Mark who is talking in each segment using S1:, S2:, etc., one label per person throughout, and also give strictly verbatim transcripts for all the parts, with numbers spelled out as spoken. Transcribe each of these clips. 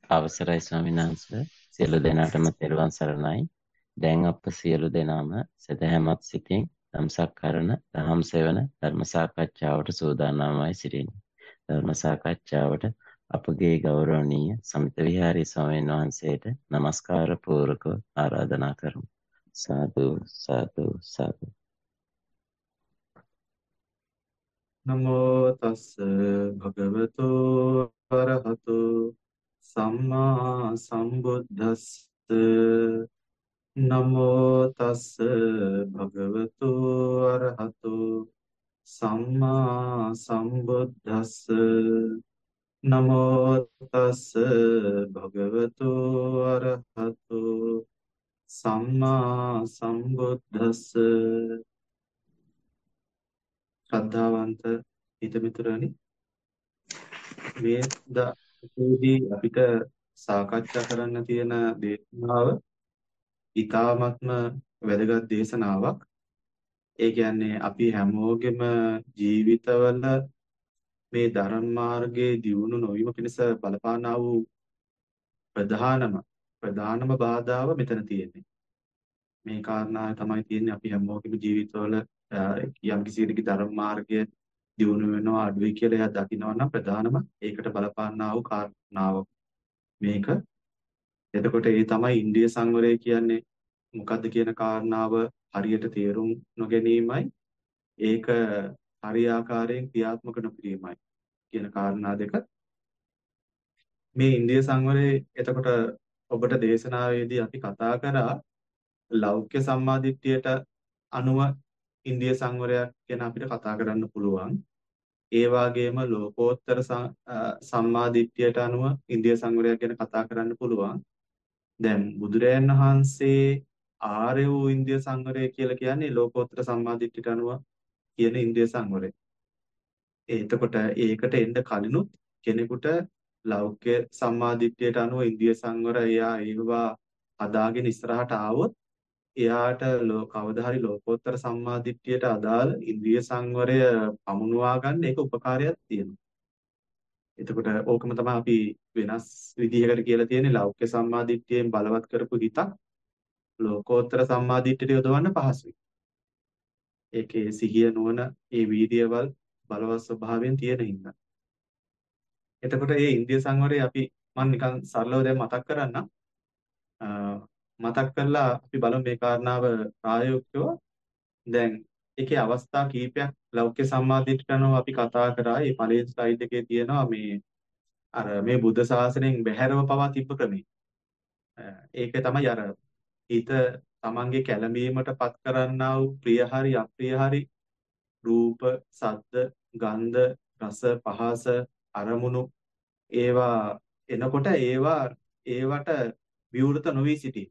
S1: අවසරයි ස්වාමීන් වහන්සේ සියලු දෙනාටම තෙරුවන් සරණයි. දැන් අප සියලු දෙනාම සදහැමත් සිතින් ධම්සක් කරන දහම් සෙවන ධර්ම සාකච්ඡාවට සූදානම්වයි සිටින්නේ. ධර්ම සාකච්ඡාවට අපගේ ගෞරවනීය සමිත විහාරී ස්වාමීන් වහන්සේට নমස්කාර පූර්වකව ආරාධනා කරමු. සාදු සාදු සාදු.
S2: නමෝ තස්ස භගවතු වරහතු සම්මා සම්බුද්දස්ස නමෝ තස්ස භගවතු වරහතු සම්මා සම්බුද්දස්ස නමෝ තස්ස භගවතු වරහතු සම්මා සම්බුද්දස්ස ශ්‍රද්ධාවන්ත හිතමිතුරනි මේ දවසේදී අපිට සාකච්ඡා කරන්න තියෙන දේශනාව ඊ타ත්ම වැදගත් දේශනාවක්. ඒ කියන්නේ අපි හැමෝගෙම ජීවිතවල මේ ධර්ම මාර්ගයේ දියුණු නොවීම පිණිස බලපානා වූ ප්‍රධානම ප්‍රධානම බාධාව මෙතන තියෙන්නේ. මේ කාරණාව තමයි තියෙන්නේ අපි හැමෝගෙම ජීවිතවල යම් කිසි කෙනෙකුගේ ධර්ම මාර්ගය දියුණු වෙනවා අඩුයි කියලා එයා දකිනවා නම් ප්‍රධානම ඒකට බලපානා වූ කාරණාව මේක. එතකොට ඒ තමයි ඉන්ද්‍රිය සංවරය කියන්නේ මොකද්ද කියන කාරණාව හරියට තේරුම් නොගැනීමයි ඒක හරියාකාරයෙන් ක්‍රියාත්මක නොකිරීමයි කියන කාරණා දෙක. මේ ඉන්ද්‍රිය සංවරය එතකොට ඔබට දේශනාවේදී අපි කතා කරා ලෞකික සම්මාදිට්ඨියට අනුව ඉන්ද්‍රිය සංවරයක් ගැන අපිට කතා කරන්න පුළුවන්. ඒ වගේම ලෝකෝත්තර සම්මාදිට්ඨියට අනුව ඉන්ද්‍රිය සංවරයක් ගැන කතා කරන්න පුළුවන්. දැන් බුදුරයන් වහන්සේ ආර්ය වූ ඉන්ද්‍රිය සංවරය කියලා කියන්නේ ලෝකෝත්තර සම්මාදිට්ඨියට අනුව කියන ඉන්ද්‍රිය සංවරය. එතකොට ඒකට එන්න කලිනුත් කෙනෙකුට ලෞකික සම්මාදිට්ඨියට අනුව ඉන්ද්‍රිය සංවරය එයා ඒවා අදාගෙන ඉස්සරහට ආවොත් එයාට කවදා හරි ලෝකෝත්තර සම්මාදිට්ඨියට අදාළ ඉන්ද්‍රිය සංවරය පමුණුවා ගන්න ඒක උපකාරයක් තියෙනවා. එතකොට ඕකම තමයි අපි වෙනස් විදිහකට කියලා තියෙන්නේ ලෞකික සම්මාදිට්ඨියෙන් බලවත් කරපු හිතක් ලෝකෝත්තර සම්මාදිට්ඨියට යොදවන්න පහසුයි. ඒකේ සිහිය නුවණ ඒ වීර්යවල් බලවත් ස්වභාවයෙන් තියෙන හින්දා. එතකොට මේ ඉන්ද්‍රිය සංවරය අපි මම නිකන් සරලව දැන් මතක් කරන්නම්. මතක් කරලා අපි බලමු මේ කාරණාව ප්‍රායෝගිකව. දැන් ඒකේ අවස්ථා කීපයක් ලෞකික සම්මාදිට්ඨියට අනුව අපි කතා කරා. මේ පළවෙනි ස්ලයිඩ් එකේ තියෙනවා මේ අර මේ බුද්ධ ශාසනයෙන් බැහැරව පවා තිබ්බ ක්‍රමය. ඒක තමයි අර හිත තමන්ගේ කැළඹීමට පත් කරන්නා වූ ප්‍රිය හරි අප්‍රිය හරි රූප, ශබ්ද, ගන්ධ, රස, පහස, අරමුණු ඒවා එනකොට ඒවා ඒවට විවෘත නොවි සිටී.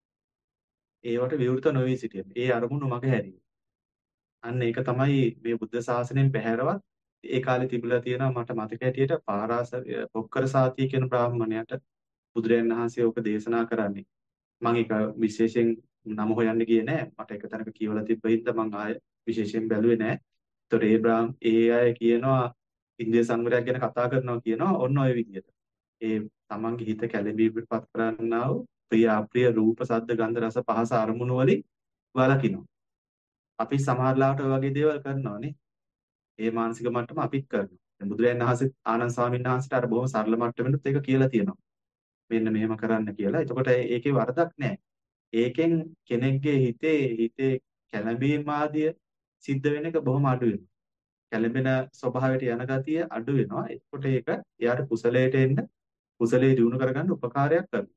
S2: ඒවට විවෘත නොවි සිටීම. ඒ අරමුණු මග හැරීම. අන්න ඒක තමයි මේ බුද්ධ ශාසනයෙන් බැහැරවත් ඒ කාලේ තිබිලා තියෙනවා මට මතක හැටියට පාරාස පොක්කර සාතිය කියන බ්‍රාහ්මණයට බුදුරයන් වහන්සේ ඕක දේශනා කරන්නේ. මම ඒක විශේෂයෙන් නම හොයන්න ගියේ නෑ. මට එක තැනක කියවලා තිබ්බ හින්දා මම ආය විශේෂයෙන් බැලුවේ නෑ. ඒතකොට ඒ බ්‍රාහ්ම ඒ අය කියනවා ඉන්ද්‍රිය සංවරයක් ගැන කතා කරනවා කියනවා ඔන්න ඔය විදිහට. ඒ තමන්ගේ හිත කැළඹීමටපත් කරන්නා වූ ප්‍රිය අප්‍රිය රූප ශබ්ද ගන්ධ රස පහස අරමුණු වලින් වළකිනවා. අපි සමහරලාට ඔය වගේ දේවල් කරනවානේ. ඒ මානසික මට්ටම අපිත් කරනවා. දැන් බුදුරජාණන් වහන්සේ ආනන්ද ස්වාමීන් වහන්සේට අර බොහොම සරල මට්ටමෙනුත් ඒක කියලා තියෙනවා. මෙන්න මෙහෙම කරන්න කියලා. එතකොට ඒකේ වරදක් නැහැ. ඒකෙන් කෙනෙක්ගේ හිතේ හිතේ කැළඹීම ආදිය සිද්ධ වෙන එක බොහොම අඩු වෙනවා. කැළඹෙන ස්වභාවයට යන ගතිය අඩු වෙනවා. එතකොට ඒක එයාට කුසලයට එන්න කුසලයේ දිනු කරගන්න උපකාරයක් කරනවා.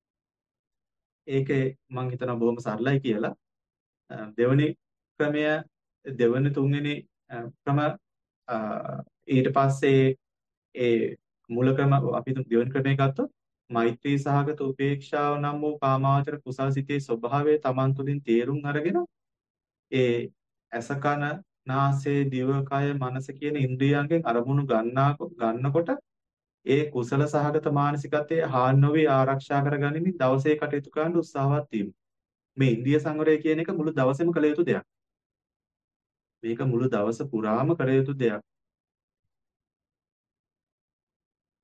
S2: ඒකේ මම හිතනවා බොහොම සරලයි කියලා. දෙවෙනි ක්‍රමය දෙවෙනි තුන්වෙනි ක්‍රම ඊට පස්සේ ඒ මූල ක්‍රම අපි දෙවෙනි ක්‍රමය ගත්තොත් මෛත්‍රී සහගත උපේක්ෂාව නම් වූ කාමාවචර කුසල්සිතේ ස්වභාවය Taman තුලින් තේරුම් අරගෙන ඒ ඇස කන නාසය දිව කය මනස කියන ඉන්ද්‍රියයන්ගෙන් අරමුණු ගන්නා ගන්නකොට ඒ කුසල සහගත මානසිකත්වයේ හානි නොවි ආරක්ෂා කරගනිමින් දවසේ කටයුතු කරන්න උත්සාහවත් වීම. මේ ඉන්ද්‍රිය සංවරය කියන එක මුළු දවසේම කළ යුතු දෙයක්. මේක මුළු දවස පුරාම කළ යුතු දෙයක්.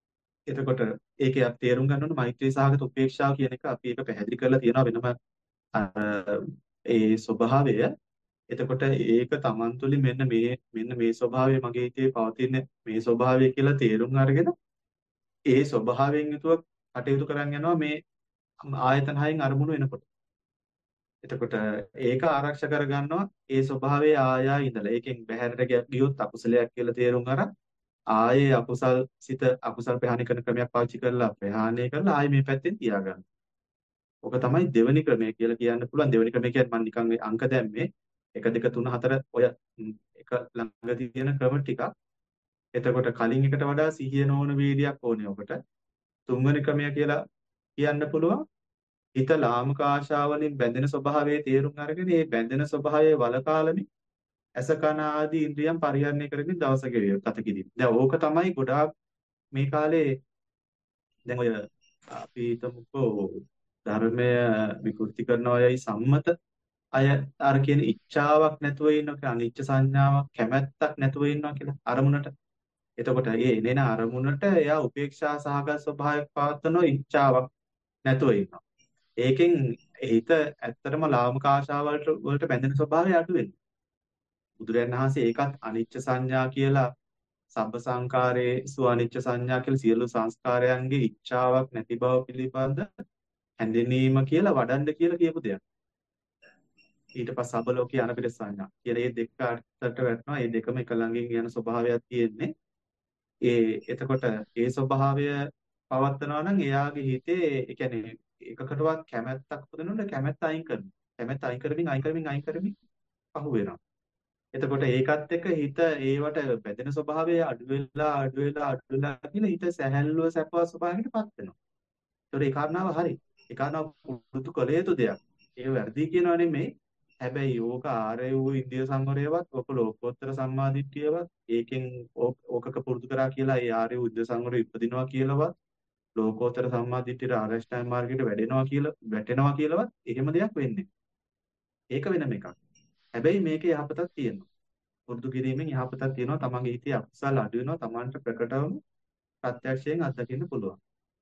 S2: එතකොට ඒකේ අපි තේරුම් ගන්න ඕනේ මෛත්‍රී සහගත උපේක්ෂාව කියන එක අපි ඒක පැහැදිලි කරලා තියෙනවා වෙනම අර ඒ ස්වභාවය. එතකොට ඒක Taman තුලින් මෙන්න මේ මෙන්න මේ ස්වභාවය මගේ හිතේ පවතින මේ ස්වභාවය කියලා තේරුම් අරගෙන ඒ ස්වභාවයෙන් යුතුව කටයුතු කරන් යනවා මේ ආයතන හයෙන් අරමුණු වෙනකොට. එතකොට ඒක ආරක්ෂා කරගන්නවා ඒ ස්වභාවයේ ආයා ඉඳලා. ඒකෙන් බැහැරට ගියොත් අකුසලයක් කියලා තේරුම් අරන් ආයේ අකුසල් සිත අකුසල් ප්‍රහාණය කරන ක්‍රමයක් පාවිච්චි කරලා ප්‍රහාණය කරලා ආයේ මේ පැත්තෙන් තියාගන්න. ඔක තමයි දෙවෙනි ක්‍රමය කියලා කියන්න පුළුවන්. දෙවෙනි ක්‍රමය කියන්නේ මම නිකන් මේ අංක දැම්මේ එක දෙක තුන හතර ඔය ම්, එක ළඟ තියෙන ක්‍රම ටිකක්. එතකොට කලින් එකට වඩා සිහිය නොවන වීර්යයක් ඕනේ ඔකට. තුන්වෙනි ක්‍රමය කියලා කියන්න පුළුවන්. හිත ලාමක ආශාවලින් බැඳෙන ස්වභාවයේ තේරුම් අරගෙන ඒ බැඳෙන ස්වභාවයේ වලකාලමින් ඇස කන ආදී ඉන්ද්‍රියන් පරිහරණය කරගෙන දවස ගෙවිය ගත කිරීම. දැන් ඕක තමයි ගොඩාක් මේ කාලේ දැන් ඔය අපි හිතමුකෝ ධර්මය විකෘති කරන අයයි සම්මත අය අර කියන ඉච්ඡාවක් නැතුව ඉන්නවා කියලා අනිච්ච සංඥාවක් කැමැත්තක් නැතුව ඉන්නවා කියලා අරමුණට. එතකොට ඒ එනේන අරමුණට එයා උපේක්ෂා සහගත ස්වභාවයක් පවත්වන ඉච්ඡාවක් නැතුව ඉන්නවා. ඒකෙන් හිත ඇත්තටම ලාමක ආශාවලට වලට බැඳෙන ස්වභාවය අඩු වෙනවා. බුදුරජාණන් වහන්සේ ඒකත් අනිච්ච සංඥා කියලා සබ්බ සංකාරයේ සුඅනිච්ච සංඥා කියලා සියලු සංස්කාරයන්ගේ ඉච්ඡාවක් නැති බව පිළිබඳ හැඳිනීම කියලා වඩන්න කියලා කියපු දෙයක්. ඊට පස්සේ සබ්බලෝකේ අනපිට සංඥා කියලා මේ දෙක අර්ථයට වැටෙනවා. මේ දෙකම එක ළඟින් යන ස්වභාවයක් තියෙන්නේ. ඒ එතකොට ඒ ස්වභාවය පවත්නවා නම් එයාගේ හිතේ ඒ කියන්නේ එකකටවත් කැමැත්තක් උපදිනොත් කැමැත්ත අයින් කරනවා. කැමැත්ත අයින් කරමින් අයින් කරමින් අයින් කරමින් පහු වෙනවා. එතකොට ඒකත් එක්ක හිත ඒවට බැඳෙන ස්වභාවය අඩු වෙලා අඩු වෙලා අඩු වෙලා කියලා හිත සැහැල්ලුව සැපව ස්වභාවයකටපත් වෙනවා. ඒතකොට ඒ කාරණාව හරි. ඒ කාරණාව පුරුදු කළ යුතු දෙයක්. ඒක වැරදි කියනවා නෙමෙයි. හැබැයි ඕක ආරය වූ ඉන්දිය සංවරයවත් ඕක ලෝකෝත්තර සම්මාදිට්ඨියවත් ඒකෙන් ඕකක පුරුදු කරා කියලා ඒ ආරය වූ ඉන්දිය සංවරය ඉපදිනවා කියලාවත් ලෝකෝත්තර සම්මාදිට්ඨියට ආරෂ්ඨාංග මාර්ගයට වැඩෙනවා කියලා වැටෙනවා කියලාවත් එහෙම දෙයක් වෙන්නේ. ඒක වෙනම එකක්. හැබැයි මේකේ යහපතක් තියෙනවා. පුරුදු කිරීමෙන් යහපතක් තියෙනවා. තමන්ගේ හිතේ අකුසල අඩු වෙනවා. තමන්ට ප්‍රකටවම ප්‍රත්‍යක්ෂයෙන් අත්දකින්න පුළුවන්.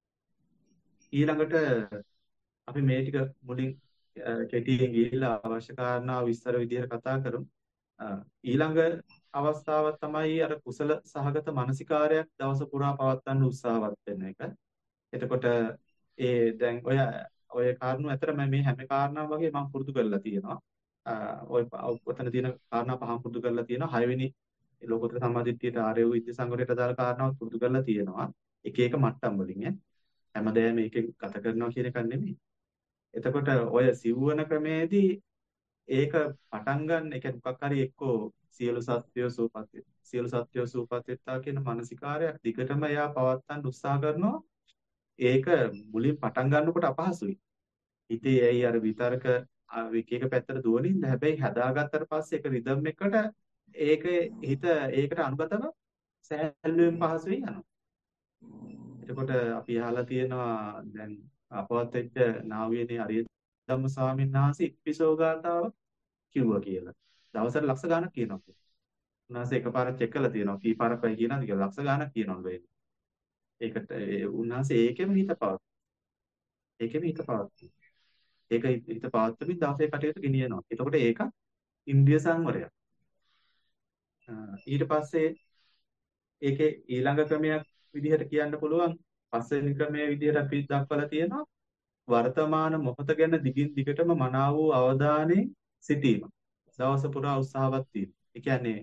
S2: ඊළඟට අපි මේ ටික මුලින් කෙටියෙන් ගිහිල්ලා අවශ්‍ය කාරණා විස්තර විදිහට කතා කරමු. ඊළඟ අවස්ථාව තමයි අර කුසල සහගත මානසිකාරයක් දවස පුරා පවත්වන්න උත්සාහවත් වෙන එක. එතකොට ඒ දැන් ඔය ඔය කාරණු අතර මම මේ හැම කාරණාවක් වගේ මම පුරුදු කරලා තියෙනවා. ඔය ඔතන තියෙන කාරණා පහම පුරුදු කරලා තියෙනවා. හයවෙනි ලෝකෝත්තර සම්මාදිට්ඨියට ආර්ය වූ ඉද්ධි සංවරයට අදාළ කාරණාවත් පුරුදු කරලා තියෙනවා. එක එක මට්ටම් වලින් ඈ. හැමදේම මේකෙන් ගත කරනවා කියන එක නෙමෙයි. එතකොට ඔය සිව්වන ක්‍රමේදී ඒක පටන් ගන්න ඒ කියන්නේ මොකක් හරි එක්කෝ සියලු සත්වයෝ සූපත් සියලු සත්වයෝ සූපත් වෙත්තා කියන මානසිකාරයක් දිගටම එයා පවත්වන්න උත්සාහ කරනවා. ඒක මුලින් පටන් ගන්නකොට අපහසුයි. හිතේ ඇයි අර විතර්ක එක එක පැත්තට දුවනින්ද හැබැයි හදාගත්තට පස්සේ ඒක රිද්ම් එකකට ඒක හිත ඒකට අනුගතව සැහැල්ලුවෙන් පහසුවෙන් යනවා. එතකොට අපි අහලා තියෙනවා දැන් අපවත් වෙච්ච නාවියනේ අරිය ධම්ම ස්වාමීන් වහන්සේ ඉක්පිසෝ ගාතාව කිව්වා කියලා. දවසට ලක්ෂ ගාණක් කියනවා. උන්වහන්සේ එකපාරක් චෙක් කරලා තියෙනවා. කී පාරක් වෙයි කියනවාද කියලා ලක්ෂ ගාණක් කියනවලු ඒක. ඒකට උන්වහන්සේ ඒකෙම හිත පවත්. ඒකෙම හිත පවත්. ඒක හිත පවත්වමින් දවසේ කටයුතු ගෙනියනවා. එතකොට ඒක ඉන්ද්‍රිය සංවරයක්. ඊට පස්සේ ඒකේ ඊළඟ ක්‍රමයක් විදිහට කියන්න පුළුවන් පස්වෙනි ක්‍රමයේ විදිහට අපි දක්වලා තියෙනවා වර්තමාන මොහොත ගැන දිගින් දිගටම මනාව වූ අවධානයෙන් සිටීම. දවස පුරා උත්සාහවත් වීම. ඒ කියන්නේ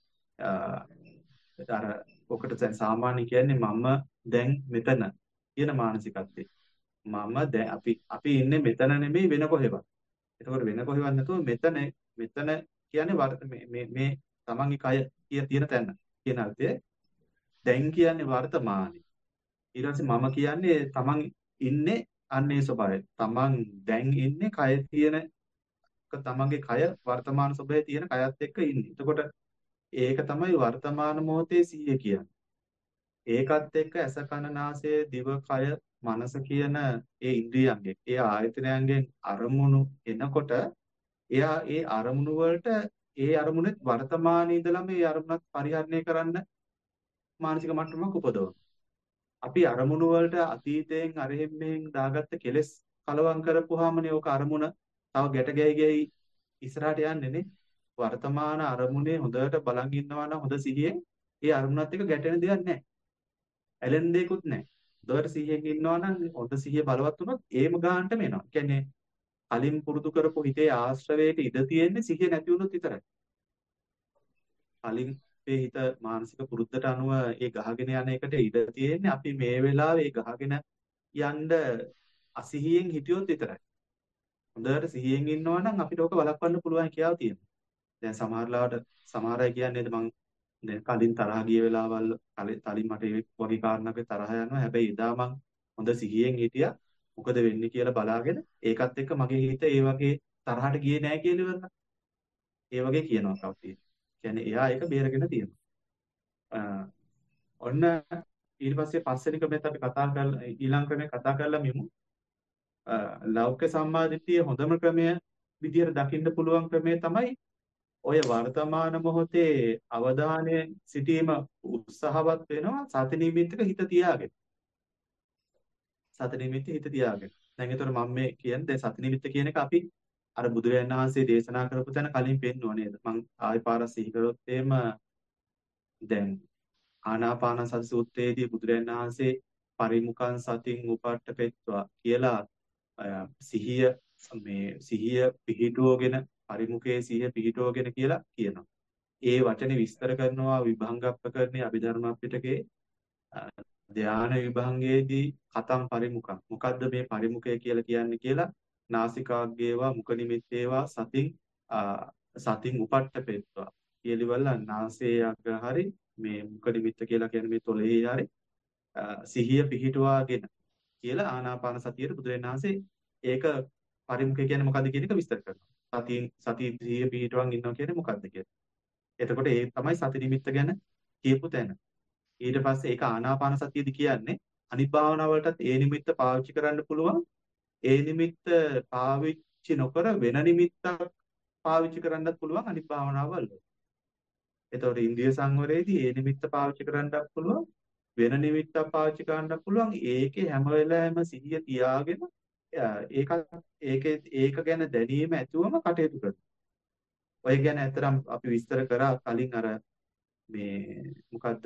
S2: අර ඔකට දැන් සාමාන්‍ය කියන්නේ මම දැන් මෙතන කියන මානසිකත්වය. මම දැන් අපි අපි ඉන්නේ මෙතන නෙමෙයි වෙන කොහෙවත්. එතකොට වෙන කොහෙවත් නැතුව මෙතන මෙතන කියන්නේ මේ මේ තමන්ගේ කය කිය තියෙන තැන කියන අර්ථය. දැන් කියන්නේ වර්තමානයේ. ඊට පස්සේ මම කියන්නේ තමන් ඉන්නේ අන්නේ ස්වභාවය. තමන් දැන් ඉන්නේ කය තියෙන තමන්ගේ කය වර්තමාන ස්වභාවයේ තියෙන කයත් එක්ක ඉන්නේ. එතකොට ඒක තමයි වර්තමාන මොහොතේ සිහිය කියන්නේ. ඒකත් එක්ක ඇස කන නාසය දිව කය මනස කියන ඒ ඉන්ද්‍රියයන්ගෙන් ඒ ආයතනයන්ගෙන් අරමුණු එනකොට එයා ඒ අරමුණු වලට ඒ අරමුණෙත් වර්තමානයේ ඉඳලම ඒ අරමුණත් පරිහරණය කරන්න මානසික මට්ටමක් උපදවනවා. අපි අරමුණු වලට අතීතයෙන් අරහෙන් මෙහෙන් දාගත්ත කෙලෙස් කලවම් කරපුවාමනේ ඕක අරමුණ තව ගැට ගැහි ගැහි ඉස්සරහට යන්නේ නේ. වර්තමාන අරමුණේ හොඳට බලන් ඉන්නවා නම් හොඳ සිහියෙන් ඒ අරමුණත් එක්ක ගැටෙන දෙයක් නැහැ. ඇලෙන දෙයක්වත් නැහැ. හොඳට සිහියෙන් ඉන්නවා නම් හොඳ සිහිය බලවත් වුණොත් ඒම ගන්නටම එනවා. කියන්නේ කලින් පුරුදු කරපු හිතේ ආශ්‍රවයට ඉඩ තියෙන්නේ සිහිය නැති වුණොත් විතරයි. කලින් මේ හිත මානසික පුරුද්දට අනුව ඒ ගහගෙන යන එකට ඉඩ තියෙන්නේ අපි මේ වෙලාවේ ඒ ගහගෙන යන්න අසිහියෙන් හිටියොත් විතරයි. හොඳට සිහියෙන් ඉන්නවා නම් අපිට ඕක වළක්වන්න පුළුවන් කියලා තියෙනවා. දැන් සමහර ලාවට සමහර අය කියන්නේ මං දැන් කලින් තරහ ගිය වෙලාවල් කලින් මට ඒ වගේ කාරණාවක තරහ යනවා. හැබැයි එදා මං හොඳ සිහියෙන් හිටියා. මොකද වෙන්නේ කියලා බලාගෙන ඒකත් එක්ක මගේ හිත ඒ වගේ තරහට ගියේ නැහැ කියලා ඉවරලා. ඒ වගේ කියනවා කවුද? කියන්නේ එයා ඒක බේරගෙන තියෙනවා. ඔන්න ඊට පස්සේ පස්වෙනි ක්‍රමෙත් අපි කතා කරලා ඊළඟ ක්‍රමේ කතා කරලා මිමු. ලෞකික සම්මාදිටිය හොඳම ක්‍රමය විදියට දකින්න පුළුවන් ක්‍රමය තමයි ඔය වර්තමාන මොහොතේ අවධානය සිටීම උත්සාහවත් වෙනවා සති නිමිත්තක හිත තියාගෙන. සති නිමිත්ත හිත තියාගෙන. දැන් ඒතර මම මේ කියන්නේ දැන් සති නිමිත්ත කියන එක අපි අර බුදුරජාණන් වහන්සේ දේශනා කරපු තැන කලින් පෙන්නුවා නේද? මං ආයෙ පාරක් සිහි කරොත් එහෙම දැන් ආනාපාන සති සූත්‍රයේදී බුදුරජාණන් වහන්සේ පරිමුඛං සතින් උපට්ඨපෙත්වා කියලා සිහිය මේ සිහිය පිහිටුවගෙන පරිමුඛයේ සිහිය පිහිටුවගෙන කියලා කියනවා. ඒ වචනේ විස්තර කරනවා විභංගප්පකරණේ අභිධර්ම පිටකේ ධානය විභංගයේදී කතම් පරිමුඛං. මොකද්ද මේ පරිමුඛය කියලා කියන්නේ කියලා නාසිකාග්ගේවා මුඛ නිමිත්තේවා සතින් සතින් උපට්ඨපෙත්වා කියලිවල නාසයේ අග්ග හරි මේ මුඛ නිමිත්ත කියලා කියන්නේ මේ තොලේ හරි සිහිය පිහිටුවාගෙන කියලා ආනාපාන සතියේ බුදුරජාණන් වහන්සේ ඒක පරිමුඛය කියන්නේ මොකද්ද කියන එක විස්තර කරනවා. සතිය සතිය සිහිය පිහිටුවන් ඉන්නවා කියන්නේ මොකද්ද කියලා. එතකොට ඒ තමයි සති නිමිත්ත ගැන කියපු තැන. ඊට පස්සේ ඒක ආනාපාන සතියදී කියන්නේ අනිත් භාවනා වලටත් ඒ නිමිත්ත පාවිච්චි කරන්න පුළුවන්. ඒ නිමිත්ත පාවිච්චි නොකර වෙන නිමිත්තක් පාවිච්චි කරන්නත් පුළුවන් අනිත් භාවනාවල් වල. එතකොට ඉන්ද්‍රිය සංවරයේදී ඒ නිමිත්ත පාවිච්චි කරන්නත් පුළුවන්. වෙන නිමිත්තක් පාවිච්චි කරන්නත් පුළුවන්. ඒකේ හැම වෙලාවෙම සිහිය තියාගෙන ඒක ඒක ඒක ගැන දැනීම ඇතුවම කටයුතු කරනවා. ඔය ගැන ඇතරම් අපි විස්තර කරා කලින් අර මේ මොකද්ද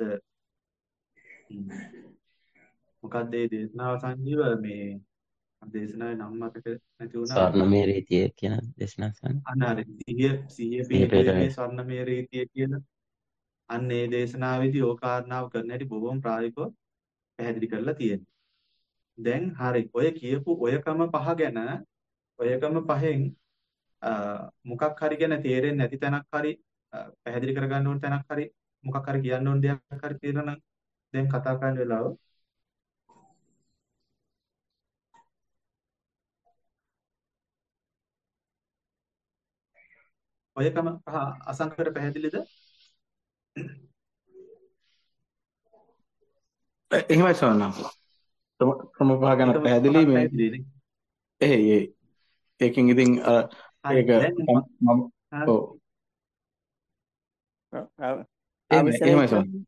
S2: මොකද්ද මේ දේශනාව සංජීව මේ දේශනාවේ නම මතක නැති වුණා.
S1: ස්වර්ණමය රීතිය කියන දේශනාව සන්.
S2: අනාර සිහිය සිහිය පිළිපෙන්නේ ස්වර්ණමය රීතිය කියන අන්න ඒ දේශනාවේදී ඕ කාරණාව කරන හැටි බොහොම ප්‍රායෝගිකව පැහැදිලි කරලා තියෙනවා. දැන් හරි ඔය කියපු ඔයකම පහ ගැන ඔයකම පහෙන් මොකක් හරි ගැන තේරෙන්නේ නැති තැනක් හරි පැහැදිලි කරගන්න ඕන තැනක් හරි මොකක් හරි කියන්න ඕන දෙයක් හරි තියෙනවා නම් දැන් කතා කරන්න වෙලාව. ඔයකම පහ අසංකර පැහැදිලිද?
S3: එහෙමයි සවන්නා. ක්‍රම පහ ගැන පැහැදිලි මේ ඒ ඒ ඒකෙන් ඉතින් ඒක මම ඔව් එහෙමයි සවන්නා.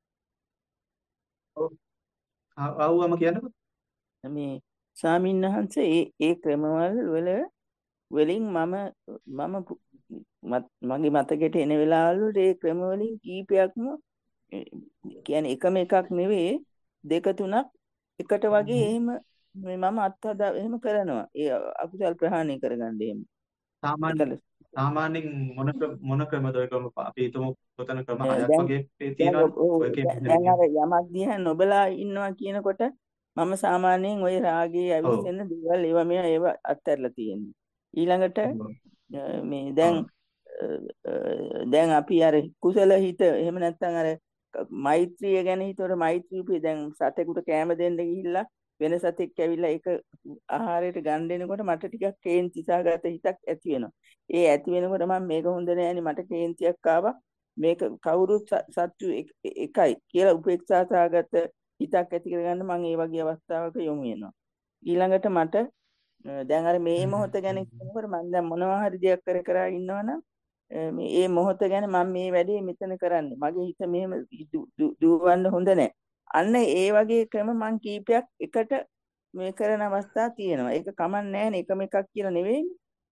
S2: ඔව් ආවම කියන්නකෝ.
S4: මේ ස්වාමීන් වහන්සේ ඒ ඒ ක්‍රමවල වල වලින් මම මම මගේ මතකයට එන වෙලාවල් වල ඒ ක්‍රම වලින් කීපයක්ම කියන්නේ එකම එකක් නෙවෙයි දෙක තුනක් එකට වගේ එහෙම මම අත්හදා එහෙම කරනවා. ඒ අකුසල් ප්‍රහාණය කරගන්න එහෙම.
S2: සාමාන්‍ය සාමාන්‍යයෙන් මොන මොන ක්‍රමද ඔය ක්‍රම අපි හිතමු කොතන ක්‍රම හයක් වගේ තියෙනවා. ඔයකේ
S4: දැන් අර යමක් දිහා නොබලා ඉන්නවා කියනකොට මම සාමාන්‍යයෙන් ওই රාගයේ අවිස්සෙන දේවල් ඒවා මේවා ඒවා අත්හැරලා තියෙනවා. ඊළඟට මේ දැන් දැන් අපි අර කුසල හිත එහෙම නැත්නම් අර මෛත්‍රිය ගැන හිතවල මෛත්‍රිය දැන් සතෙකුට කැම දෙන්න ගිහිල්ලා වෙන සතෙක් ඇවිල්ලා ඒක ආහාරයට ගන්න දෙනකොට මට ටිකක් කේන්ති සහගත හිතක් ඇති වෙනවා. ඒ ඇති වෙනකොට මම මේක හොඳ නෑනේ මට කේන්තියක් ආවා. මේක කවුරුත් සත්තු එකයි කියලා උපේක්ෂා සහගත හිතක් ඇති කරගන්න මම ඒ වගේ අවස්ථාවක යොමු වෙනවා. ඊළඟට මට දැන් අර මේ මොහොත ගැන කියනකොට මම දැන් මොනවා හරි දෙයක් කර කර ඉන්නවනම් මේ මේ මොහොත ගැන මම මේ වැඩේ මෙතන කරන්නේ. මගේ හිත මෙහෙම දුවන්න හොඳ නැහැ. අන්න ඒ වගේ ක්‍රම මං කීපයක් එකට මේ කරන අවස්ථා තියෙනවා. ඒක කමක් නැහැ නේ එකම එකක් කියලා නෙවෙයි.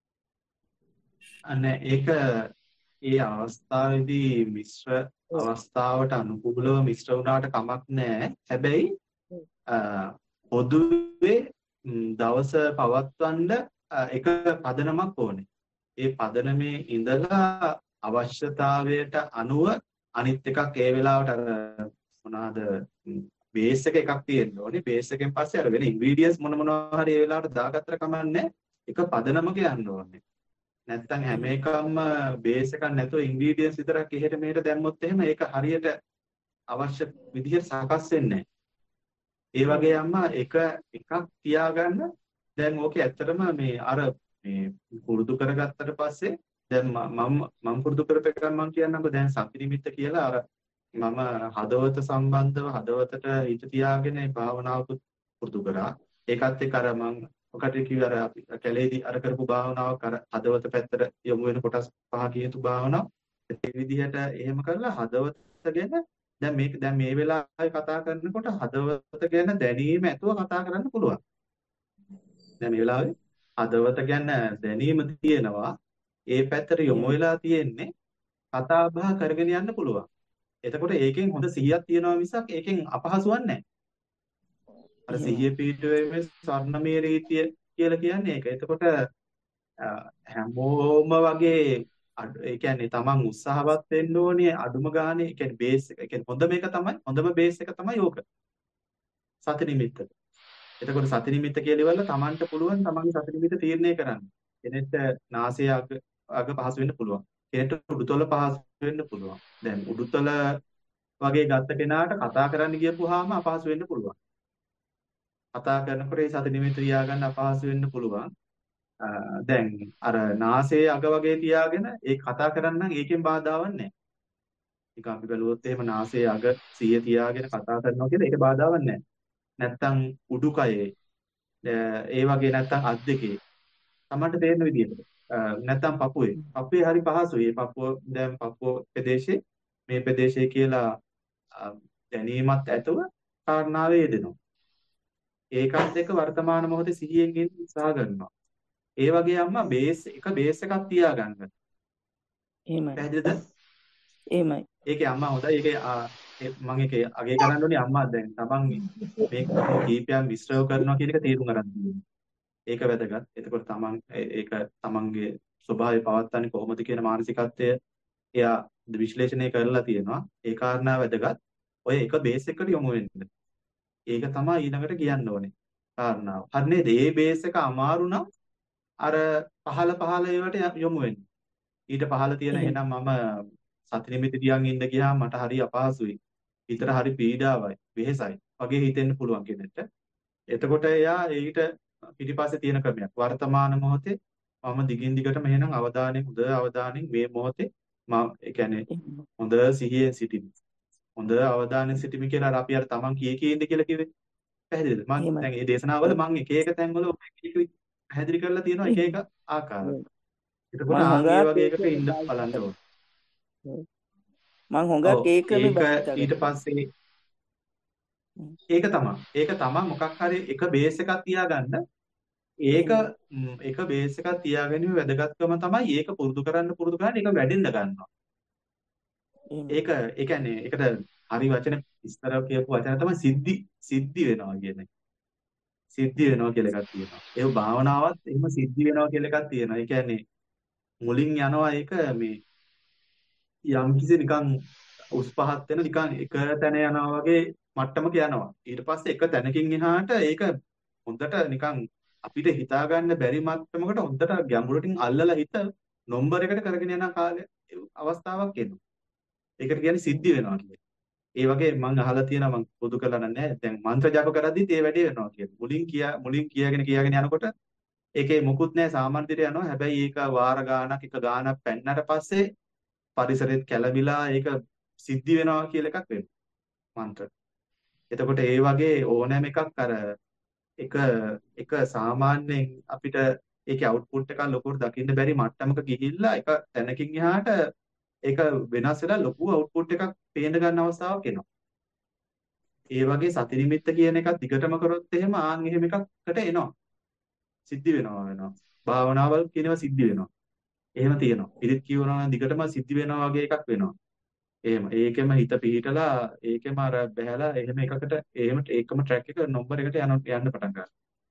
S2: අන්න ඒක ඒ අවස්ථාවේදී මිශ්‍ර අවස්ථාවට අනුකූලව මිශ්‍ර වුණාට කමක් නැහැ. හැබැයි පොදුවේ දවස පවත්වන්න එක පදනමක් ඕනේ. ඒ පදනමේ ඉඳලා අවශ්‍යතාවයට අනුව අනිත් එකක් ඒ වෙලාවට අර මොනවාද බේස් එක එකක් තියෙන්න ඕනේ. බේස් එකෙන් පස්සේ අර වෙන ඉන්ග්‍රීඩියන්ට්ස් මොන මොනවා හරි ඒ වෙලාවට දාගත්තට කමන්නේ එක පදනමක යන්න ඕනේ. නැත්තම් හැම එකක්ම බේස් එකක් නැතුව ඉන්ග්‍රීඩියන්ට්ස් විතරක් එහෙට මෙහෙට දැම්මොත් එහෙම ඒක හරියට අවශ්‍ය විදිහට සකස් වෙන්නේ නැහැ. ඒ වගේ අම්මා එක එකක් තියාගන්න. දැන් ඕකේ ඇත්තටම මේ අර මේ පුරුදු කරගත්තට පස්සේ දැන් මම මම පුරුදු කරපේක මම කියන්නම්කෝ දැන් සති නිමිත්ත කියලා අර මම හදවත සම්බන්ධව හදවතට හිත තියාගෙන භාවනාව පුරුදු කරා. ඒකත් එක්ක අර මම ඔකට කිව්ව අර අපි කැලේදී අර කරපු භාවනාවක් අර හදවත පැත්තට යොමු වෙන කොටස් පහ කියතු භාවනාව. ඒ විදිහට එහෙම කරලා හදවත ගැන දැන් මේක දැන් මේ වෙලාවේ කතා කරනකොට හදවත ගැන දැනීම ඇතුව කතා කරන්න පුළුවන්. දැන් මේ වෙලාවේ හදවත ගැන දැනීම තියෙනවා. ඒ පැත්තට යොමු වෙලා තියෙන්නේ කතා බහ කරගෙන යන්න පුළුවන්. එතකොට ඒකෙන් හොඳ සිහියක් තියෙනවා මිසක් ඒකෙන් අපහසුවක් නැහැ. අර සිහිය පිටුවේ ස්වර්ණමය රීතිය කියලා කියන්නේ ඒක. එතකොට හැමෝම වගේ ඒ කියන්නේ තමන් උත්සාහවත් වෙන්න ඕනේ අඩුම ගානේ. ඒ කියන්නේ බේස් එක. ඒ කියන්නේ හොඳම එක තමයි හොඳම බේස් එක තමයි ඕක. සති නිමිත්ත. එතකොට සති නිමිත්ත කියලා ඉවරලා තමන්ට පුළුවන් තමන්ගේ සති නිමිත්ත තීරණය කරන්න. කෙනෙක්ට නාසය අග අග පහසු වෙන්න පුළුවන්. කෙනෙක්ට උඩුතල පහසු වෙන්න පුළුවන්. දැන් උඩුතල වගේ ගත්ත කෙනාට කතා කරන්න ගියපුවාම අපහසු වෙන්න පුළුවන්. කතා කරනකොට ඒ සති නිමිත්ත තියාගන්න අපහසු වෙන්න පුළුවන්. දැන් අර නාසයේ අග වගේ තියාගෙන ඒ කතා කරන්න නම් ඒකෙන් බාධාවක් නැහැ. නිකන් අපි බැලුවොත් එහෙම නාසයේ අග සිහිය තියාගෙන කතා කරනවා කියලා ඒක බාධාවක් නැහැ. නැත්තම් උඩුකයේ ඒ වගේ නැත්තම් අත් දෙකේ තමන්ට තේරෙන විදිහට නැත්තම් පපුවේ පපුවේ හරි පහසුයි. මේ පපුව දැන් පපුව ප්‍රදේශේ මේ ප්‍රදේශය කියලා දැනීමත් ඇතුව කාරණාවේ යෙදෙනවා. ඒකත් එක්ක වර්තමාන මොහොතේ සිහියෙන් ඉන්න උත්සාහ කරනවා. ඒ වගේ අම්මා බේස් එක බේස් එකක් තියාගන්න.
S4: එහෙමයි.
S2: පැහැදිලිද?
S4: එහෙමයි.
S2: ඒකේ අම්මා හොඳයි. ඒකේ මම ඒකේ අගේ කරන්න ඕනේ අම්මා දැන් තමන් මේ කීපයක් විශ්ලේෂ කරනවා කියන එක තේරුම් ගන්න ඕනේ. ඒක වැදගත්. එතකොට තමන් ඒක තමන්ගේ ස්වභාවය පවත්න්නේ කොහොමද කියන මානසිකත්වය එයා විශ්ලේෂණය කරලා තියෙනවා. ඒ කාරණා වැදගත්. ඔය එක බේස් එකට යොමු වෙන්න. ඒක තමයි ඊළඟට කියන්න ඕනේ කාරණාව. හරි නේද? මේ බේස් එක අමාරු නම් අර පහල පහල ඒවට යොමු වෙන්න. ඊට පහල තියෙන එහෙනම් මම සති නිමිති තියන් ඉන්න ගියාම මට හරි අපහසුයි. හිතට හරි පීඩාවයි, වෙහෙසයි වගේ හිතෙන්න පුළුවන් කෙනෙක්ට. එතකොට එයා ඊට පිටිපස්සේ තියෙන ක්‍රමයක්. වර්තමාන මොහොතේ මම දිගින් දිගටම එහෙනම් අවධානයෙන් හොඳ අවධානයෙන් මේ මොහොතේ මම ඒ කියන්නේ හොඳ සිහියෙන් සිටින්න. හොඳ අවධානයෙන් සිටින්න කියලා අර අපි අර තමන් කී කී ඉන්න කියලා කිව්වේ. පැහැදිලිද? මම දැන් මේ දේශනාවල මම එක එක තැන්වල පැහැදිලි කරලා තියෙනවා එක එක ආකාර. එතකොට ආගේ වගේ එකට ඉන්න බලන්න ඕනේ.
S4: මං හොඟක් ඒක
S2: ඊට පස්සේ ඒක තමයි. ඒක තමයි මොකක් හරි එක බේස් එකක් තියාගන්න. ඒක එක බේස් එකක් තියාගැනීමේ වැදගත්කම තමයි ඒක පුරුදු කරන්න පුරුදු කරන්න ඒක වැඩෙන්න ගන්නවා. ඒක ඒ කියන්නේ ඒකට හරි වචන විස්තර කියපු වචන තමයි සිද්ධි සිද්ධි වෙනවා කියන්නේ. සිද්ධි වෙනවා කියලා එකක් තියෙනවා. ඒ භාවනාවත් එහෙම සිද්ධි වෙනවා කියලා එකක් තියෙනවා. ඒ කියන්නේ මුලින් යනවා ඒක මේ යම් කිසි නිකන් උස් පහත් වෙන නිකන් එක තැන යනවා වගේ මට්ටමක යනවා. ඊට පස්සේ එක තැනකින් එහාට ඒක හොඳට නිකන් අපිට හිතා ගන්න බැරි මට්ටමකට හොඳට ගැඹුරටින් අල්ලලා හිත නම්බර් එකට කරගෙන යන කාලය අවස්ථාවක් එනවා. ඒකට කියන්නේ සිද්ධි වෙනවා කියන්නේ. ඒ වගේ මම අහලා තියෙනවා මම පොදු කරලා නැහැ. දැන් මන්ත්‍ර ජප කරද්දිත් ඒ වැඩේ වෙනවා කියන්නේ. මුලින් කියා මුලින් කියාගෙන කියාගෙන යනකොට ඒකේ මොකුත් නැහැ සාමාන්‍ය විදිහට යනවා. හැබැයි ඒක වාර ගානක් එක ගානක් පැන්නට පස්සේ පරිසරෙත් කැළඹිලා ඒක සිද්ධි වෙනවා කියලා එකක් වෙනවා මන්ත්‍ර. එතකොට ඒ වගේ ඕනෑම එකක් අර එක එක සාමාන්‍යයෙන් අපිට ඒකේ අවුට්පුට් එක ලොකුට දකින්න බැරි මට්ටමක ගිහිල්ලා එක තැනකින් එහාට ඒක වෙනස් වෙලා ලොකු අවුට්පුට් එකක් පේන්න ගන්න අවස්ථාවක් එනවා. ඒ වගේ සති නිමිත්ත කියන එකත් දිගටම කරොත් එහෙම ආන් එහෙම එකකට එනවා. සිද්ධි වෙනවා වෙනවා. භාවනාවල් කියනවා සිද්ධි වෙනවා. එහෙම තියෙනවා. පිළිත් කියවනවා නම් දිගටම සිද්ධි වෙනවා වගේ එකක් වෙනවා. එහෙම. ඒකෙම හිත පිහිටලා ඒකෙම අර බහැලා එහෙම එකකට එහෙම ඒකම ට්‍රැක් එක නම්බර් එකට යන යන්න පටන් ගන්නවා.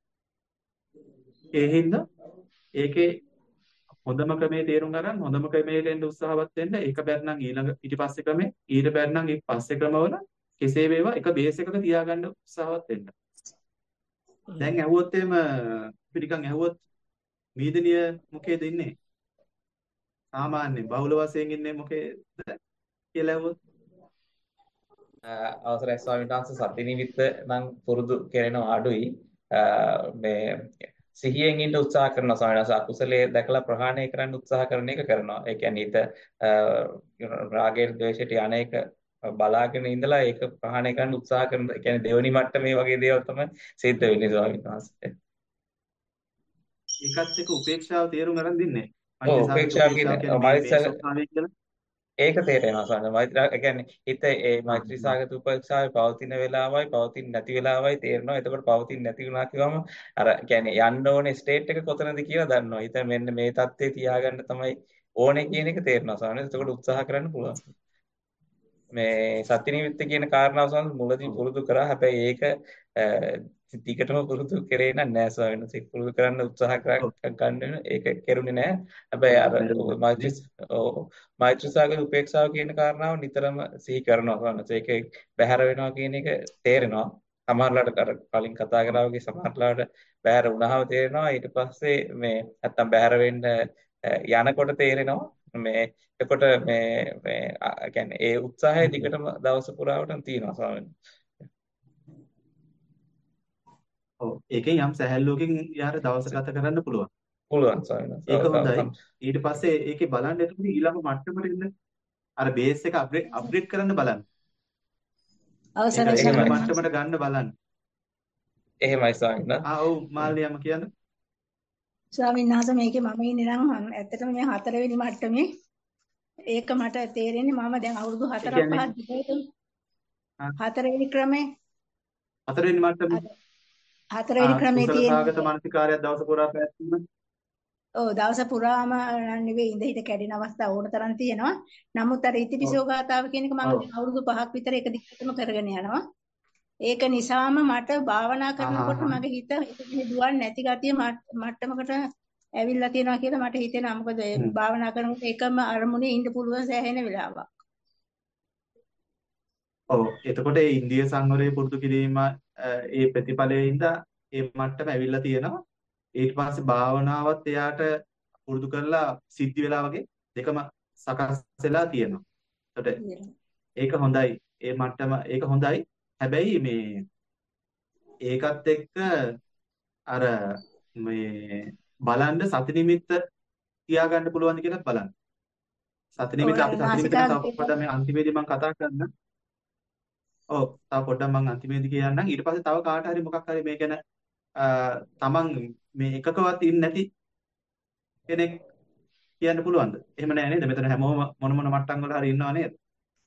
S2: ඒ හින්දා ඒකේ හොඳම ක්‍රමයේ තේරුම් ගන්න හොඳම ක්‍රමයට එන්න උත්සාහවත් වෙන්න ඒක බැරනම් ඊළඟ ඊටපස්සේ ක්‍රමේ ඊට බැරනම් ඒ පස්සේ ක්‍රමවල කෙසේ වේවා එක බේස් එකක තියාගන්න උත්සාහවත් වෙන්න. දැන් ඇහුවොත් එහෙම අපි නිකන් ඇහුවොත් මීදනිය මොකේද ඉන්නේ? සාමාන්‍යයෙන් බහුල වශයෙන් ඉන්නේ මොකේද කියලා ඇහුවොත්
S5: අවසරයි ස්වාමීන් වහන්සේ සති නිමිත්ත නම් පුරුදු කරනවා අඩුයි. මේ සිහියෙන් ඉන්න උත්සාහ කරනවා ස්වාමීන් වහන්සේ අකුසලයේ දැකලා ප්‍රහාණය කරන්න උත්සාහ කරන එක කරනවා. ඒ කියන්නේ හිත රාගයෙන් ද්වේෂයට අනේක බලාගෙන ඉඳලා ඒක ප්‍රහාණය කරන්න උත්සාහ කරන. ඒ කියන්නේ දෙවනි මට්ටමේ වගේ දේවල් තමයි සිද්ධ වෙන්නේ ස්වාමීන් වහන්සේ.
S2: ඒකත් එක්ක උපේක්ෂාව තේරුම් ගන්න දින්නේ.
S5: ඔව් උපේක්ෂාව කියන්නේ
S2: මෛත්‍රී
S5: ඒක තේරෙනවා සාමාන්‍ය මෛත්‍රී ඒ කියන්නේ හිත ඒ මෛත්‍රී සාගත උපේක්ෂාවේ පවතින වෙලාවයි පවතින නැති වෙලාවයි තේරෙනවා. එතකොට පවතින නැති වුණා කිව්වම අර කියන්නේ යන්න ඕනේ ස්ටේට් එක කොතනද කියලා දන්නවා. හිත මෙන්න මේ தත්ත්වේ තියාගන්න තමයි ඕනේ කියන එක තේරෙනවා සාමාන්‍ය. එතකොට උත්සාහ කරන්න පුළුවන්. මේ සති නිමිත්ත කියන කාරණාව සමහර මුලදී පුරුදු කරා. හැබැයි ඒක ටිකටම පුරුදු කරේ නෑ ස්වාමීන් වහන්සේ. පුරුදු කරන්න උත්සාහ ගන්න වෙන ඒක කෙරුණේ නෑ. හැබැයි අර මෛත්‍රී මෛත්‍රී සාගර උපේක්ෂාව කියන කාරණාව නිතරම සිහි කරනවා ස්වාමීන් වහන්සේ. ඒක බැහැර වෙනවා කියන එක තේරෙනවා. සමහරලාට අර කලින් කතා කරා වගේ සමහරලාට බැහැර වුණාම තේරෙනවා. ඊට පස්සේ මේ නැත්තම් බැහැර වෙන්න යනකොට තේරෙනවා. මේ එතකොට මේ මේ කියන්නේ ඒ උත්සාහය දිගටම දවස පුරාවටම තියෙනවා ස්වාමීන් වහන්සේ.
S2: ඔව් ඒකෙන් යම් සැහැල්ලුවකින් යාර දවස ගත කරන්න පුළුවන්.
S5: පුළුවන් ස්වාමීන් වහන්සේ.
S2: ඒක හොඳයි. ඊට පස්සේ ඒකේ බලන්න එතකොට ඊළඟ මට්ටමට එන්න අර බේස් එක අප්ග්‍රේඩ් අප්ග්‍රේඩ් කරන්න බලන්න.
S6: අවසරයි
S2: ඊළඟ මට්ටමට ගන්න බලන්න.
S5: එහෙමයි ස්වාමීන් වහන්සේ.
S2: ආ ඔව් මාල්ලියම කියන්නේ.
S6: ස්වාමීන් වහන්සේ මේකේ මම ඉන්නේ නම් ඇත්තටම මේ හතරවෙනි මට්ටමේ ඒක මට තේරෙන්නේ මම දැන් අවුරුදු හතරක් පහක් තිබුණා. හතරවෙනි ක්‍රමේ
S2: හතරවෙනි මට්ටමේ
S6: හතරවෙනි ක්‍රමේ තියෙන
S2: සාගත මානසිකාරය දවස පුරා පැවැත්වීම.
S6: ඔව් දවස පුරාම නෙවෙයි ඉඳ හිට කැඩෙන අවස්ථා ඕන තරම් තියෙනවා. නමුත් අර ඉතිපිසෝ ගාතාව කියන එක මම අවුරුදු පහක් විතර එක දිගටම කරගෙන යනවා. ඒක නිසාම මට භාවනා කරනකොට මගේ හිත දුවන්නේ නැති ගතිය මට්ටමකට ඇවිල්ලා තියෙනවා කියලා මට හිතෙනවා. මොකද භාවනා කරනකොට එකම අරමුණේ ඉන්න පුළුවන් සෑහෙන වෙලාවක්.
S2: ඔව් එතකොට ඒ ඉන්ද්‍රිය සංවරය පුරුදු කිරීම ඒ ප්‍රතිඵලයෙන්ද ඒ මට්ටම ඇවිල්ලා තියෙනවා. ඊට පස්සේ භාවනාවත් එයාට පුරුදු කරලා සිද්ධි වෙලා වගේ දෙකම සකස් වෙලා තියෙනවා. එතකොට ඒක හොඳයි. ඒ මට්ටම ඒක හොඳයි. හැබැයි මේ ඒකත් එක්ක අර මේ බලන්න සති නිමිත්ත තියාගන්න පුළුවන්ද කියලා බලන්න. සති නිමිත්ත අපි සති නිමිත්ත තව පොඩ්ඩක් මේ අන්තිමේදී මම කතා කරන්න. ඔව් තව පොඩ්ඩක් මම අන්තිමේදී කියන්නම්. ඊට පස්සේ තව කාට හරි මොකක් හරි මේ ගැන තමන් මේ එකකවත් ඉන්නේ නැති කෙනෙක් කියන්න පුළුවන්ද? එහෙම නෑ නේද? මෙතන හැමෝම මොන මොන මට්ටම් වල හරි ඉන්නව නේද?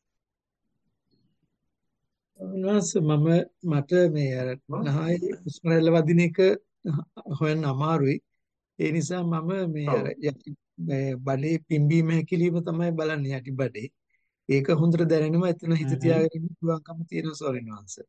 S7: විනාශ මම මට මේ අර නහයේ උස්මරල වදින එක හොයන්න අමාරුයි. ඒ නිසා මම මේ අර මේ බඩේ පිම්බීම හැකිලිම තමයි බලන්නේ යටි බඩේ. ඒක හොඳට දැනෙනවා. එතන හිත තියාගෙන ඉන්න පුළුවන්කම තියෙනවා ස්වාමීන් වහන්සේ.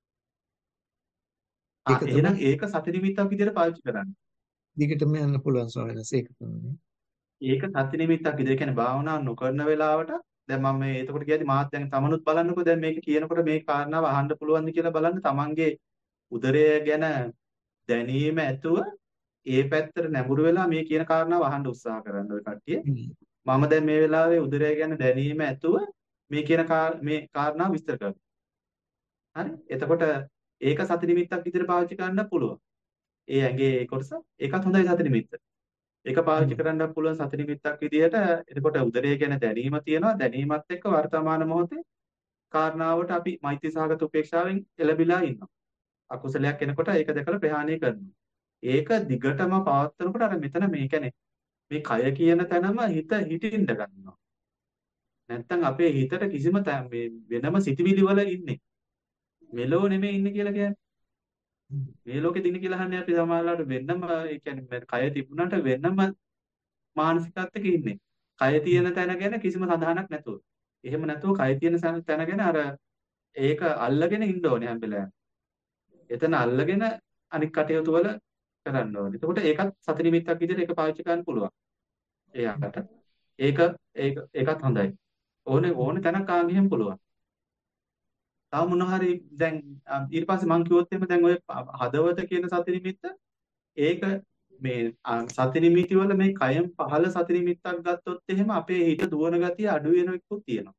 S2: ආ එහෙනම් ඒක සති නිමිත්තක් විදිහට පාවිච්චි කරන්න.
S7: දිගටම යන්න පුළුවන් ස්වාමීන් වහන්සේ ඒක තමයි.
S2: ඒක සති නිමිත්තක් විදිහට කියන්නේ භාවනා නොකරන වෙලාවට දැන් මම මේ එතකොට කියද්දි මාත් දැන් තමනුත් බලන්නකෝ දැන් මේක කියනකොට මේ කාරණාව අහන්න පුළුවන්ද කියලා බලන්න තමන්ගේ උදරය ගැන දැනීම ඇතුව ඒ පැත්තට නැඹුරු වෙලා මේ කියන කාරණාව අහන්න උත්සාහ කරන්න ඔය කට්ටිය. මම දැන් මේ වෙලාවේ උදරය ගැන දැනීම ඇතුව මේ කියන මේ කාරණාව විස්තර කරනවා. හරි? එතකොට ඒක සති නිමිත්තක් විදිහට පාවිච්චි කරන්න පුළුවන්. ඒ ඇඟේ කොටස ඒකත් හොඳයි සති නිමිත්ත. ඒක පාවිච්චි කරන්න පුළුවන් සති නිමිත්තක් විදිහට. එතකොට උදරය ගැන දැනීම තියෙනවා. දැනීමත් එක්ක වර්තමාන මොහොතේ කාරණාවට අපි මෛත්‍රී සහගත උපේක්ෂාවෙන් එළඹිලා ඉන්නවා. අකුසලයක් එනකොට ඒක දැකලා ප්‍රහාණය කරනවා. ඒක දිගටම පවත්වනකොට අර මෙතන මේ කියන්නේ මේ කය කියන තැනම හිත හිටින්න ගන්නවා. නැත්තම් අපේ හිතට කිසිම මේ වෙනම සිතිවිලි වල ඉන්නේ. මෙලෝ නෙමෙයි ඉන්නේ කියලා කියන්නේ. මේ ලෝකෙ දින කියලා අහන්නේ අපි සමාජලාට වෙන්නම ඒ කියන්නේ කය තිබුණාට වෙන්නම මානසිකත්වයක ඉන්නේ. කය තියෙන තැන ගැන කිසිම සඳහනක් නැතුව. එහෙම නැතුව කය තියෙන තැන ගැන අර ඒක අල්ලගෙන ඉන්න ඕනේ හැම වෙලාවෙම. එතන අල්ලගෙන අනික් කටයුතු වල කරන්න ඕනේ. එතකොට ඒකත් සති නිමිත්තක් විදිහට ඒක පාවිච්චි කරන්න පුළුවන්. එයාට. ඒක ඒක ඒකත් හොඳයි. ඕනේ ඕනේ තැනක ආන් ගියම පුළුවන්. තව මොන හරි දැන් ඊට පස්සේ මම කිව්වොත් එහෙම දැන් ඔය හදවත කියන සති නිමිත්ත ඒක මේ සති නිමිති වල මේ කයම් පහළ සති නිමිත්තක් ගත්තොත් එහෙම අපේ හිත දුවන ගතිය අඩු වෙන එකකුත් තියෙනවා.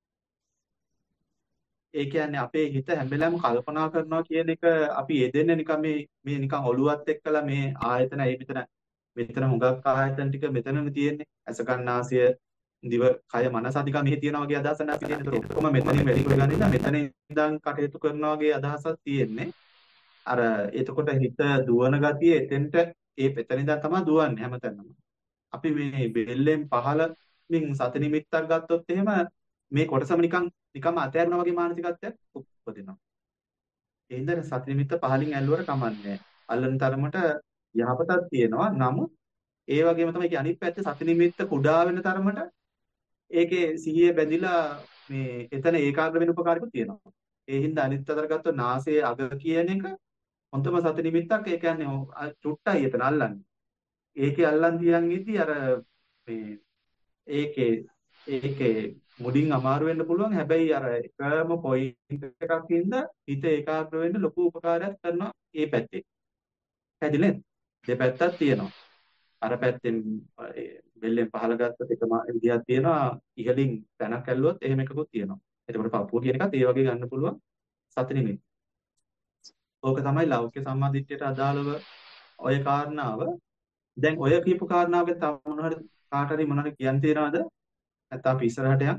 S2: ඒ කියන්නේ අපේ හිත හැම වෙලාවෙම කල්පනා කරනවා කියන එක අපි යෙදෙන්නේ නිකන් මේ මේ නිකන් ඔළුවත් එක්කලා මේ ආයතන ඒ මෙතන මෙතන හුඟක් ආයතන ටික මෙතනනේ තියෙන්නේ. අස කන්නාසය දිව කය මනස අධික මෙහි තියෙනවා වගේ අදහසක් අපි තියෙන. ඒතර ඔක්කොම මෙතනින් වැඩි කරගන්න ඉඳන් මෙතන ඉඳන් කටයුතු කරනවා වගේ අදහසක් තියෙන්නේ. අර එතකොට හිත දුවන ගතිය එතෙන්ට ඒ එතන ඉඳන් තමයි දුවන්නේ හැමතැනම. අපි මේ බෙල්ලෙන් පහළමින් සති නිමිත්තක් ගත්තොත් එහෙම මේ කොටසම නිකන් නිකම්ම අතහැරනවා වගේ මානසිකත්වයක් උපදිනවා. ඒ හින්දා සති නිමිත්ත පහලින් ඇල්ලුවට කමන්නේ. අල්ලන තරමට යහපතක් තියෙනවා. නමුත් ඒ වගේම තමයි ඒකේ අනිත් පැත්තේ සති නිමිත්ත කුඩා වෙන තරමට ඒකේ සිහිය බැඳිලා මේ එතන ඒකාග්‍ර වෙන උපකාරකුත් තියෙනවා. ඒ හින්දා අනිත් අතට ගත්තොත් නාසයේ අග කියන එක හොඳම සති නිමිත්තක්. ඒ කියන්නේ චුට්ටයි එතන අල්ලන්නේ. ඒකේ අල්ලන් තියන් ඉදි අර මේ ඒකේ ඒකේ මුඩින් අමාරු වෙන්න පුළුවන්. හැබැයි අර එකම පොයින්ට් එකක් ඉඳ හිත ඒකාග්‍ර වෙන්න ලොකු උපකාරයක් කරනවා ඒ පැත්තේ. හැදිලෙන් දෙපැත්තක් තියෙනවා. අර පැත්තෙන් බෙල්ලෙන් පහළ ගත්තත් එකම විදියක් තියෙනවා. ඉහලින් තැනක් ඇල්ලුවොත් එහෙම එකකුත් තියෙනවා. එතකොට පපුව කියන එකත් ඒ වගේ ගන්න පුළුවන් සති නිමිති. ඕක තමයි ලෞකික සම්මාදිට්ඨියට අදාළව ඔය කාරණාව. දැන් ඔය කියපු කාරණාවක තව මොන හරි කාට හරි මොන හරි කියන්න තියනවද? නැත්නම් අපි ඉස්සරහට යන්.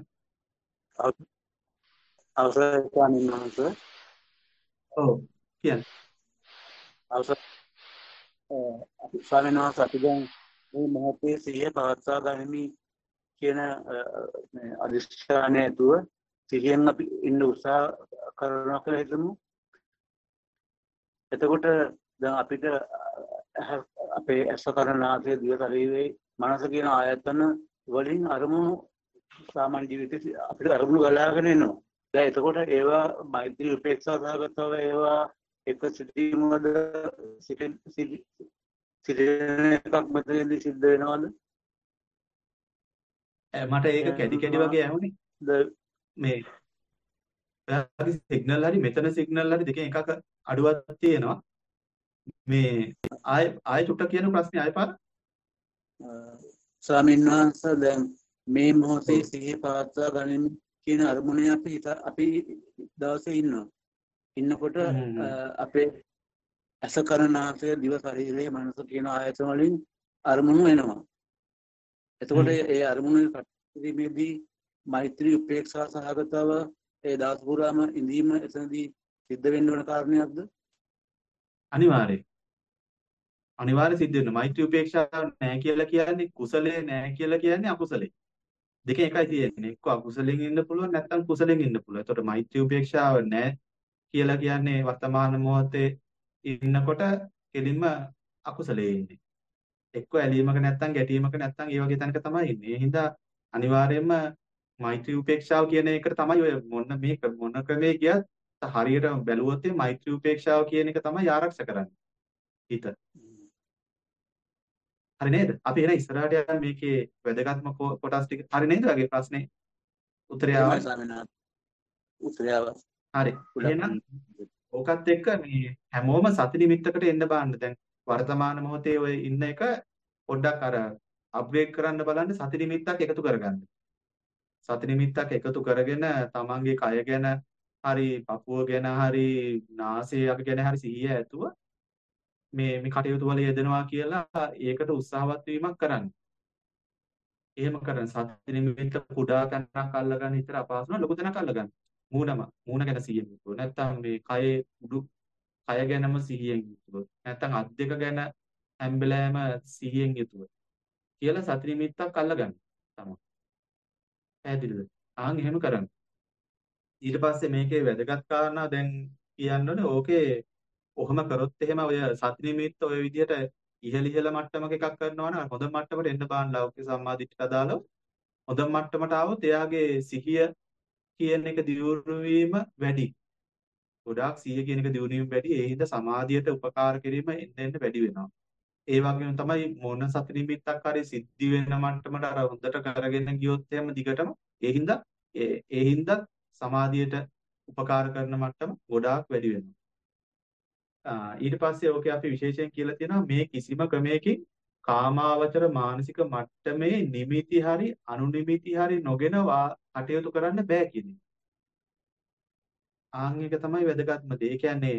S3: අවසරයි ස්වාමීන් වහන්සේ.
S2: ඔව් කියන්න.
S3: අවසර අපි ස්වාමීන් වහන්සේ අපි දැන් මේ මොහොතේ සිහිය පවත්වා ගනිමි කියන මේ අදිෂ්ඨානය ඇතුව සිහියෙන් අපි ඉන්න උත්සාහ කරනවා කියලා හිතමු. එතකොට දැන් අපිට අපේ ඇස කන නාසය දිව ශරීරයේ මනස කියන ආයතන වලින් අරමුණු සාමාන්‍ය ජීවිතේ අපිට අරමුණු ගලාගෙන එනවා. දැන් එතකොට ඒවා මෛත්‍රී උපේක්ෂා සහගතව ඒවා එක සිටීමද සිටින් සිටින එකක් මෙතනදී සිද්ධ වෙනවද?
S2: මට ඒක කැඩි කැඩි වගේ ඇහුනේ. මේ ඔයාගේ සිග්නල් හරි මෙතන සිග්නල් හරි දෙකෙන් එකක අඩුවක් තියෙනවා. මේ ආය ආය චුට්ටක් කියන ප්‍රශ්නේ ආය පාර.
S3: ස්වාමීන් වහන්සේ දැන් මේ මොහොතේ සිහිය පවත්වා ගනිමින් කියන අරමුණේ අපි අපි දවසේ ඉන්නවා. ඉන්නකොට අපේ ඇස කන නාසය දිව ශරීරයේ මනස කියන ආයතන වලින් අරමුණු එනවා. එතකොට ඒ අරමුණු කටයුතුමේදී මෛත්‍රී උපේක්ෂා සහගතව ඒ දවස් පුරාම ඉඳීම එතනදී සිද්ධ වෙන්න ඕන කාරණයක්ද?
S2: අනිවාර්යයෙන්. අනිවාර්ය සිද්ධ වෙනවා. මෛත්‍රී උපේක්ෂාව නැහැ කියලා කියන්නේ කුසලයේ නැහැ කියලා කියන්නේ අකුසලයේ. දෙකෙන් එකයි තියෙන්නේ. එක්ක අකුසලෙන් ඉන්න පුළුවන් නැත්නම් කුසලෙන් ඉන්න පුළුවන්. එතකොට මෛත්‍රී උපේක්ෂාව නැහැ කියලා කියන්නේ වර්තමාන මොහොතේ ඉන්නකොට කෙලින්ම අකුසලයේ ඉන්නේ. එක්ක ඇලීමක නැත්නම් ගැටීමක නැත්නම් ඒ වගේ තැනක තමයි ඉන්නේ. ඒ හින්දා අනිවාර්යයෙන්ම මෛත්‍රී උපේක්ෂාව කියන එකට තමයි ඔය මොන මේ මොන ක්‍රමේ ගියත් හරියට බැලුවොත් මෛත්‍රී උපේක්ෂාව කියන එක තමයි ආරක්ෂා කරන්නේ. හිත. හරි නේද? අපි එන ඉස්සරහට යන මේකේ වැදගත්ම කොටස් ටික හරි නේද? ඔයගේ ප්‍රශ්නේ උත්තරය ආවා. උත්තරය ආවා. හරි. එහෙනම් ඕකත් එක්ක මේ හැමෝම සති නිමිත්තකට එන්න බලන්න. දැන් වර්තමාන මොහොතේ ඔය ඉන්න එක පොඩ්ඩක් අර අප්ග්‍රේඩ් කරන්න බලන්න සති නිමිත්තක් එකතු කරගන්න. සති නිමිත්තක් එකතු කරගෙන තමන්ගේ කය ගැන හරි පපුව ගැන හරි නාසය අග ගැන හරි සිහිය ඇතුව මේ මේ කටයුතු වල යෙදෙනවා කියලා ඒකට උත්සාහවත් වීමක් කරන්න. එහෙම කරන සති නිමිත්ත කුඩා තැනක් අල්ලගන්න හිතට අපහසු නම් ලොකු තැනක් අල්ලගන්න. මූණම මූණ ගැන සිහියෙන් යුතුව. නැත්තම් මේ කයේ උඩු කය ගැනම සිහියෙන් යුතුව. නැත්තම් අත් දෙක ගැන හැම වෙලාවෙම සිහියෙන් යුතුව. කියලා සති නිමිත්තක් අල්ලගන්න තමයි. පැහැදිලිද? ආන් එහෙම කරන්න. ඊට පස්සේ මේකේ වැදගත් කාරණා දැන් කියන්න ඕනේ ඕකේ ඔහම කරොත් එහෙම ඔය සති නිමිත්ත ඔය විදිහට ඉහළ ඉහළ මට්ටමක එකක් කරනවා නම් හොඳ මට්ටමට එන්න බාන්න ලෞකික සම්මාදිට්ඨියට අදාළව හොඳ මට්ටමට ආවොත් එයාගේ සිහිය කියන එක දියුණු වීම වැඩි. ගොඩාක් සිහිය කියන එක දියුණු වීම වැඩි. ඒ හින්දා සමාධියට උපකාර කිරීම එන්න එන්න වැඩි වෙනවා. ඒ වගේම තමයි මොන සති නිමිත්තක් හරි සිද්ධි වෙන මට්ටමට අර හොඳට කරගෙන ගියොත් එහෙම දිගටම ඒ හින්දා ඒ ඒ හින්දා සමාධියට උපකාර කරන මට්ටම ගොඩාක් වැඩි වෙනවා. ආ ඊට පස්සේ ඕකේ අපි විශේෂයෙන් කියලා තියෙනවා මේ කිසිම ක්‍රමයකින් කාමාවචර මානසික මට්ටමේ නිමිති හරි අනුනිමිති හරි නොගෙන කටයුතු කරන්න බෑ කියන එක. ආන් එක තමයි වැදගත්ම දේ. ඒ කියන්නේ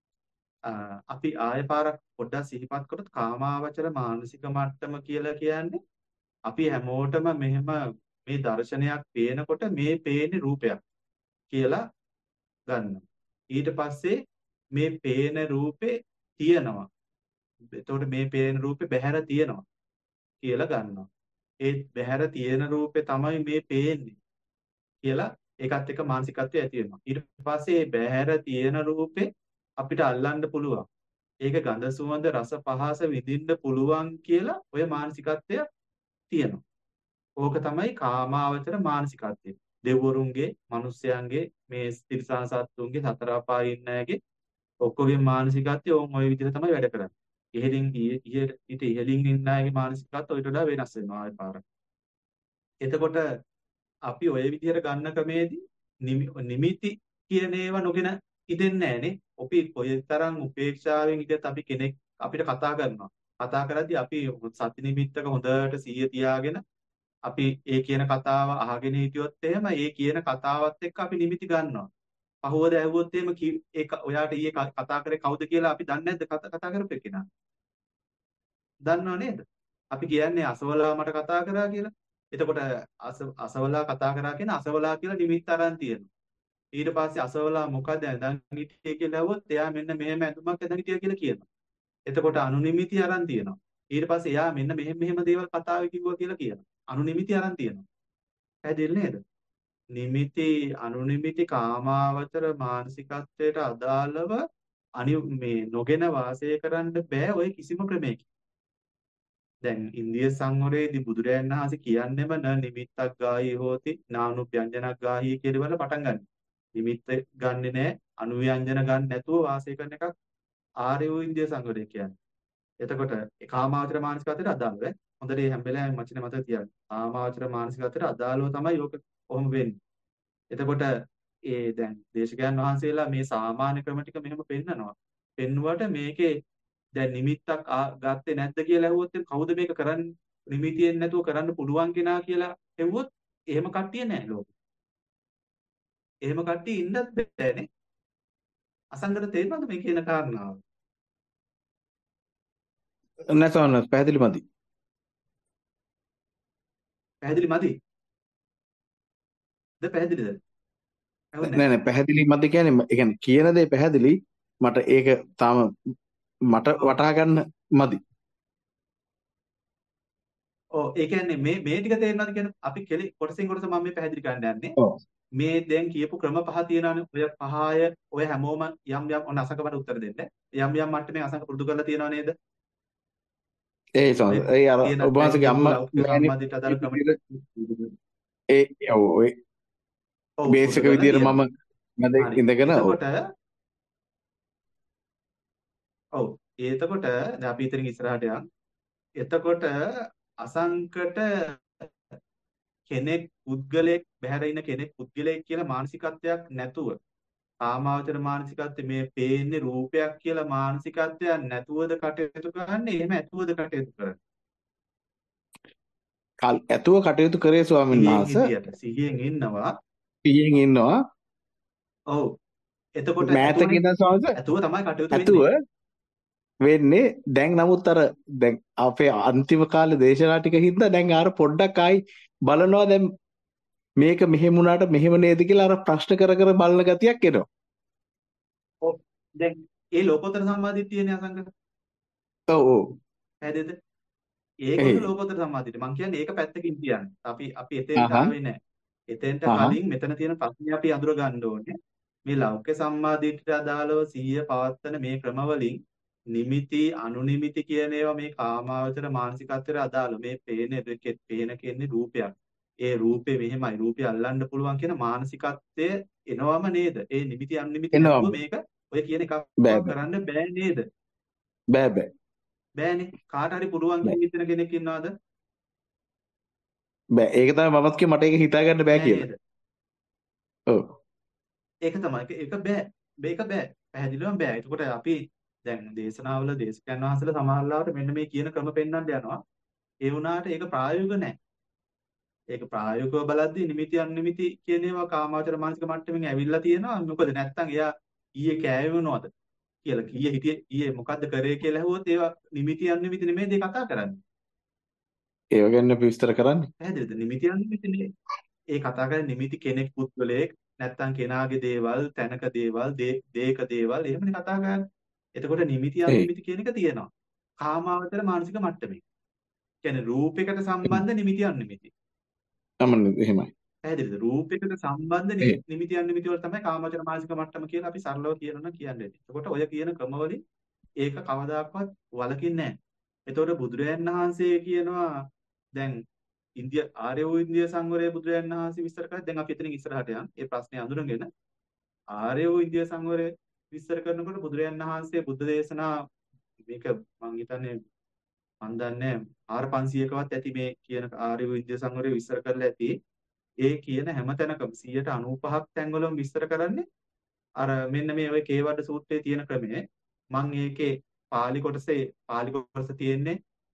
S2: අපි ආය පාරක් පොඩ්ඩක් සිහිපත් කරොත් කාමාවචර මානසික මට්ටම කියලා කියන්නේ අපි හැමෝටම මෙහෙම මේ දර්ශනයක් පේනකොට මේ පේන්නේ රූපයක් කියලා ගන්නවා. ඊට පස්සේ මේ පේන රූපේ තියෙනවා. එතකොට මේ පේන රූපේ බහැර තියෙනවා කියලා ගන්නවා. ඒ බහැර තියෙන රූපේ තමයි මේ පේන්නේ කියලා ඒකත් එක්ක මානසිකත්වය ඇති වෙනවා. ඊට පස්සේ මේ බහැර තියෙන රූපේ අපිට අල්ලන්න පුළුවන්. ඒක ගඳ සුවඳ රස පහස විඳින්න පුළුවන් කියලා ඔය මානසිකත්වය තියෙනවා. ඕක තමයි කාමාවචර මානසිකත්වය. දෙවරුන්ගේ, මිනිස්යන්ගේ, මේ තිරිසන් සත්තුන්ගේ, සතර අපායේ ඉන්න අයගේ ඔක්කොගේ මානසිකත්වය ඕන් ওই විදිහට තමයි වැඩ කරන්නේ. ඉහළින් ඉහළ ඊට ඉහළින් ඉන්න අයගේ මානසිකත්වය ඊට වඩා වෙනස් වෙනවා ආය පාර. එතකොට අපි ওই විදිහට ගන්න ක්‍රමේදී නිමිති කියන ඒවා නොගෙන ඉදෙන්නේ නැහනේ. අපි කොයිතරම් උපේක්ෂාවෙන් ඉඳත් අපි කෙනෙක් අපිට කතා කරනවා. කතා කරද්දී අපි සති නිමිත්තක හොඳට සිහිය තියාගෙන අපි ඒ කියන කතාව අහගෙන හිටියොත් එහෙම ඒ කියන කතාවත් එක්ක අපි නිමිති ගන්නවා. පහුවද ඇහුවොත් එහෙම ඒක ඔයාට ඊයේ කතා කරේ කවුද කියලා අපි දන්නේ නැද්ද කතා කරපු කෙනා? දන්නව නේද? අපි කියන්නේ අසවලා මට කතා කරා කියලා. එතකොට අසවලා කතා කරා කියන අසවලා කියලා නිමිත්ත අරන් තියෙනවා. ඊට පස්සේ අසවලා මොකද ඇඳන් හිටියේ කියලා ඇහුවොත් එයා මෙන්න මෙහෙම ඇඳුමක් ඇඳන් හිටියා කියලා කියනවා. එතකොට අනුනිමිති අරන් තියෙනවා. ඊට පස්සේ එයා මෙන්න මෙහෙම මෙහෙම දේවල් කතාවේ කිව්වා කියලා කියනවා. අනුනිමිති අරන් තියෙනවා. පැහැදිලි නේද? නිමිති අනුනිමිති කාමාවචර මානසිකත්වයට අදාළව අනි මේ නොගෙන වාසය කරන්න බෑ ඔය කිසිම ක්‍රමයකින්. දැන් ඉන්දිය සංවරයේදී බුදුරයන් වහන්සේ කියන්නේම න නිමිත්තක් ගාහී හෝති නානුප්‍යංජනක් ගාහී කියලා වල පටන් ගන්න. නිමිත්ත ගන්නෙ නෑ අනුව්‍යංජන ගන්න නැතුව වාසය කරන එකක් ආර්ය වූ ඉන්දිය සංවරය කියන්නේ. එතකොට ඒ කාමාවචර මානසිකත්වයට අදාළව හොඳට මේ හැම වෙලාවෙම වචනේ මතක තියාගන්න. කාමාවචර මානසිකත්වයට අදාළව තමයි ඕක කොහොම වෙන්නේ. එතකොට ඒ දැන් දේශකයන් වහන්සේලා මේ සාමාන්‍ය ක්‍රම ටික මෙහෙම පෙන්නනවා. පෙන්නුවට මේකේ දැන් නිමිත්තක් ගත්තේ නැද්ද කියලා ඇහුවොත් කවුද මේක කරන්නේ? නිමිතියෙන් නැතුව කරන්න පුළුවන් කෙනා කියලා ඇහුවොත් එහෙම කට්ටිය නැහැ ලෝකෙ. එහෙම කට්ටිය ඉන්නත් බෑනේ. අසංගත තේරෙනවද මේ කියන කාරණාව?
S8: නැසවන්න පැහැදිලි මදි.
S2: පැහැදිලි මදි. ද පැහැදිලිද?
S8: නෑ නෑ පැහැදිලි මදි කියන්නේ ඒ කියන්නේ කියන දේ පැහැදිලි මට ඒක තාම මට වටහා ගන්න මදි.
S2: ඔව් ඒ කියන්නේ මේ මේ ටික තේරෙනවද කියන්නේ අපි කෙලි කොටසින් කොටස මම මේ පැහැදිලි කරන්න යන්නේ. මේ දැන් කියපු ක්‍රම පහ තියෙනවානේ. ඔය පහය ඔය හැමෝම යම් යම් ඔන්න අසංක මට උත්තර දෙන්න. යම් යම් මට්ටමේ අසංක පුරුදු කරලා තියෙනව නේද?
S8: ඒ සම ඒ අර ඔබ වහන්සේගේ අම්මා
S2: සම්මාදිට අදාළ ක්‍රම
S8: ඒ ඔව් ඒ බේසික විදියට මම මැද ඉඳගෙන
S2: එතකොට ඔව් එතකොට දැන් අපි ඉතින් ඉස්සරහට යන්. එතකොට අසංකට කෙනෙක් පුද්ගලයෙක් බහැර ඉන්න කෙනෙක් පුද්ගලයෙක් කියලා මානසිකත්වයක් නැතුව කාමාවචර මානසිකත්වය මේ පේන්නේ රූපයක් කියලා මානසිකත්වයක් නැතුවද කටයුතු කරන්නේ? එහෙම ඇතුවද කටයුතු කරන්නේ?
S8: කල් ඇතුව කටයුතු කරේ ස්වාමීන් වහන්සේ.
S2: සිහියෙන් ඉන්නවා.
S8: සිහියෙන් ඉන්නවා.
S2: ඔව්. එතකොට
S8: මෑතක ඉඳන් ස්වාමීන්
S2: ඇතුව තමයි කටයුතු
S8: ඇතුව වෙන්නේ. දැන් නමුත් අර දැන් අපේ අන්තිම කාලේ දේශනා ටික හින්දා දැන් අර පොඩ්ඩක් ආයි බලනවා දැන් මේක මෙහෙම වුණාට මෙහෙම නේද කියලා අර ප්‍රශ්න කර කර බලන ගතියක් එනවා.
S2: ඔව් දැන් ඒ ලෝකෝත්තර සම්මාදිට්ඨියනේ අසංගත.
S8: ඔව් ඔව්.
S2: හැදෙද? ඒකද ලෝකෝත්තර සම්මාදිට්ඨිය. මං කියන්නේ ඒක පැත්තකින් තියන්න. අපි අපි එතෙන්ට ආවේ නැහැ. එතෙන්ට කලින් මෙතන තියෙන ප්‍රශ්නේ අපි අඳුර ගන්න ඕනේ. මේ ලෞකික සම්මාදිට්ඨියට අදාළව සිහිය පවත්තන මේ ක්‍රමවලින් නිමිති අනුනිමිති කියන ඒවා මේ කාමාවචර මානසිකත්වයට අදාළ මේ පේන දෙකෙත් පේන කියන්නේ රූපයක්. ඒ රූපේ මෙහෙමයි රූපය අල්ලන්න පුළුවන් කියන මානසිකත්වය එනවම නේද? ඒ නිමිති අනුනිමිති
S8: එනවා
S2: නැතුව මේක ඔය කියන
S8: බෑ
S2: එකක්වත්
S8: බෑ
S2: කරන්න බෑ නේද?
S8: බෑ බෑ
S2: බෑනේ. කාට හරි පුළුවන්
S8: බෑ
S2: කියන හිතන කෙනෙක් ඉන්නවද?
S8: බෑ ඒක තමයි මමත් කිය මට ඒක හිතා ගන්න බෑ
S2: නෑ
S8: කියලා.
S2: නේද?
S8: ඔව්
S2: ඒක තමයි. ඒක ඒක බෑ. මේක බෑ. පැහැදිලිවම බෑ. එතකොට අපි දැන් දේශනාවල දේශකයන් වහන්සේලා සමහරවිට මෙන්න මේ කියන ක්‍රම පෙන්වන්න යනවා. ඒ වුණාට ඒක ප්‍රායෝගික නෑ. ඒක ප්‍රායෝගිකව බලද්දී නිමිති අනුනිමිති කියන ඒවා කාමාවචර මානසික මට්ටමින් ඇවිල්ලා තියෙනවා. මොකද නැත්තම් එයා ඊයේ කෑවේ මොනවද කියලා කීයේ හිටියේ ඊයේ මොකද්ද කරේ කියලා ඇහුවොත් ඒවා නිමිති අනුනිමිති නෙමෙයි දෙක කතා කරන්නේ.
S8: ඒව ගැන අපි විස්තර කරන්නේ.
S2: පැහැදිලිද? නිමිති අනුනිමිති නේ. ඒ කතා කරන්නේ නිමිති කෙනෙක් පුද්ගලයෙක් නැත්තම් කෙනාගේ දේවල්, තැනක දේවල්, දේක දේවල් එහෙමනේ කතා කරන්නේ. එතකොට නිමිති
S8: ඒ
S2: අනුනිමිති කියන එක තියෙනවා. කාමාවචර මානසික මට්ටමේ. කියන්නේ රූපයකට සම්බන්ධ නිමිති අනුනිමිති.
S8: අමන්න එහෙමයි.
S2: පැහැදිලිද? රූපයකට සම්බන්ධ
S8: ඒ
S2: නිමි- නිමිති අනුනිමිති වල තමයි කාමවචර මානසික මට්ටම කියලා අපි සරලව කියනවා කියන්නේ. එතකොට ඔය කියන ක්‍රමවලින් ඒක කවදාකවත් වලකින්නේ නැහැ. එතකොට බුදුරජාණන් වහන්සේ කියනවා දැන් ඉන්දිය ආර්ය වූ ඉන්දිය සංවරයේ බුදුරජාණන් වහන්සේ විස්තර කරා. දැන් අපි එතනින් ඉස්සරහට යන්. ඒ ප්‍රශ්නේ අඳුනගෙන ආර්ය වූ ඉන්දිය සංවරය විස්තර කරනකොට බුදුරජාණන් වහන්සේ බුද්ධ දේශනා මේක මම හිතන්නේ මන් දන්නේ ආර පන්සියයකවත් ඇති මේ කියන ආර්ය වූ ඉන්දිය සංවරය විස්තර කරලා ඇති. ඒ කියන හැම තැනකම සියයට අනූපහක් තැන්වලම විස්තර කරන්නේ අර මෙන්න මේ ඔය කේවඩ සූත්‍රයේ තියෙන ක්‍රමය. මම ඒකේ පාලි කොටසේ පාලි කොටස තියෙන්නේ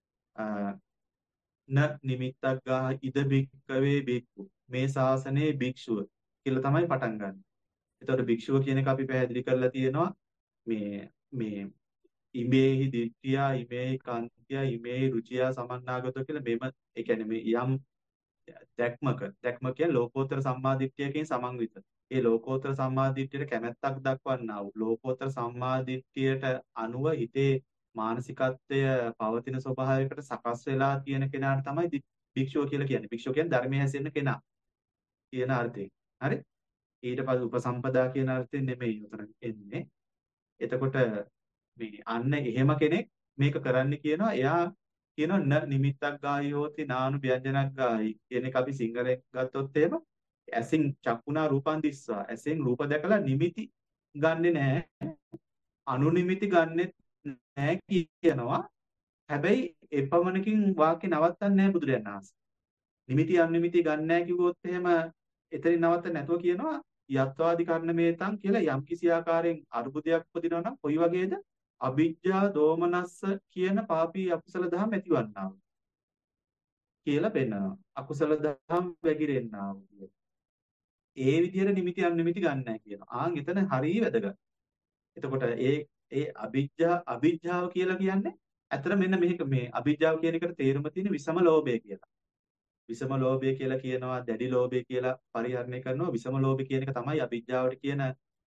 S2: න නිමිත්තක් ගාහ ඉද බික්කවේ බික්කු මේ ශාසනයේ භික්ෂුව කියලා තමයි පටන් ගන්න. එතකොට භික්ෂුව කියන එක අපි පැහැදිලි කරලා තියෙනවා මේ මේ ඉමේහි දිට්ඨියා ඉමේහි කාන්තියා ඉමේහි රුචියා සමන්නාගතෝ කියලා මෙම ඒ කියන්නේ මේ යම් දැක්මක දැක්ම කියන්නේ ලෝකෝත්තර සම්මාදිට්ඨියකින් සමන්විත. ඒ ලෝකෝත්තර සම්මාදිට්ඨියට කැමැත්තක් දක්වන්නා වූ ලෝකෝත්තර සම්මාදිට්ඨියට අනුව හිතේ මානසිකත්වය පවතින ස්වභාවයකට සකස් වෙලා තියෙන කෙනාට තමයි දි- භික්ෂුව කියලා කියන්නේ. භික්ෂුව කියන්නේ ධර්මයේ හැසිරෙන කෙනා කියන අර්ථයෙන්. හරි? ඊට පස්සේ උපසම්පදා කියන අර්ථයෙන් නෙමෙයි උතන එන්නේ. එතකොට මේ අන්න එහෙම කෙනෙක් මේක කරන්න කියනවා. එයා කියනවා න නිමිත්තක් ගාහි හෝති නානු ව්‍යංජනක් ගාහි කියන එක අපි සිංහලෙන් ගත්තොත් එහෙම ඇසින් චක්කුණා රූපං දිස්වා ඇසෙන් රූප දැකලා නිමිති ගන්නෙ නැහැ අනුනිමිති ගන්නෙත් නැහැ කියනවා. හැබැයි එපමණකින් වාක්‍ය නවත්තන්නේ නැහැ බුදුරජාණන් වහන්සේ. නිමිති අනුනිමිති ගන්න නැහැ කිව්වොත් එහෙම එතනින් නවත්තන්න නැතුව කියනවා යත්වාදි කර්ණමේතං කියලා යම් කිසි ආකාරයෙන් අරුබුදයක් උපදිනවා නම් කොයි වගේද අවිජ්ජා දෝමනස්ස කියන පාපී අකුසල දහම් ඇතිවන්නා වූ කියලා පෙන්නනවා. අකුසල දහම් වැగిරෙන්නා වූ. ඒ විදිහට නිමිති අනුනිමිති ගන්න නැහැ කියනවා. ආන් එතන හරිය වැදගත්. එතකොට ඒ ඒ අවිජ්ජා අවිජ්ජාව කියලා කියන්නේ ඇත්තට මෙන්න මේක මේ අවිජ්ජාව කියන එකට තේරුම තියෙන විසම ලෝභය කියලා. විසම ලෝභය කියලා කියනවා දැඩි ලෝභය කියලා පරිහරණය කරනවා. විසම ලෝභය කියන එක තමයි අවිජ්ජාවට කියන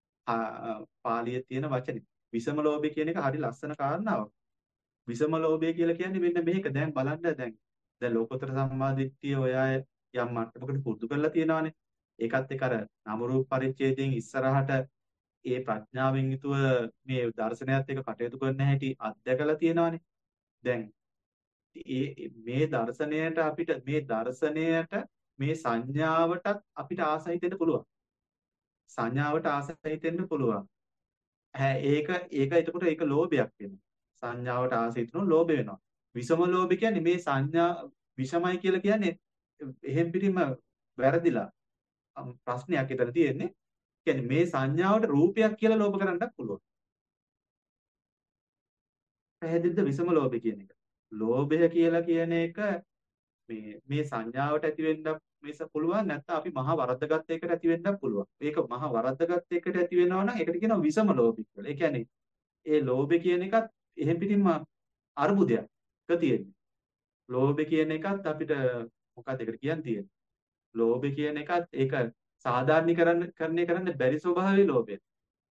S2: පාලියේ තියෙන වචනේ. විසම ලෝභය කියන එක හරි ලස්සන කාරණාවක්. විසම ලෝභය කියලා කියන්නේ මෙන්න මේක. දැන් බලන්න දැන් දැන් ලෝකෝත්තර සම්මාදිට්ඨිය ඔය අය යම් මට්ටමකට පුරුදු කරලා තියෙනවානේ. ඒකත් එක්ක අර නාම රූප පරිච්ඡේදයෙන් ඉස්සරහට ඒ ප්‍රඥාවෙන් යුතුව මේ දර්ශනයත් එක්ක කටයුතු කරන්න හැටි අත්දැකලා තියෙනවානේ. දැන් ඒ මේ දර්ශනයට අපිට මේ දර්ශනයට මේ සංඥාවටත් අපිට ආසහිතෙන්න පුළුවන්. සංඥාවට ආසහිතෙන්න පුළුවන්. ඒක ඒක එතකොට ඒක ලෝභයක් වෙනවා. සංඥාවට ආසහිතන ලෝභ වෙනවා. විසම ලෝභ කියන්නේ මේ සංඥා විසමයි කියලා කියන්නේ එහෙම් පිටින්ම වැරදිලා ප්‍රශ්නයක් එතන තියෙන්නේ. කියන්නේ මේ සංඥාවට රූපයක් කියලා ලෝභ කරන්නත් පුළුවන්. පැහැදිලිද විසම ලෝභය කියන එක? ලෝභය කියලා කියන එක මේ මේ සංඥාවට ඇති වෙන්න මේස පුළුවන් නැත්නම් අපි මහා වරද්දගත් එකට ඇති වෙන්නත් පුළුවන්. මේක මහා වරද්දගත් එකට ඇති වෙනවා නම් ඒකට කියනවා විසම ලෝභය කියලා. ඒ කියන්නේ ඒ ලෝභය කියන එකත් එහෙම් පිටින්ම අරුබුදයක් තියෙන්නේ. ලෝභය කියන එකත් අපිට මොකක්ද ඒකට කියන්න තියෙන්නේ? ලෝභය කියන එකත් ඒක සාධාරණීකරණ කරණය කරන්න බැරි ස්වභාවයේ ලෝභය.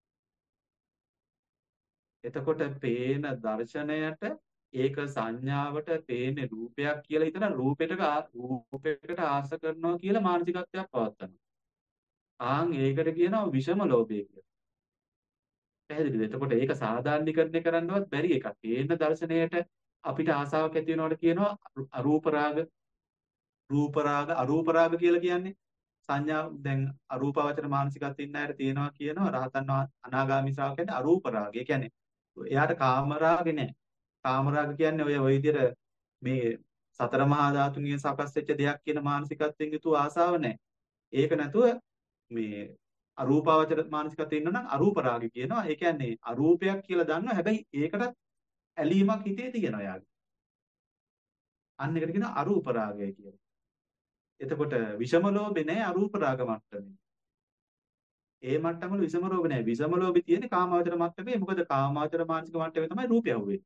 S2: එතකොට පේන දර්ශනයට ඒක සංඥාවට පේන්නේ රූපයක් කියලා හිතන රූපයකට රූපයකට ආස කරනවා කියලා මානසිකත්වයක් පවත්නවා. ආන් ඒකට කියනවා විෂම ලෝභය කියලා. පැහැදිලිද? එතකොට ඒක සාධාරණීකරණය කරන්නවත් බැරි එකක්. ඒන දර්ශනයට අපිට ආසාවක් ඇති වෙනවට කියනවා අරූප රාග, රූප රාග, අරූප රාග කියලා කියන්නේ සංඥා. දැන් අරූපාවචර මානසිකත්වයේ ඉන්න අයට තියෙනවා කියනවා රහතන් අනාගාමී ශ්‍රාවකයන්ට අරූප රාගය. ඒ කියන්නේ එයාට කාම රාගේ නැහැ. කාම රාග කියන්නේ ඔය ඔය විදිහට මේ සතර මහා ධාතුන්ගෙන් සකස් වෙච්ච දෙයක් කියන මානසිකත්වයෙන් යුතු ආසාව නැහැ. ඒක නැතුව මේ අරූපාවචර මානසිකත්වයේ ඉන්න නම් අරූප රාගය කියනවා. ඒ කියන්නේ අරූපයක් කියලා දන්නවා. හැබැයි ඒකටත් ඇලීමක් හිතේ තියෙනවා යාගේ. අන්න එකට කියනවා අරූප රාගය කියලා. එතකොට විෂම ලෝභේ නැහැ අරූප රාග මට්ටමේ. ඒ මට්ටමවල විෂම ලෝභ නැහැ. විෂම ලෝභේ තියෙන්නේ කාමාවචර මට්ටමේ. මොකද කාමාවචර මානසික මට්ටමේ තමයි රූපය අහුවෙන්නේ.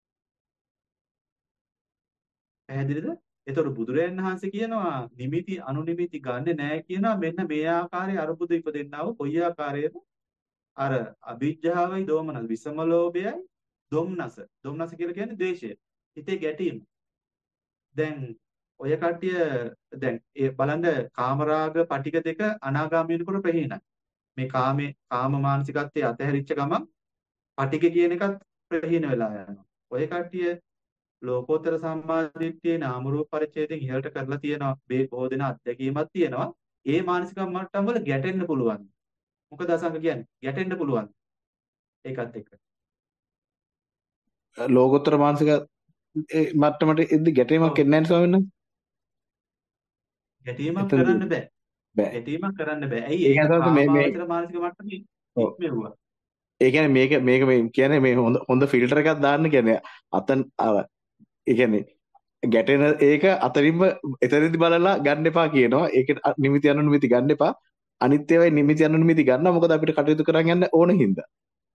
S2: පැහැදිලිද? එතකොට බුදුරයන් වහන්සේ කියනවා නිමිති අනුනිමිති ගන්නෙ නැහැ කියනවා. මෙන්න මේ ආකාරයේ අරුබුද ඉපදෙන්නා වූ කොයි ආකාරයේද? අර අවිජ්ජාවයි දෝමනස විෂම ලෝභයයි දොම්නස. දොම්නස කියලා කියන්නේ ද්වේෂය. හිතේ ගැටීම. දැන් ඔය කට්ටිය දැන් ඒ බලන්න කාමරාග පටික දෙක අනාගාමී වෙනකොට ප්‍රහීනයි. මේ කාමේ කාම මානසිකත්වයේ අතහැරිච්ච ගමන් පටික කියන එකත් ප්‍රහීන වෙලා යනවා. ඔය කට්ටිය ලෝකෝත්තර සම්මාදිට්ඨියේ නාම රූප පරිච්ඡේදයෙන් ඉහළට කරලා තියෙනවා. මේ බොහෝ දෙනා අත්දැකීමක් තියෙනවා. ඒ මානසික මට්ටම් වල ගැටෙන්න පුළුවන්. මොකද අසංග කියන්නේ ගැටෙන්න පුළුවන්. ඒකත් එක්ක.
S8: ලෝකෝත්තර මානසික ඒ මට්ටමට එද්දි ගැටීමක් එන්නේ නැහැ ස්වාමීන් වහන්සේ.
S2: ගැටීමක් කරන්න බෑ.
S8: බෑ.
S2: ගැටීමක් කරන්න බෑ. ඇයි
S8: ඒක
S2: ඒක
S8: තමයි මේ මේ
S2: කාමාවචර මානසික මට්ටමේ ඉක්මෙව්වා.
S8: ඒ කියන්නේ මේක මේක මේ කියන්නේ මේ හොඳ හොඳ ෆිල්ටර් එකක් දාන්න කියන්නේ අතන් අර ඒ කියන්නේ ගැටෙන ඒක අතරින්ම එතනදි බලලා ගන්න එපා කියනවා. ඒකට නිමිති අනුනිමිති ගන්න එපා. අනිත් ඒවායි නිමිති අනුනිමිති ගන්නවා. මොකද අපිට කටයුතු කරන් යන්න ඕන හින්දා.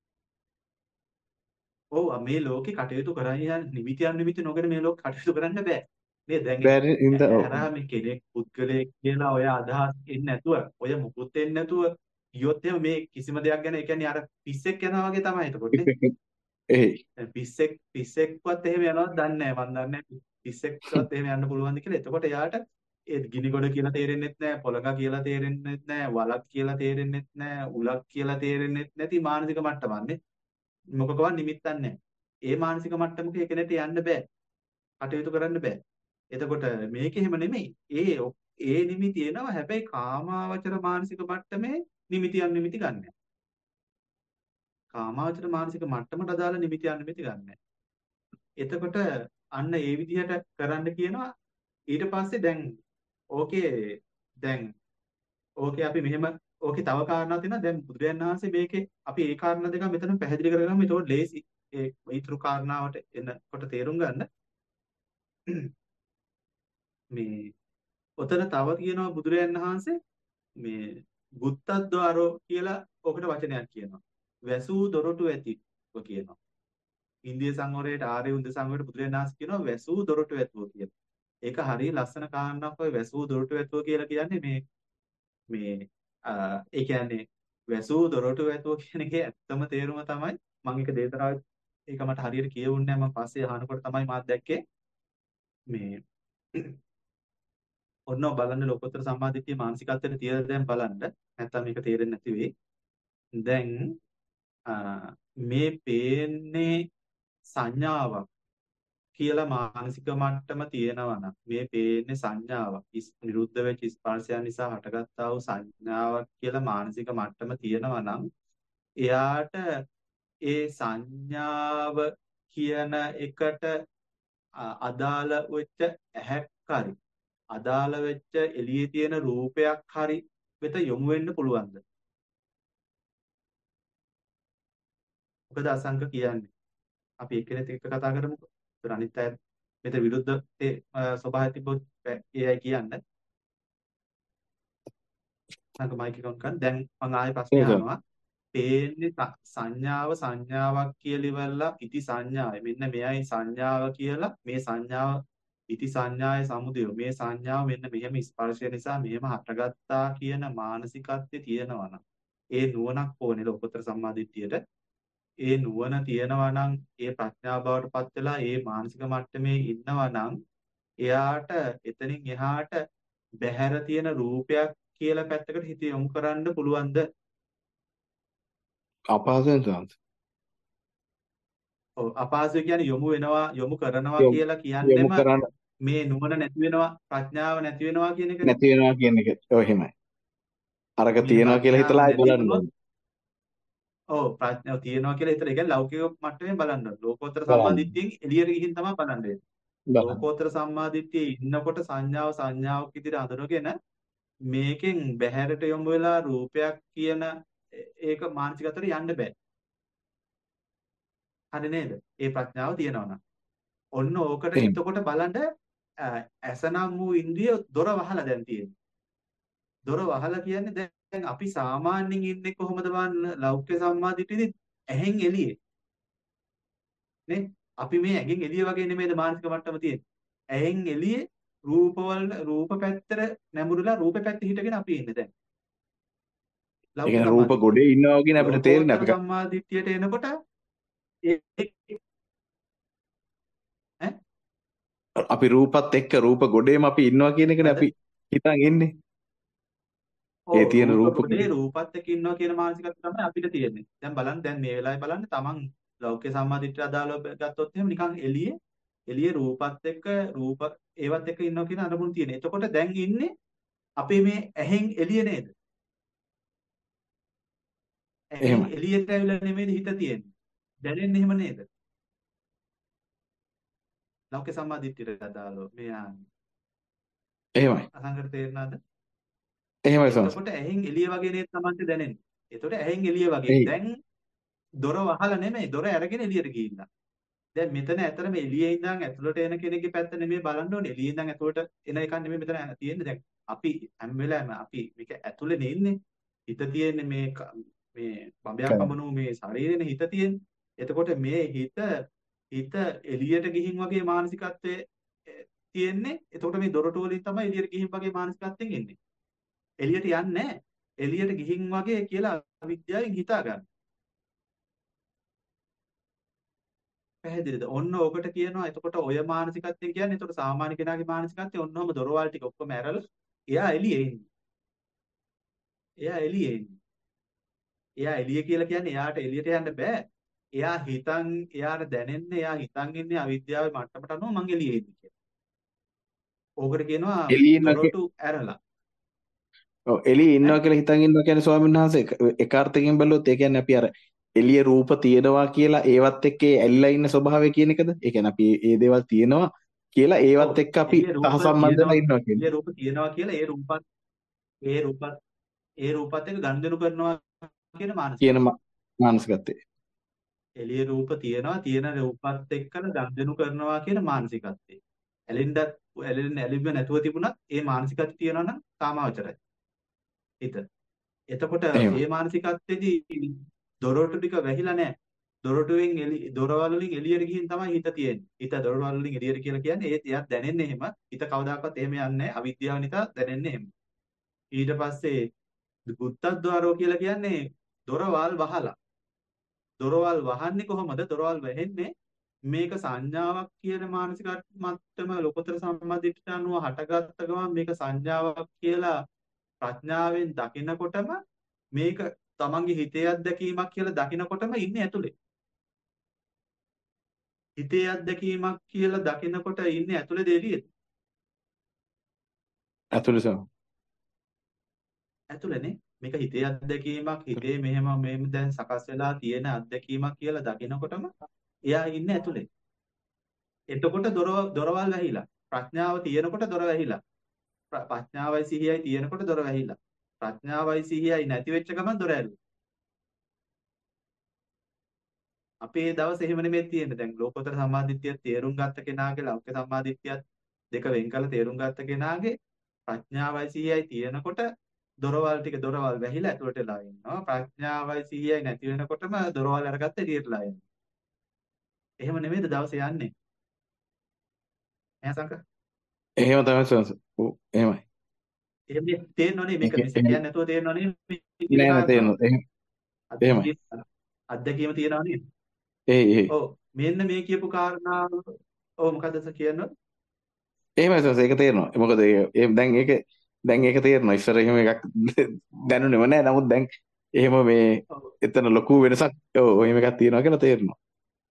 S2: ඔව් මේ ලෝකේ කටයුතු කරන් යන නිමිති අනුනිමිති නොගෙන මේ ලෝකේ කටයුතු කරන්න බෑ. නේද? දැන්
S8: බැරි හින්දා ඔව්.
S2: ඇහැරා මේ කෙනෙක් පුද්ගලයෙක් කියලා ඔය අදහස් එන්නේ නැතුව ඔය මුකුත් එන්නේ නැතුව ගියොත් එහෙම මේ කිසිම දෙයක් ගැන ඒ කියන්නේ අර පිස්සෙක් යනවා වගේ තමයි එතකොට නේ.
S8: එහේ.
S2: දැන් පිස්සෙක් පිස්සෙක්වත් එහෙම යනවද දන්නේ නැහැ. මම දන්නේ නැහැ පිස්සෙක්වත් එහෙම යන්න පුළුවන්ද කියලා. එතකොට එයාට ඒ ගිනිගොඩ කියලා තේරෙන්නෙත් නැහැ, පොලක කියලා තේරෙන්නෙත් නැහැ, වලක් කියලා තේරෙන්නෙත් නැහැ, උලක් කියලා තේරෙන්නෙත් නැති මානසික මට්ටමන්නේ. මොකකවත් නිමිත්තක් නැහැ. ඒ මානසික මට්ටමක ඒ කෙනෙක්ට යන්න බෑ. කටයුතු කරන්න බෑ. එතකොට මේක එහෙම නෙමෙයි. ඒ ඒ නිමිති එනවා. හැබැයි කාමාවචර මානසික මට්ටමේ නිමිති අනිමිති ගන්න. කාමාවචර මානසික මට්ටමට අදාළ නිමිති අනිමිති ගන්න. එතකොට අන්න ඒ විදිහට කරන්න කියනවා. ඊට පස්සේ දැන් ඕකේ දැන් ඕකේ අපි මෙහෙම ඕකේ තව කාරණා තියෙනවා. දැන් බුදුරජාණන් වහන්සේ මේකේ අපි ඒ කාරණා දෙක මෙතන පැහැදිලි කරගමු. ඒතකොට ලේසි ඒ ඊතුරු කාරණාවට එනකොට තේරුම් ගන්න. මේ ඔතන තව කියනවා බුදුරජාණන් වහන්සේ මේ බුත්තද්වාරෝ කියලා ඔකට වචනයක් කියනවා. වැසූ දොරටු ඇතිව කියනවා. ඉන්දිය සංවරයට ආර්ය උන්ද සංවරයට බුදුරජාණන් වහන්සේ කියනවා වැසූ දොරටු ඇතුව කියලා. ඒක හරිය ලස්සන කාරණාවක්. ඔය වැසූ දොරටු ඇතුව කියලා කියන්නේ මේ මේ ඒ කියන්නේ වැසූ දොරටු ඇතුව කියන එකේ ඇත්තම තේරුම තමයි මම එක දේශනාවක් ඒක මට හරියට කියවුන්නේ නැහැ. මම පස්සේ අහනකොට තමයි මාත් දැක්කේ මේ ඔන්න බලන්න ලෝකෝත්තර සම්මාදිට්ඨිය මානසිකත්වයට තියලා දැන් බලන්න. නැත්තම් මේක තේරෙන්නේ නැති වෙයි. දැන් මේ පේන්නේ සංඥාවක් කියලා මානසික මට්ටම තියෙනවා නම් මේ පේන්නේ සංඥාවක් නිරුද්ධ වෙච්ච ස්පර්ශයන් නිසා හටගත්තා වූ සංඥාවක් කියලා මානසික මට්ටම තියෙනවා නම් එයාට ඒ සංඥාව කියන එකට අදාළ වෙච්ච ඇහැක් හරි අදාළ වෙච්ච එළියේ තියෙන රූපයක් හරි වෙත යොමු වෙන්න පුළුවන්ද? මොකද අසංක කියන්නේ අපි එක්කෙනෙක් එක්ක කතා කරමුකෝ. ඒතර අනිත් අය මෙතන විරුද්ධ ඒ ස්වභාවය තිබ්බොත් ඒ අය කියන්න. සංක මයික් එක ඔන් කරන් දැන් මම ආයෙ ප්‍රශ්නේ අහනවා. පේන්නේ සංඥාව සංඥාවක් කියලා ඉවරලා ඉති සංඥාවයි. මෙන්න මෙයයි සංඥාව කියලා මේ සංඥාව ඉති සංඥාය සමුදය. මේ සංඥාව මෙන්න මෙහෙම ස්පර්ශය නිසා මෙහෙම හටගත්තා කියන මානසිකත්වයේ තියෙනවා නම් ඒ නුවණක් ඕනේ ලෝකෝත්තර සම්මාදිට්ඨියට. ඒ නුවණ තියෙනවා නම් ඒ ප්‍රඥා බවට පත් වෙලා ඒ මානසික මට්ටමේ ඉන්නවා නම් එයාට එතනින් එහාට බැහැර තියෙන රූපයක් කියලා පැත්තකට හිත යොමු කරන්න පුළුවන්ද?
S8: අපහසුයෙන් සාංශ.
S2: ඔව් අපහසු කියන්නේ යොමු වෙනවා යොමු කරනවා
S8: යොමු
S2: කියලා
S8: යොමු
S2: කියන්නෙම
S8: කරන්න
S2: මේ නුවණ නැති වෙනවා ප්‍රඥාව නැති වෙනවා කියන එකනේ.
S8: නැති වෙනවා කියන එක. ඔව් එහෙමයි. අරක
S2: මෙන්න
S8: තියනවා කියලා
S2: ප්‍රඥාව
S8: හිතලා ආයි
S2: නැති
S8: බලන්න
S2: වුණොත්
S8: ඕනේ.
S2: ඔව් ප්‍රඥාව තියෙනවා කියලා හිතලා ඒ කියන්නේ ලෞකික මට්ටමේ බලන්න ඕනේ. ලෝකෝත්තර
S8: බලන්න.
S2: සම්මාදිට්ඨියෙන් එළියට ගිහින් තමයි බලන්න වෙන්නේ.
S8: බලන්න.
S2: ලෝකෝත්තර සම්මාදිට්ඨියේ ඉන්නකොට සංඥාව සංඥාවක් විදිහට අඳුනගෙන මේකෙන් බැහැරට යොමු වෙලා රූපයක් කියන ඒක මානසිකතර යන්න බෑ. හරි නේද? ඒ ප්‍රඥාව තියෙනවා නම්. ඔන්න ඕකට
S8: එහෙම.
S2: එතකොට බලන්න ඇසනම් වූ ඉන්ද්‍රිය දොර වහලා දැන් තියෙන්නේ. දොර වහලා කියන්නේ දැන් අපි සාමාන්‍යයෙන් ඉන්නේ කොහොමද බලන්න ලෞකික සම්මාදිටියේදී ඇහෙන් එළියේ. නේ? අපි මේ ඇහෙන් එළිය වගේ නෙමෙයිද මානසික මට්ටම තියෙන්නේ. ඇහෙන් එළියේ රූපවල රූප පැත්තට නැඹුරුලා රූප පැත්තේ හිටගෙන අපි ඉන්නේ දැන්.
S8: ඒ
S2: ලෞකික
S8: කියන්නේ රූප
S2: සම්මාදිටිය.
S8: ගොඩේ ඉන්නවා කියන අපිට තේරෙන්නේ
S2: ලෝකෝත්තර
S8: අපි
S2: සම්මාදිටියට එනකොට ඒ ඈ
S8: අපි රූපත් එක්ක රූප ගොඩේම අපි ඉන්නවා කියන එකනේ
S2: මොකද?
S8: අපි හිතන් ඉන්නේ. ඒ
S2: ඔව්
S8: තියෙන
S2: රූප
S8: රූප
S2: ගොඩේ
S8: ගොඩේ.
S2: රූපත් එක්ක ඉන්නවා කියන මානසිකත්වය තමයි අපිට තියෙන්නේ. දැන් බලන්න දැන් මේ වෙලාවේ බලන්න තමන් ලෞකික සම්මාදිට්ඨිය අදාළව ගත්තොත් එහෙම නිකන් එළියේ එළියේ රූපත් එක්ක රූප ඒවත් එක්ක ඉන්නවා කියන අරමුණ තියෙන. එතකොට දැන් ඉන්නේ අපේ මේ ඇහෙන් එළිය නේද? ඇහෙන්
S8: එහෙමයි.
S2: එළියට ඇවිල්ලා නෙමෙයි හිත තියෙන්නේ. දැනෙන්නේ එහෙම නේද? ලෞකික සම්මාදිට්ඨියට අදාළව මේ ආන්නේ.
S8: එහෙමයි.
S2: අසංගත තේරෙනවද?
S8: එහෙමයි සංස.
S2: එතකොට ඇහෙන් එළිය වගේ නේද තමන්ට දැනෙන්නේ. එතකොට ඇහෙන් එළිය වගේ.
S8: එයි.
S2: දැන් දොර වහලා නෙමෙයි දොර අරගෙන එළියට ගිහිල්ලා. දැන් මෙතන ඇතරම එළියේ ඉඳන් ඇතුළට එන කෙනෙක්ගේ පැත්ත නෙමෙයි බලන්න ඕනේ. එළියේ ඉඳන් ඇතුළට එන එකක් නෙමෙයි මෙතන තියෙන්නේ. දැන් අපි හැම වෙලාවෙම අපි මේක ඇතුළේනේ ඉන්නේ. හිත තියෙන්නේ මේ මේ බඹයක් පමණු මේ ශරීරේනේ හිත තියෙන්නේ. එතකොට මේ හිත හිත එළියට ගිහින් වගේ මානසිකත්වයේ තියෙන්නේ. එතකොට මේ දොරටු වලින් තමයි එළියට ගිහින් වගේ මානසිකත්වයෙන් එන්නේ. එළියට යන්නේ නැහැ. එළියට ගිහින් වගේ කියලා අවිද්‍යාවෙන් හිතා ගන්න. පැහැදිලිද? ඔන්න ඕකට කියනවා. එතකොට ඔය මානසිකත්වයෙන් කියන්නේ එතකොට සාමාන්‍ය කෙනාගේ මානසිකත්වය ඔන්නෝම දොරවල් ටික ඔක්කොම ඇරලා එයා එළියේ ඉන්නේ. එයා එළියේ ඉන්නේ. එයා එළිය කියලා කියන්නේ එයාට එළියට යන්න බෑ. එයා හිතන් එයාට දැනෙන්නේ එයා හිතන් ඉන්නේ අවිද්‍යාවේ මට්ටමට අනුව මං එළියේ ඉන්නේ කියලා. ඕකට කියනවා
S8: එළියේ ඉන්නවා
S2: දොරටු ඇරලා.
S8: ඔව් එළියේ
S2: ඈ
S8: ඉන්නවා කියලා හිතන් ඉන්නවා කියන්නේ ස්වාමීන් වහන්සේ එක අර්ථකින් බැලුවොත් ඒ කියන්නේ අපි අර එළියේ රූප තියෙනවා කියලා ඒවත් එක්ක ඇලිලා ඉන්න ස්වභාවය කියන එකද? ඒ කියන්නේ අපි ඒ දේවල් තියෙනවා කියලා ඒවත්
S2: ඔව්
S8: එක්ක අපි
S2: එළියේ රූප
S8: සහසම්බන්ධ
S2: තියෙනවා
S8: වෙලා ඉන්නවා කියන්නේ.
S2: එළියේ රූප තියෙනවා කියලා ඒ රූපත් ඒ රූපත් ඒ රූපත් එක්ක ගනුදෙනු කරනවා කියන මානසිකත්වය.
S8: කියන මා- මානසිකත්වය.
S2: එළියේ රූප තියෙනවා තියෙන රූපත් එක්කන ගනුදෙනු කරනවා කියන මානසිකත්වය. ඇලෙන්නත් ඇලෙන්න ඇලින්න නැතුව තිබුණත් ඒ මානසිකත්වය තියෙනවා නම් කාමාවචරයි. හිත. එතකොට
S8: එහෙම.
S2: ඒ මානසිකත්වයේදී දොරටු ටික වැහිලා නැහැ. දොරටුවෙන් එලි දොරවල් වලින් එළියට ගිහින් තමයි හිත තියෙන්නේ. හිත දොරවල් වලින් එළියට කියලා කියන්නේ ඒත් එයාත් දැනෙන්නේ එහෙම. හිත කවදාකවත් එහෙම යන්නේ නැහැ. අවිද්‍යාව නිසා දැනෙන්නේ එහෙම. ඊට පස්සේ බුත්තද්වාරෝ කියලා කියන්නේ දොරවල් වහලා. දොරවල් වහන්නේ කොහොමද? දොරවල් වැහෙන්නේ මේක සංඥාවක් කියන මානසික මට්ටම ලෝකෝත්තර සම්මාදිට්ඨිය අනුව හටගත්ත ගමන් මේක සංඥාවක් කියලා ප්‍රඥාවෙන් දකිනකොටම මේක තමන්ගේ හිතේ අත්දැකීමක් කියලා දකිනකොටම ඉන්නේ ඇතුලේ. හිතේ අත්දැකීමක් කියලා දකිනකොට ඉන්නේ ඇතුලේද එළියේද?
S8: ඇතුළේ සම.
S2: ඇතුලේනේ. මේක හිතේ අත්දැකීමක් හිතේ මෙහෙම මෙහෙම දැන් සකස් වෙලා තියෙන අත්දැකීමක් කියලා දකිනකොටම එයා ඉන්නේ ඇතුලේ. එතකොට දොර දොරවල් වැහිලා. ප්‍රඥාව තියෙනකොට දොර වැහිලා. ප්‍රඥාවයි සිහියයි තියෙනකොට දොර වැහිලා. ප්‍රඥාවයි සිහියයි නැති වෙච්ච ගමන් දොර ඇරුවා. අපේ දවස් එහෙම නෙමෙයි තියෙන්නේ. දැන් ලෝකෝත්තර සම්මාදිට්ඨිය තේරුම් ගත්ත කෙනාගේ ලෞකික සම්මාදිට්ඨියත් දෙක වෙන් කළ තේරුම් ගත්ත කෙනාගේ ප්‍රඥාවයි සිහියයි තියෙනකොට දොරවල් ටික දොරවල් වැහිලා ඇතුළට ලා ඉන්නවා. ප්‍රඥාවයි සිහියයි නැති වෙනකොටම දොරවල් අරගත්ත එළියටලා යනවා. එහෙම නෙමෙයිද දවසේ යන්නේ? එහෙනම් සංක
S8: එහෙම තමයි සංස. ඔව් එහෙමයි.
S2: එහෙම තේරෙනවනේ මේක
S8: ඒක-
S2: මෙසේ කියන්නේ නැතුව තේරෙනවනේ මේ
S8: නෑ නෑ තේරෙනවා. එහෙම එහෙමයි.
S2: අත්දැකීම අත්දැකීම තියනවා නේද?
S8: ඒ ඒ
S2: ඔව් මෙන්න මේ කියපු කාරණාව ඔව් මොකද්ද සර් කියන්නේ?
S8: එහෙමයි සංස ඒක තේරෙනවා. මොකද ඒ ඒ- දැන් ඒක දැන් ඒක තේරෙනවා. ඉස්සර එහෙම එකක් දැනුනේම නැහැ. නමුත් දැන් එහෙම මේ
S2: ඔව්
S8: එතන ලොකු වෙනසක් ඔව් එහෙම එකක් තියෙනවා කියලා තේරෙනවා.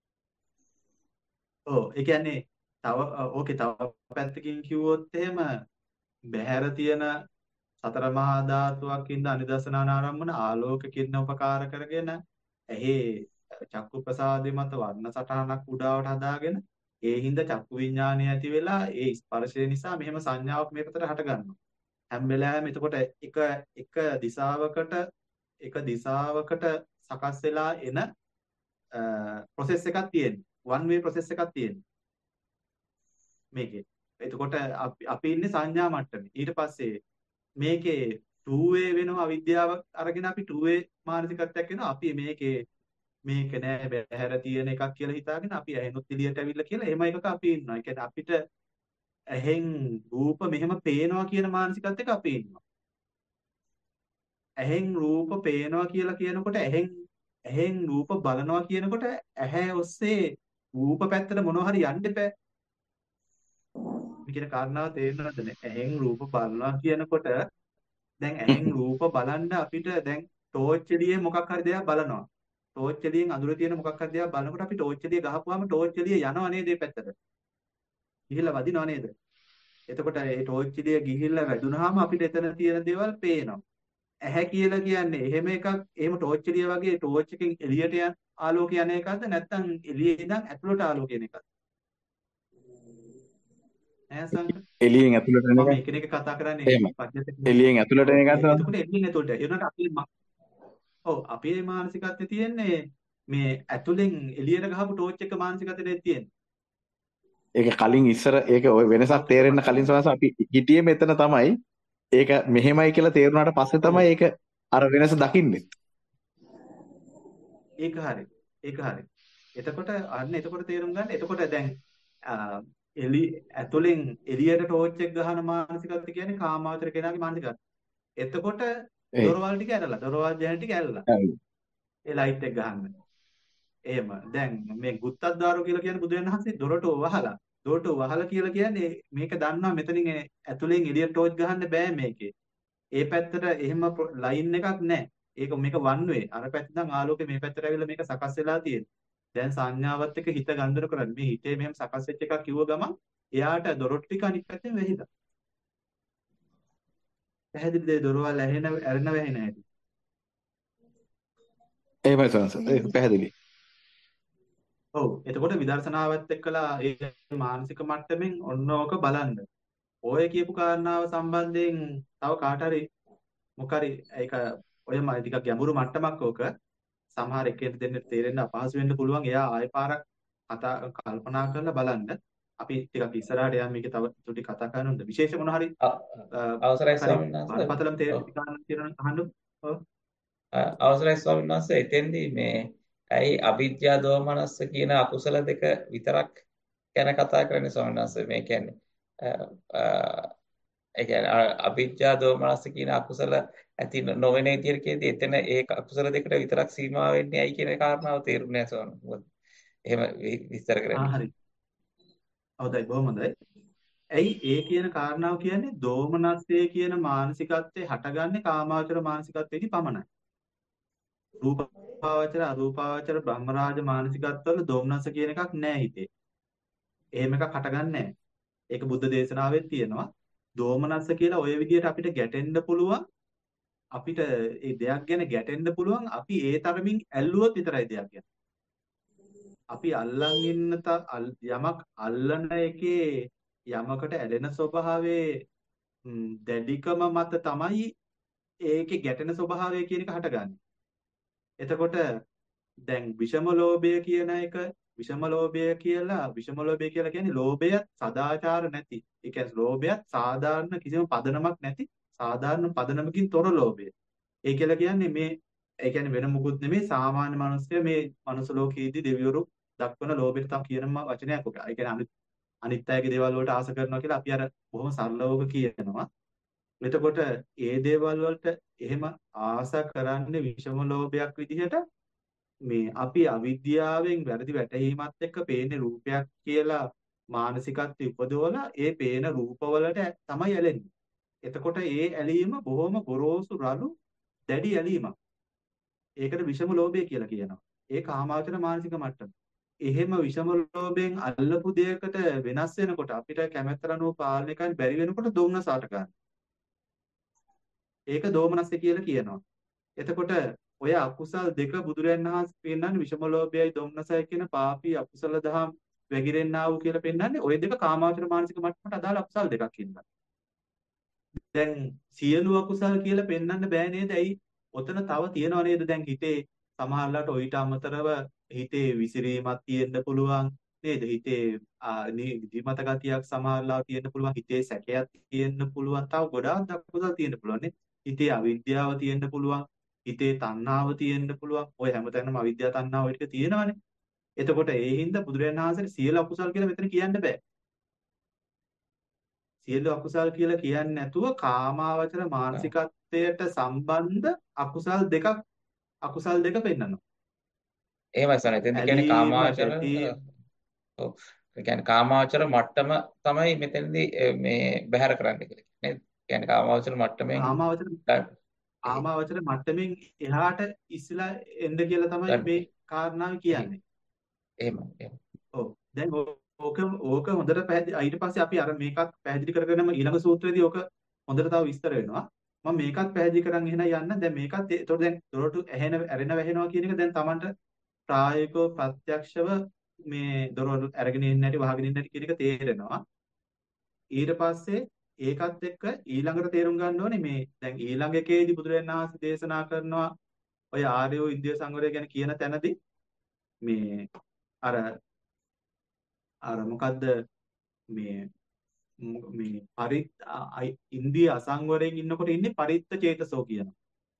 S2: ඔව් ඒ කියන්නේ තව ඕකේ තව පැත්තකින් කිව්වොත් එහෙම බහැර තියෙන සතර මහා ධාතුවක් ඉන්න අනිදර්ශනානාරම්මන ආලෝක කිරණ උපකාර කරගෙන එහි චක්කු ප්‍රසාදේ මත වර්ණ සටහනක් උඩාවට හදාගෙන ඒ හින්දා චක්කු විඥානය ඇති වෙලා ඒ ස්පර්ශය නිසා මෙහෙම සංඥාවක් මේ පැත්තට හට ගන්නවා. හැම වෙලාවෙම එතකොට එක එක දිශාවකට එක දිශාවකට සකස් වෙලා එන ප්‍රොසෙස් එකක් තියෙනවා. වන් වේ ප්‍රොසෙස් එකක් තියෙනවා මේකේ. එතකොට අපි අපි ඉන්නේ සංඥා මට්ටමේ. ඊට පස්සේ මේකේ two way වෙනවා අවිද්‍යාව අරගෙන අපි two way මානසිකත්වයක් වෙනවා. අපි මේකේ මේක නෑ බහැර තියෙන එකක් කියලා හිතාගෙන අපි ඇහෙනුත් එළියට ඇවිල්ලා කියලා එහෙම එකක අපි ඉන්නවා. ඒ කියන්නේ අපිට ඇහෙන් රූප මෙහෙම පේනවා කියන මානසිකත්වයක අපි ඉන්නවා. ඇහෙන් රූප පේනවා කියලා කියනකොට ඇහෙන් ඇහෙන් රූප බලනවා කියනකොට ඇහැ ඔස්සේ රූප පැත්තට මොනවා හරි යන්න එපා. මේ කියන කාරණාව තේරෙනවද නේ? ඇහෙන් රූප බලනවා කියනකොට දැන් ඇහෙන් රූප බලන්න අපිට දැන් ටෝච් එළියේ මොකක් හරි දෙයක් බලනවා. ටෝච් එළියෙන් අඳුර තියෙන මොකක් හරි දෙයක් බලනකොට අපි ටෝච් එළිය ගහපුවාම ටෝච් එළිය යනවා නේද මේ පැත්තට? ගිහිල්ලා වදිනව නේද? එතකොට ඒ ටෝච් එළිය ගිහිල්ලා වැදුනහම අපිට එතන තියෙන දේවල් පේනවා. ඇහැ කියලා කියන්නේ එහෙම එකක් එහෙම ටෝච් එළිය වගේ ටෝච් එකෙන් එළියට යන ආලෝකය යන එකක්ද නැත්නම් එළියේ ඉඳන් ඇතුළට ආලෝකය යන එකක්ද? ඈ සංක
S8: එළියෙන් ඇතුළට එන
S2: මම
S8: එක
S2: එකිනෙක කතා කරන්නේ
S8: එහෙමයි.
S2: පද්ධතිය.
S8: එළියෙන් ඇතුළට එන එකත්
S2: එතකොට එළියෙන් ඇතුළට එනකොට අපි ඔව් අපේ මානසිකත්වයේ තියෙන්නේ මේ ඇතුලෙන් එළියට ගහපු ටෝච් එක මානසිකත්වයේ තියෙන්නේ.
S8: ඒක කලින් ඉස්සර ඒක ඔය වෙනසක් තේරෙන්න කලින් සමහර අපි හිටියේ මෙතන තමයි. ඒක මෙහෙමයි කියලා තේරුණාට පස්සේ තමයි ඒක අර වෙනස දකින්නේ.
S2: ඒක හරි. ඒක හරි. එතකොට අන්න එතකොට තේරුම් ගන්න. එතකොට දැන් එලි ඇතුලෙන් එළියට ටෝච් එක ගහන මානසිකත්වය කියන්නේ කාමාවචර කෙනාගේ මානසිකත්වය. එතකොට දොරවල් ටික ඇරලා දොරවල් ජනේල ටික ඇරලා ඒ ලයිට් එක ගහන්න. එහෙම. දැන් මේ ගුත්තද්වාරෝ කියලා කියන්නේ බුදුන් වහන්සේ දොරටුව වහලා. දොරටුව වහලා කියලා කියන්නේ මේක දන්නවා මෙතනින් ඇතුලෙන් එළියට ටෝච් ගහන්න බෑ මේකේ. ඒ පැත්තට එහෙම ලයින් එකක් නැහැ. ඒක මේක වන් වේ. අර පැත්තෙන් ආලෝකය මේ පැත්තට ඇවිල්ලා මේක සකස් වෙලා තියෙනවා. දැන් සංඥාවත් එක්ක හිත ගන්දර කරන්නේ. මේ හිතේ මෙහෙම සකස් වෙච්ච එකක් කිව්ව ගමන් එයාට දොරටු ටික අනිත් පැත්තෙන් වැහිලා. පැහැදිලිද? දොරවල් ඇහෙන ඇරෙන වැහෙන හැටි.
S8: එහෙමයි සංස. ඒක පැහැදිලි.
S2: ඔව්. එතකොට විදර්ශනාවත් එක්කලා ඒ මානසික මට්ටමින් ඔන්න ඕක බලන්න. ඔය කියපු කාරණාව සම්බන්ධයෙන් තව කාට හරි මොක හරි ඒක ඔය මම ටිකක් ගැඹුරු මට්ටමක් ඕක. සමහර එකෙන් දෙන්න තේරෙන්න අපහසු වෙන්න පුළුවන්. එයා ආයෙ පාරක් කතා කල්පනා කරලා බලන්න. අපි ටිකක් ඉස්සරහට යන්න මේක තව ටික කතා කරන්න. විශේෂ මොන හරි
S5: අවසරයි ස්වාමීන් වහන්සේ.
S2: බලපතලම් තේරෙන්න කාරණා තියෙනවා අහන්න. ඔව්.
S5: අවසරයි ස්වාමීන් වහන්සේ. එතෙන්දී මේ ඇයි අවිද්‍යා දෝමනස්ස කියන අකුසල දෙක විතරක් ගැන කතා කරන්නේ ස්වාමීන් වහන්සේ? මේ කියන්නේ ඒ කියන්නේ අවිද්‍යා දෝමනස්ස කියන අකුසල ඇති නොවන විදිහකදී එතන ඒ අකුසල දෙකට විතරක් සීමා වෙන්නේ ඇයි කියන කාරණාව තේරුන්නේ නැහැ ස්වාමීන් වහන්සේ. එහෙම විස්තර කරන්න.
S2: ආ හරි. හොඳයි බොහොම හොඳයි. ඇයි ඒ කියන කාරණාව කියන්නේ දෝමනස්සේ කියන මානසිකත්වයේ හටගන්නේ කාමාවචර මානසිකත්වයේදී පමණයි. රූපාවචර අරූපාවචර බ්‍රහ්මරාජ මානසිකත්වවල දෝමනස්ස කියන එකක් නැහැ හිතේ. එහෙම එකක් හටගන්නේ නැහැ. ඒක බුද්ධ දේශනාවෙත් තියෙනවා. දෝමනස්ස කියලා ওই විදිහට අපිට ගැටෙන්න පුළුවන්. අපිට ඒ දෙයක් ගැන ගැටෙන්න පුළුවන්. අපි ඒ තරමින් ඇල්ලුවොත් විතරයි දෙයක් ගැන. අපි අල්ලන් ඉන්න යමක් අල්ලන එකේ යමකට ඇලෙන ස්වභාවයේ දැඩිකම මත තමයි ඒකේ ගැටෙන ස්වභාවය කියන එක හටගන්නේ. එතකොට දැන් විෂම ලෝභය කියන එක විෂම ලෝභය කියලා විෂම ලෝභය කියලා කියන්නේ ලෝභයත් සදාචාර නැති. ඒ කියන්නේ ලෝභයත් සාධාරණ කිසිම පදනමක් නැති සාධාරණ පදනමකින් තොර ලෝභය. ඒ කියලා කියන්නේ මේ ඒ කියන්නේ වෙන මොකුත් නෙමෙයි සාමාන්‍ය මිනිස්සු මේ මනුස්ස ලෝකයේදී දෙවිවරු දක්වන ලෝභයට තම කියන වචනයක් ඔක. ඒ කියන්නේ අනිත් අනිත් අයගේ දේවල් වලට ආස කරනවා කියලා අපි අර බොහොම සරලවක කියනවා. එතකොට ඒ දේවල් වලට එහෙම ආස කරන්නේ විෂම ලෝභයක් විදිහට මේ අපි අවිද්‍යාවෙන් වැරදි වැටහීමත් එක්ක පේන්නේ රූපයක් කියලා මානසිකත්වය උපදවලා ඒ පේන රූපවලට තමයි ඇලෙන්නේ. එතකොට ඒ ඇලීම බොහොම ගොරෝසු රළු දැඩි ඇලීමක්. ඒකට විෂම ලෝභය කියලා කියනවා. ඒ කාමාවචර මානසික මට්ටම. එහෙම විෂම ලෝභයෙන් අල්ලපු දෙයකට වෙනස් වෙනකොට අපිට කැමැත්තට අනුව පාලනය කරන්න බැරි වෙනකොට දෝමනසාට ගන්න. ඒක දෝමනස්ස කියලා කියනවා. එතකොට ඔය අකුසල් දෙක බුදුරයන් වහන්සේ පෙන්නන්නේ විෂම ලෝභයයි දෝමනසයි කියන පාපී අකුසල දහම් වැగిරෙන්නා වූ කියලා පෙන්නන්නේ ඔය දෙක කාමාවචර මානසික මට්ටමට අදාළ අකුසල් දෙකක් හින්දා. දැන් සියලු අකුසල් කියලා පෙන්වන්න බෑ නේද? ඇයි? ඔතන තව තියනව නේද? දැන් හිතේ සමහරලාට ඔయిత අමතරව හිතේ විසිරීමක් තියෙන්න පුළුවන් නේද? හිතේ නිදිමත ගතියක් සමහරලාට තියෙන්න පුළුවන්. හිතේ සැකයක් තියෙන්න පුළුවන්. තව ගොඩාක් අකුසල් තියෙන්න පුළුවන් නේ. හිතේ අවිද්‍යාව තියෙන්න පුළුවන්. හිතේ තණ්හාව තියෙන්න පුළුවන්. ඔය හැමතැනම අවිද්‍යාව තණ්හාව ඔය ටික තියෙනවනේ. එතකොට ඒ හින්දා බුදුරජාණන් වහන්සේට සියලු අකුසල් කියලා මෙතන කියන්න බෑ. සියලු අකුසල් කියලා කියන්නේ නැතුව කාමාවචර මානසිකත්වයට සම්බන්ධ අකුසල් දෙකක් අකුසල් දෙක පෙන්නනවා.
S5: එහෙමයි සර්. එතෙන්ද කියන්නේ කාමාවචර ඔව්. ඒ කියන්නේ කාමාවචර මට්ටම තමයි මෙතනදී මේ බැහැර කරන්න කියලා නේද? කියන්නේ කාමාවචර මට්ටමෙන්
S2: කාමාවචර කාමාවචර මට්ටමින් එහාට ඉස්සලා එන්න කියලා තමයි මේ කාරණාව කියන්නේ.
S5: එහෙම එහෙම.
S2: ඔව්. දැන් ඕක ඕක හොඳට පැහැදිලි ඊට පස්සේ අපි අර මේකත් පැහැදිලි කරගෙනම ඊළඟ සූත්‍රයේදී ඕක හොඳට තව විස්තර වෙනවා. මම මේකත් පැහැදිලි කරන් එහෙනම් යන්න. දැන් මේකත් ඒතකොට දැන් දොරටු ඇහෙන ඇරෙන වැහෙනවා කියන එක දැන් Tamanට ප්‍රායෝගිකව ප්‍රත්‍යක්ෂව මේ දොරවල් අරගෙන ඉන්න හැටි වහගෙන ඉන්න හැටි කියන එක තේරෙනවා. ඊට පස්සේ ඒකත් එක්ක ඊළඟට තේරුම් ගන්න ඕනේ මේ දැන් ඊළඟ එකේදී බුදුරජාණන් වහන්සේ දේශනා කරනවා ඔය ආර්යෝ ඉන්ද්‍රිය සංවරය ගැන කියන තැනදී මේ අර අර මොකද්ද මේ මේ පරිත් ඉන්ද්‍රිය අසංවරයෙන් ඉන්නකොට ඉන්නේ පරිත්ත චේතසෝ කියනවා.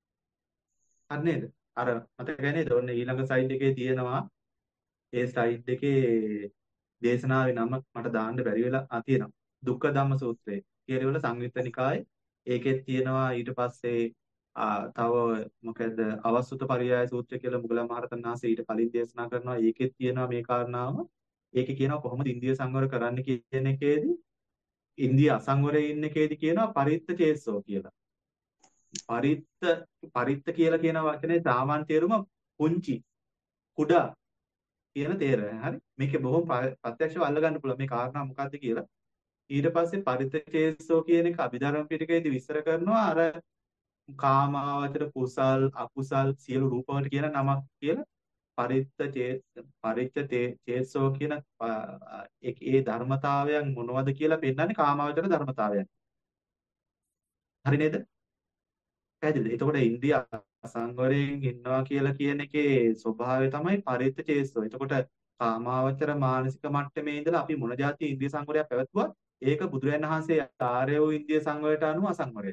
S2: හරි නේද? අර මතකයි නේද? ඔන්න ඊළඟ සයිඩ් එකේ තියෙනවා ඒ සයිඩ් එකේ දේශනාවේ නම මට දාන්න බැරි වෙලා තියෙනවා. දුක්ඛ ධම්ම සූත්‍රය. කියලා වල සංයුත්ත නිකායේ ඒකෙත් තියෙනවා ඊට පස්සේ තව මොකද අවස්තුත පරියාය සූත්‍රය කියලා මුගලන් මහරහතන් වහන්සේ ඊට කලින් දේශනා කරනවා. ඒකෙත් තියෙනවා මේ කාරණාව. ඒකේ කියනවා කොහොමද ඉන්ද්‍රිය සංවර කරන්න කියන එකේදී ඉන්ද්‍රිය අසංවරයේ ඉන්න එකේදී කියනවා පරිත්ත චේතසෝ කියලා. පරිත්ත පරිත්ත කියලා කියන වචනේ සාමාන්‍ය තේරුම පුංචි කුඩා කියන තේරය. හරි. මේකේ බොහොම ප්‍රත්‍යක්ෂව අල්ල ගන්න පුළුවන් මේ කාරණා මොකද්ද කියලා. ඊට පස්සේ පරිත්ත චේතසෝ කියන එක අභිධර්ම පිටකයේදී විස්තර කරනවා අර කාමාවචර කුසල් අකුසල් සියලු රූප වලට කියන නමක් කියලා පරිත්ත චේත පරිත්ත චේතසෝ කියන ඒ ධර්මතාවයන් මොනවද කියලා පෙන්නන්නේ කාමාවචර ධර්මතාවයන්. හරි නේද? පැහැදිලිද? එතකොට ඉන්ද්‍රිය අසංවරයෙන් ඉන්නවා කියලා කියන එකේ ස්වභාවය තමයි පරිත්ත චේතසෝ. එතකොට කාමාවචර මානසික මට්ටමේ ඉඳලා අපි මොන જાති ඉන්ද්‍රිය සංවරයක් පැවැත්වුවත් ඒක බුදුරජාණන් වහන්සේ ආර්ය වූ ඉන්ද්‍රිය සංවරයට අනුව අසංවරය.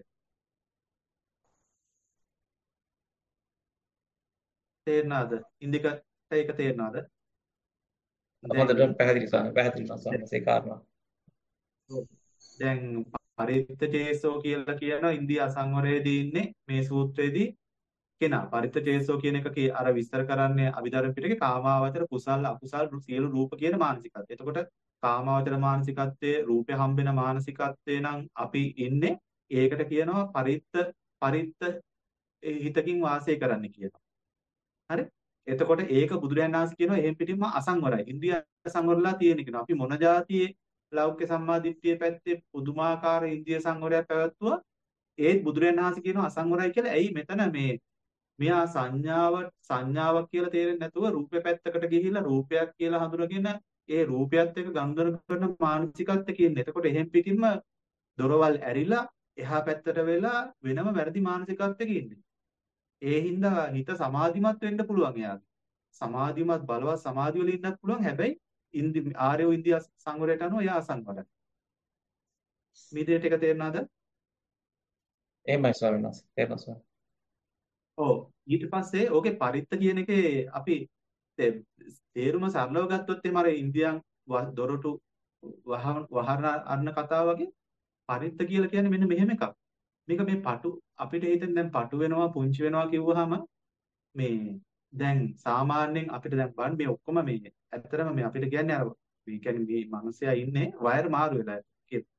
S2: තේරෙනවද? ඉන්දික ඒක තේරෙනවද?
S5: හොඳට පැහැදිලි සාම පැහැදිලි සාමසේ කාරණා.
S2: දැන් පරිත්ත චේතසෝ කියලා කියන ඉන්දිය අසංවරයේදී ඉන්නේ මේ සූත්‍රයේදී කෙනා පරිත්ත චේතසෝ කියන එක අර විස්තර කරන්නේ අභිධර්ම පිටකේ කාමාවචර කුසල් අකුසල් සියලු රූප කියන මානසිකත්වය. එතකොට කාමාවචර මානසිකත්වයේ රූපය හම්බෙන මානසිකත්වේ නම් අපි ඉන්නේ ඒකට කියනවා පරිත්ත පරිත්ත හිතකින් වාසය කරන්න කියනවා. හරි? එතකොට ඒක බුදුරජාණන් වහන්සේ කියනවා එහෙන් පිටින්ම අසංවරයි. ඉන්ද්‍රිය සංවරලා තියෙන කෙනා. අපි මොන જાතියේ ලෞකික සම්මාදිට්ඨිය පැත්තේ පුදුමාකාර ඉන්ද්‍රිය සංවරයක් පැවැත්තුවා ඒත් බුදුරජාණන් වහන්සේ කියනවා අසංවරයි කියලා. ඇයි මෙතන මේ මෙයා සංඥාව සංඥාවක් කියලා තේරෙන්නේ නැතුව රූපේ පැත්තකට ගිහිල්ලා රූපයක් කියලා හඳුනගෙන ඒ රූපයත් එක්ක ගනුදෙනු කරන මානසිකත්වය කියන්නේ. එතකොට එහෙන් පිටින්ම දොරවල් ඇරිලා එහා පැත්තට වෙලා වෙනම වැරදි මානසිකත්වයක ඉන්නේ. ඒ හින්දා හිත සමාධිමත් වෙන්න පුළුවන් එයාගේ. සමාධිමත් බලවත් සමාධිය වල ඉන්නත් පුළුවන්. හැබැයි ඉන්දි ආර්යෝ ඉන්දියා සංවරයට අනුව එයා අසංවරයි. මේ දෙයට එක තේරෙනවද?
S5: එහෙමයි ස්වාමීන් වහන්සේ. තේරෙනවා ස්වාමීන්.
S2: ඔව්. ඊට පස්සේ ඕකේ පරිත්ත කියන එකේ අපි තේරුම සරලව ගත්තොත් එහම අර ඉන්දියන් දොරටු වහන වහන අන්න කතාව වගේ පරිත්ත කියලා කියන්නේ මෙන්න මෙහෙම එකක්. මේක මේ පටු අපිට හිතෙන් දැන් පටු වෙනවා පුංචි වෙනවා කිව්වහම මේ දැන් සාමාන්‍යයෙන් අපිට දැන් බලන්න මේ ඔක්කොම මේ ඇත්තටම මේ අපිට කියන්නේ අර මේ කියන්නේ මේ මිනිස්සයා ඉන්නේ වයර් මාරු වෙලා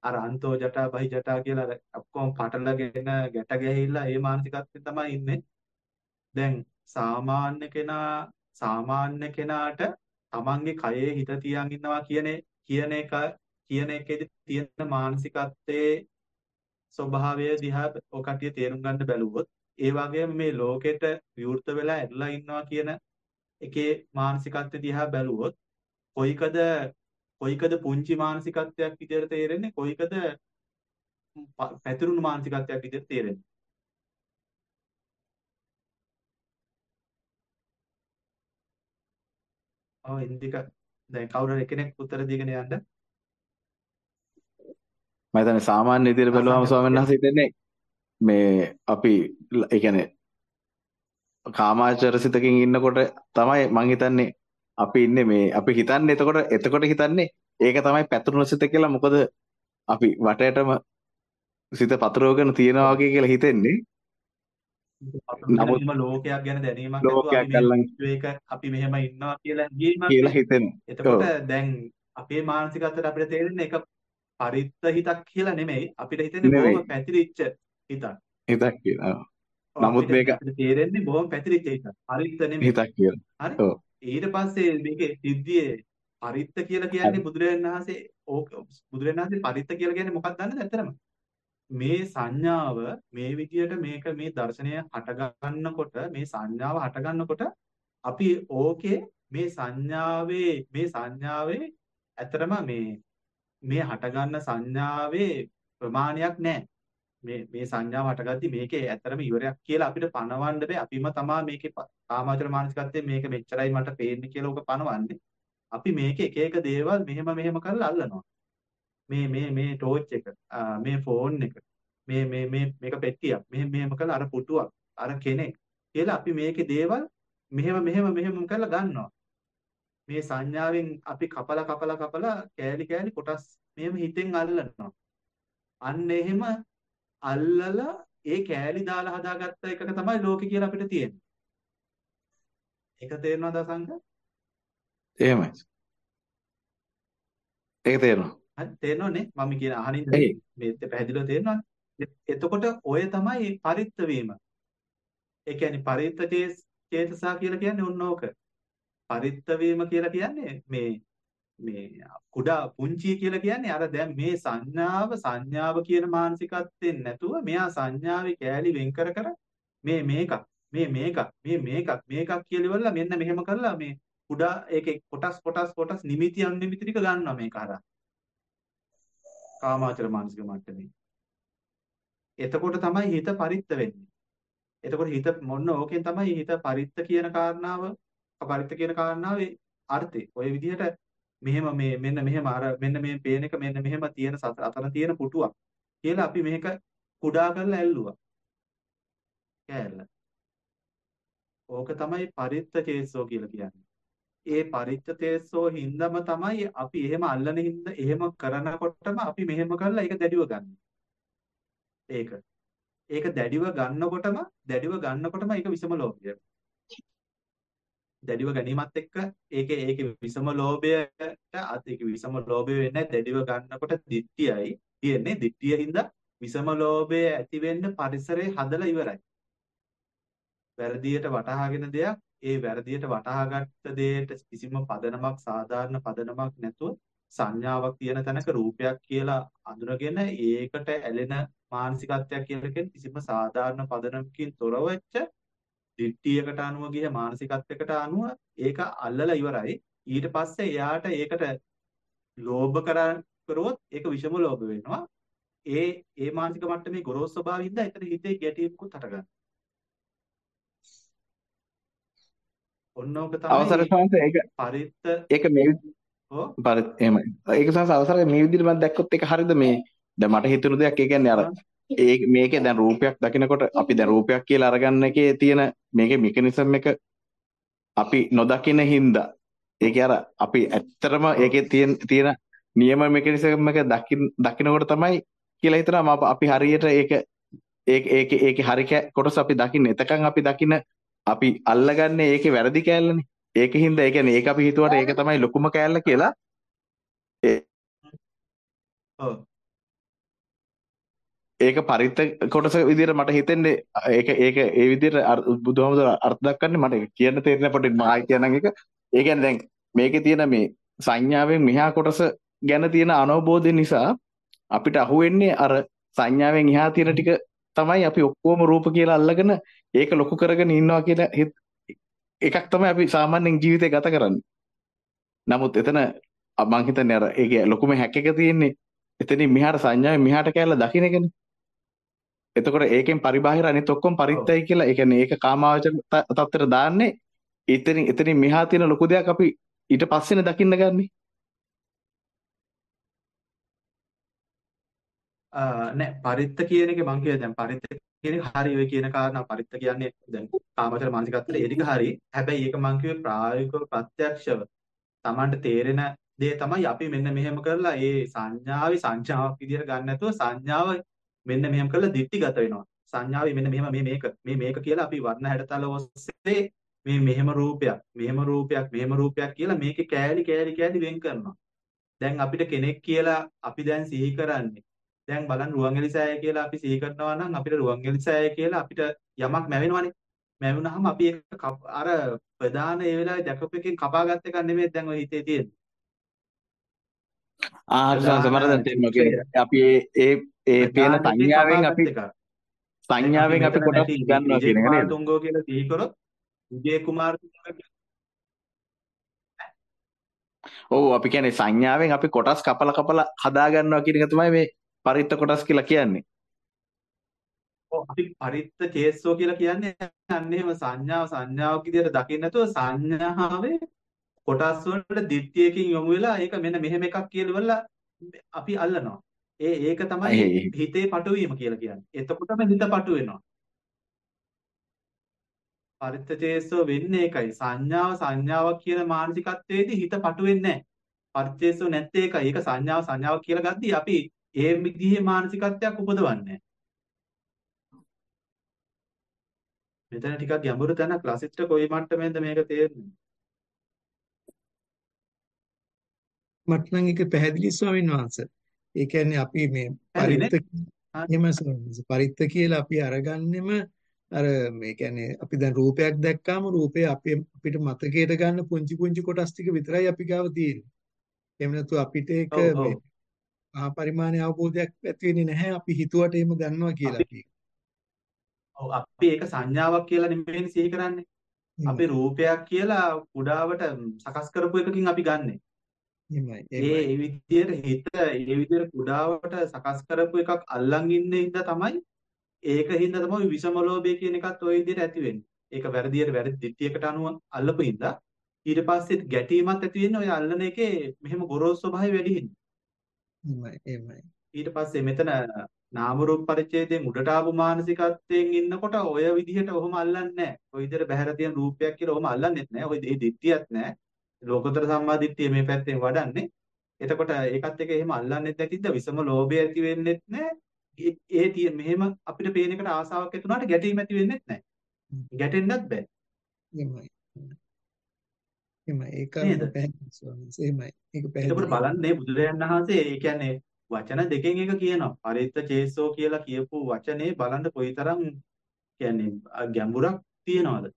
S2: අර අන්තෝ ජටා බහි ජටා කියලා අර ඔක්කොම පටලගෙන ගැට ගැහිලා ඒ මානසිකත්වයෙන් තමයි ඉන්නේ. දැන් සාමාන්‍ය කෙනා සාමාන්‍ය කෙනාට තමන්ගේ කයේ හිත තියන් ඉන්නවා කියන කියන එක කියන එකේදී තියෙන මානසිකත්වයේ ස්වභාවය දිහා ඔය කටිය තේරුම් ගන්න බැලුවොත් ඒ වගේම මේ ලෝකෙට විවෘත වෙලා ඇදලා ඉන්නවා කියන එකේ මානසිකත්වය දිහා බැලුවොත් කොයිකද කොයිකද පුංචි මානසිකත්වයක් විදිහට තේරෙන්නේ කොයිකද පැතිරුණු මානසිකත්වයක් විදිහට තේරෙන්නේ. ඔව් ඉන්දික දැන් කවුරු හරි කෙනෙක් උත්තර දීගෙන යන්න.
S8: මම හිතන්නේ සාමාන්‍ය විදිහට බැලුවම ස්වාමීන් වහන්සේ හිතන්නේ මේ අපි ඒ කියන්නේ කාමාචර සිතකින් ඉන්නකොට තමයි මං හිතන්නේ අපි ඉන්නේ මේ අපි හිතන්නේ එතකොට එතකොට හිතන්නේ ඒක තමයි පැතුරුණු සිත කියලා. මොකද අපි වටේටම සිත පතරවගෙන තියනවා වගේ කියලා හිතෙන්නේ.
S2: නමුත් ලෝකයක් ගැන දැනීමක් නැතුව අපි මේ ඒක අපි මෙහෙම ඉන්නවා කියලා හැඟීමක්
S8: කියලා හිතෙනවා.
S2: එතකොට දැන් අපේ මානසිකත්වයට අපිට තේරෙන්නේ ඒක පරිත්ත හිතක් කියලා නෙමෙයි. අපිට හිතෙන්නේ බොහොම පැතිරිච්ච හිතක්.
S8: හිතක් කියලා. නමුත් මේක
S2: තේරෙන්නේ බොහොම පැතිරිච්ච හිතක්. පරිත්ත නෙමෙයි.
S8: හිතක් කියලා.
S2: හරි. ඊට පස්සේ මේකේ සිද්ධියේ පරිත්ත කියලා කියන්නේ බුදුරජාණන් වහන්සේ ඕක බුදුරජාණන් වහන්සේ පරිත්ත කියලා කියන්නේ මොකක්ද දන්නද ඇත්තටම? මේ සංඥාව මේ විදියට මේක මේ දර්ශනය හට ගන්නකොට මේ සංඥාව හට ගන්නකොට අපි ඕකේ මේ සංඥාවේ මේ සංඥාවේ ඇත්තටම මේ මේ හට ගන්න සංඥාවේ ප්‍රමාණයක් නැහැ. මේ මේ සංඥාව හටගද්දි මේකේ ඇත්තටම ඉවරයක් කියලා අපිට පණවන්න බෑ. අපිම තමා මේකේ කාමාචර මානසිකත්වයෙන් මේක මෙච්චරයි මට පේන්නේ කියලා ඔක පණවන්නේ. අපි මේක එක එක දේවල් මෙහෙම මෙහෙම කරලා අල්ලනවා. මේ මේ මේ ටෝච් එක මේ ෆෝන් එක මේ මේ මේ මේක පෙට්ටියක් මෙහෙම මෙහෙම කරලා අර පුටුවක් අර කෙනෙක් කියලා අපි මේකේ දේවල් මෙහෙම මෙහෙම මෙහෙම කරලා ගන්නවා. මේ සංඥාවෙන් අපි කපලා කපලා කපලා කෑලි කෑලි කොටස් මෙහෙම හිතෙන් අල්ලනවා. අන්න එහෙම අල්ලලා ඒ කෑලි දාලා හදාගත්ත එකක තමයි ලෝකේ කියලා අපිට තියෙන්නේ. ඒක තේරෙනවද සංඝ?
S8: එහෙමයි. ඒක තේරෙනවා.
S2: හරි තේරෙනවනේ මම කියන අහනින්ද මේ පැහැදිලිව තේරෙනවද? එතකොට ඔය තමයි පරිත්ත වීම. ඒ කියන්නේ පරිත්ත චේතසා කියලා කියන්නේ ඔන්න ඕක. පරිත්ත වීම කියලා කියන්නේ මේ මේ කුඩා පුංචි කියලා කියන්නේ අර දැන් මේ සංඥාව සංඥාව කියන මානසිකත්වයෙන් නැතුව මෙයා සංඥාවේ කෑලි වෙන් කර කර මේ මේකක් මේ මේකක් මේ මේකක් මේකක් කියලා ඉවරලා මෙන්න මෙහෙම කරලා මේ කුඩා ඒකේ කොටස් කොටස් කොටස් නිමිති අනිමිති ටික ගන්නවා මේක හරහා. කාමාචර මානසික මට්ටමේ. එතකොට තමයි හිත පරිත්ත වෙන්නේ. එතකොට හිත මොන්න ඕකෙන් තමයි හිත පරිත්ත කියන කාරණාව පරිත්ත කියන කාරණාවේ අර්ථය. ඔය විදිහට මෙහෙම මේ මෙන්න මෙහෙම අර මෙන්න මේ පේන එක මෙන්න මෙහෙම තියෙන අතන තියෙන පුටුවක් කියලා අපි මේක කුඩා කරලා ඇල්ලුවා. කෑල්ල. ඕක තමයි පරිත්ත චේතසෝ කියලා කියන්නේ. ඒ පරිත්ත චේතසෝ හින්දම තමයි අපි එහෙම අල්ලන හින්ද එහෙම කරනකොටම අපි මෙහෙම කරලා ඒක දැඩිව ගන්න. ඒක. ඒක දැඩිව ගන්නකොටම දැඩිව ගන්නකොටම ඒක විසම ලෝභය. දැඩිව ගැනීමත් එක්ක ඒකේ ඒකේ විසම ලෝභයට අත් ඒක විසම ලෝභය වෙන්නේ දැඩිව ගන්නකොට දිට්ඨියයි තියෙන්නේ. දිට්ඨිය හින්දා විසම ලෝභය ඇති වෙන්න පරිසරය හදලා ඉවරයි. වැරදියට වටහාගෙන දෙයක් ඒ වැරදියට වටහාගත්ත දෙයට කිසිම පදනමක් සාධාරණ පදනමක් නැතුව සංඥාවක් තියෙන තැනක රූපයක් කියලා අඳුනගෙන ඒකට ඇලෙන මානසිකත්වයක් කියලා කියන කිසිම සාධාරණ පදනමකින් තොරව වෙච්ච දිට්ඨියකට අනුව ගිය මානසිකත්වයකට අනුව ඒක අල්ලලා ඉවරයි. ඊට පස්සේ එයාට ඒකට ලෝභ කරොත් ඒක විෂම ලෝභ වෙනවා. ඒ ඒ මානසික මට්ටමේ ගොරෝසු ස්වභාවයෙන්ද එතන හිතේ ගැටීමකුත් හටගන්නවා. ඔන්නෝක තමයි
S8: අවසර සංස ඒක
S2: පරිත්ත
S8: ඒක මේ
S2: ඔව්
S8: පරිත් එහෙමයි. ඒක සංස අවසරයි මේ විදිහට මම දැක්කොත් ඒක හරියද මේ දැන් මට හිතුණු දෙයක් ඒ කියන්නේ අර ඒ මේකේ දැන් රූපයක් දකිනකොට අපි දැන් රූපයක් කියලා අරගන්න එකේ තියෙන මේකේ මෙකනිසම් එක අපි නොදකින හින්දා ඒකේ අර අපි ඇත්තටම ඒකේ තියෙන තියෙන නියම මෙකනිසම් එක දකින් දකිනකොට තමයි කියලා හිතනවා අපි හරියට ඒක ඒක ඒකේ ඒකේ හරි කොටස අපි දකින්නේ. එතකන් අපි දකින අපි අල්ලගන්නේ ඒකේ වැරදි කෑල්ලනේ. ඒකින්ද ඒ කියන්නේ ඒක අපි හිතුවට ඒක තමයි ලොකුම කෑල්ල කියලා.
S2: ඔව්
S8: ඒක පරිත්ත කොටස විදිහට මට හිතෙන්නේ ඒක ඒක ඒ විදිහට බුදුහාමුදුර අර්ථ දක්වන්නේ මට කියන්න තේරෙන පොඩි මායි කියනනම් එක. ඒ කියන්නේ දැන් මේකේ තියෙන මේ සංඥාවෙන් මෙහා කොටස ගැන තියෙන අනවබෝධය නිසා අපිට අහුවෙන්නේ අර සංඥාවෙන් එහා තියෙන ටික තමයි අපි ඔක්කොම රූප කියලා අල්ලගෙන ඒක ලොකු කරගෙන ඉන්නවා කියලා එකක් තමයි අපි සාමාන්‍යයෙන් ජීවිතේ ගත කරන්නේ. නමුත් එතන මං හිතන්නේ අර ඒකේ ලොකුම හැක් එක තියෙන්නේ එතනින් මෙහාට සංඥාවෙන් මෙහාට කැල්ල දකින්න එකනේ. එතකොට ඒකෙන් පරිබාහිර අනිත් ඔක්කොම පරිත්තයි කියලා. ඒ කියන්නේ ඒක කාමාවචර තත්ත්වයට දාන්නේ. එතනින් එතනින් මෙහා තියෙන ලොකු දෙයක් අපි ඊට පස්සේනේ දකින්න ගන්නේ.
S2: නෑ පරිත්ත කියන එක මං කියුවා දැන් පරිත්ත කියන එක හරි ඔය කියන කාරණා පරිත්ත කියන්නේ දැන් කාමචර මානසිකත්වයේ ඒ ටික හරි. හැබැයි ඒක මං කිව්වේ ප්‍රායෝගිකව ප්‍රත්‍යක්ෂව Tamanට තේරෙන දේ තමයි අපි මෙන්න මෙහෙම කරලා ඒ සංඥාවේ සංඥාවක් විදිහට ගන්න නැතුව සංඥාව මෙන්න මෙහෙම කරලා දික්ටිගත වෙනවා. සංඥාවේ මෙන්න මෙහෙම මේ මේක මේ මේක කියලා අපි වර්ණ හැඩතල ඔස්සේ මේ මෙහෙම රූපයක් මෙහෙම රූපයක් මෙහෙම රූපයක් කියලා මේකේ කෑලි කෑලි කෑලි වෙන් කරනවා. දැන් අපිට කෙනෙක් කියලා අපි දැන් සිහි කරන්නේ දැන් බලන්න රුවන්වැලි සෑය කියලා අපි සිහි කරනවා නම් අපිට රුවන්වැලි සෑය කියලා අපිට යමක් මැවෙනවනේ. මැවුනහම අපි ඒක අර ප්‍රධාන ඒ වෙලාවේ දැකපු එකෙන් කපාගත් එකක් නෙමෙයි දැන් ඔය හිතේ තියෙන්නේ.
S8: ආ සමහරවිට තේරෙනවා කියන්නේ අපි ඒ ඒ පේන සංඥාවෙන් අපි සංඥාවෙන් අපි කොටස් ගන්නවා කියන එක නේද?
S2: තුංගෝ කියලා සිහි කරොත් විජේ කුමාර
S8: ඔව් අපි කියන්නේ සංඥාවෙන් අපි කොටස් කපලා කපලා හදා ගන්නවා කියන එක තමයි මේ පරිත්ත කොටස් කියලා කියන්නේ.
S2: ඔව් අපි පරිත්ත චේතසෝ කියලා කියන්නේ අන්න එහෙම සංඥාව සංඥාවක් විදිහට දකින්න නැතුව සංඥාවේ කොටස් වලට දිට්ඨියකින් යොමු වෙලා ඒක මෙන්න මෙහෙම එකක් කියලා අපි අල්ලනවා. ඒ ඒක තමයි හිතේ පටුවීම කියලා කියන්නේ. එතකොටම හිත පටු වෙනවා. පරිත්ත චේතසෝ වෙන්නේ ඒකයි. සංඥාව සංඥාවක් කියන මානසිකත්වයේදී හිත පටු වෙන්නේ නැහැ. පරිත්ත චේතසෝ නැත්තේ ඒකයි. ඒක සංඥාව සංඥාවක් කියලා ගද්දී අපි ඒ විදිහේ මානසිකත්වයක් උපදවන්නේ. මෙතන ටිකක් ගැඹුරු තැනක් ලසිට කොයි මට්ටමෙන්ද මේක තේරෙන්නේ?
S7: මට නම් ඒක පැහැදිලි ස්වාමීන් වහන්සේ. ඒ කියන්නේ අපි මේ පරිත්ත එහෙම පරිත්ත කියලා අපි අරගන්නෙම අර මේ කියන්නේ අපි දැන් රූපයක් දැක්කාම රූපේ අපි අපිට මතකයට ගන්න පුංචි පුංචි කොටස් ටික විතරයි අපි ගාව තියෙන්නේ. එහෙම නැතු අපිට ඒක මේ ආ පරිමාණයේ අවබෝධයක් ඇති වෙන්නේ නැහැ. අපි හිතුවට එහෙම ගන්නවා කියලා අපි.
S2: ඔව් අපි ඒක සංඥාවක් කියලා නෙමෙයි සිහි කරන්නේ. අපි රූපයක් කියලා කුඩාවට සකස් කරපු එකකින් අපි ගන්නෙ. ඒ ඒ විදියට හිත ඒ විදියට කුඩාවට සකස් කරපු එකක් අල්ලන් ඉන්නේ හින්දා තමයි ඒක හින්දා තමයි විෂම ලෝභය කියන එකත් ওই විදියට ඇති වෙන්නේ. ඒක වැරදියට වැරදි දිට්ඨියකට අනුව අල්ලපු හින්දා ඊට පස්සේ ගැටීමක් ඇති වෙන්නේ ඔය අල්ලන එකේ මෙහෙම ගොරෝසු ස්වභාවය වැඩි හින්දා.
S7: එහෙමයි එහෙමයි.
S2: ඊට පස්සේ මෙතන නාම රූප පරිච්ඡේදයෙන් උඩට ආපු මානසිකත්වයෙන් ඉන්නකොට ඔය විදිහට ඔහොම අල්ලන්නේ නැහැ. ඔය විදිහට බහැර තියෙන රූපයක් කියලා ඔහොම අල්ලන්නෙත් නැහැ. ඔය ඒ දිට්ඨියක් නැහැ. ලෝකෝත්තර සම්මා දිට්ඨිය මේ පැත්තෙන් වඩන්නේ. එතකොට ඒකත් එක එහෙම අල්ලන්නෙත් නැතිද විසම ලෝභය ඇති වෙන්නෙත් නැහැ. ඒ තියෙන මෙහෙම අපිට පේන එකට ආසාවක් ඇති වුණාට ගැටීම ඇති වෙන්නෙත් නැහැ. ගැටෙන්නත් බෑ.
S7: එහෙමයි. එහෙමයි ඒක පැහැදිලි ස්වාමීන් වහන්සේ. එහෙමයි. ඒක පැහැදිලි.
S2: ඒකට බලන්නේ බුදුරජාණන් වහන්සේ ඒ කියන්නේ වචන දෙකෙන් එක කියනවා. පරිත්ත චේතසෝ කියලා කියපු වචනේ බලන්න කොයිතරම් කියන්නේ ගැඹුරක් තියනවද?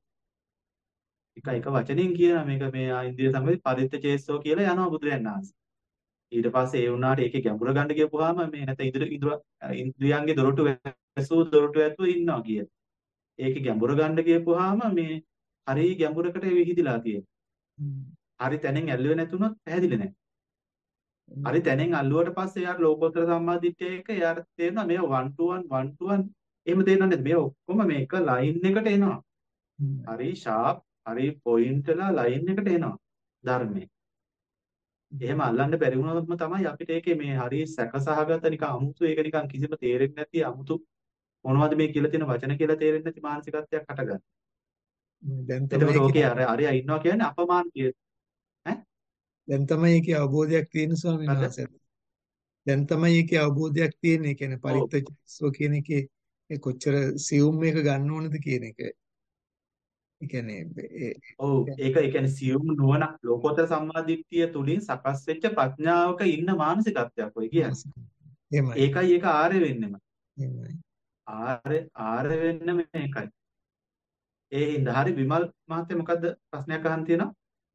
S2: එක එක වචනෙන් කියනවා මේක මේ ඉන්ද්‍රිය සම්බන්ධ පරිත්ත චේතසෝ කියලා යනවා බුදුරජාණන් වහන්සේ. ඊට පස්සේ ඒ වුණාට ඒකේ ගැඹුර ගන්න කියපුවාම මේ නැත්නම් ඉදිරි ඉන්ද්‍රියන්ගේ දොරටු වැසූ දොරටු ඇතුව ඉන්නවා කියන. ඒකේ ගැඹුර ගන්න කියපුවාම මේ හරි ගැඹුරකට විහිදිලා තියෙනවා. හරි තැනෙන් ඇල්ලුවේ නැතුනොත් පැහැදිලි නැහැ. හරි තැනෙන් අල්ලුවට පස්සේ යාර ලෝකෝත්තර සම්මාදිට්ඨිය එක යාර තේරෙනවා මේ one to one one to one එහෙම තේරෙන්නේ නැද්ද? මේ ඔක්කොම මේක ලයින් එකට එනවා. හරි ෂාප් හරි පොයින්ට් ලා ලයින් එකට එනවා ධර්මයේ. එහෙම අල්ලන්න බැරි වුණොත්ම තමයි අපිට ඒකේ මේ හරි සැකසහගත නිකන් අමුතු ඒක නිකන් කිසිම තේරෙන්නේ නැති අමුතු මොනවද මේ කියලා තියෙන වචන කියලා තේරෙන්නේ නැති මානසිකත්වයක් හටගන්න.
S7: දැන් තමයි
S2: ඒකේ අර අරයා ඉන්නවා කියන්නේ අපමාන කිය. ඈ
S7: දැන් තමයි ඒකේ අවබෝධයක් තියෙන ස්වාමීන් වහන්සේ. දැන් තමයි ඒකේ අවබෝධයක් තියෙන්නේ. ඒ කියන්නේ පරිත්‍යාගසෝ කියන එකේ ඒ කොච්චර සියුම් මේක ගන්න ඕනද කියන එක. ඒ කියන්නේ
S2: ඔව් ඒක ඒ කියන්නේ සියුම් නුවණ ලෝකෝත්තර සම්මාදිට්ඨිය තුලින් සකස් වෙච්ච ප්‍රඥාවක ඉන්න මානසිකත්වයක් ඔය කියන්නේ. ඒකයි ඒක ආර්ය වෙන්නෙම.
S7: එහෙමයි.
S2: ආර්ය ආර්ය වෙන්න මේකයි. ඒ හින්දා හරි විමල් මහත්තයා මොකද්ද ප්‍රශ්නයක් අහන්න තියෙනවා?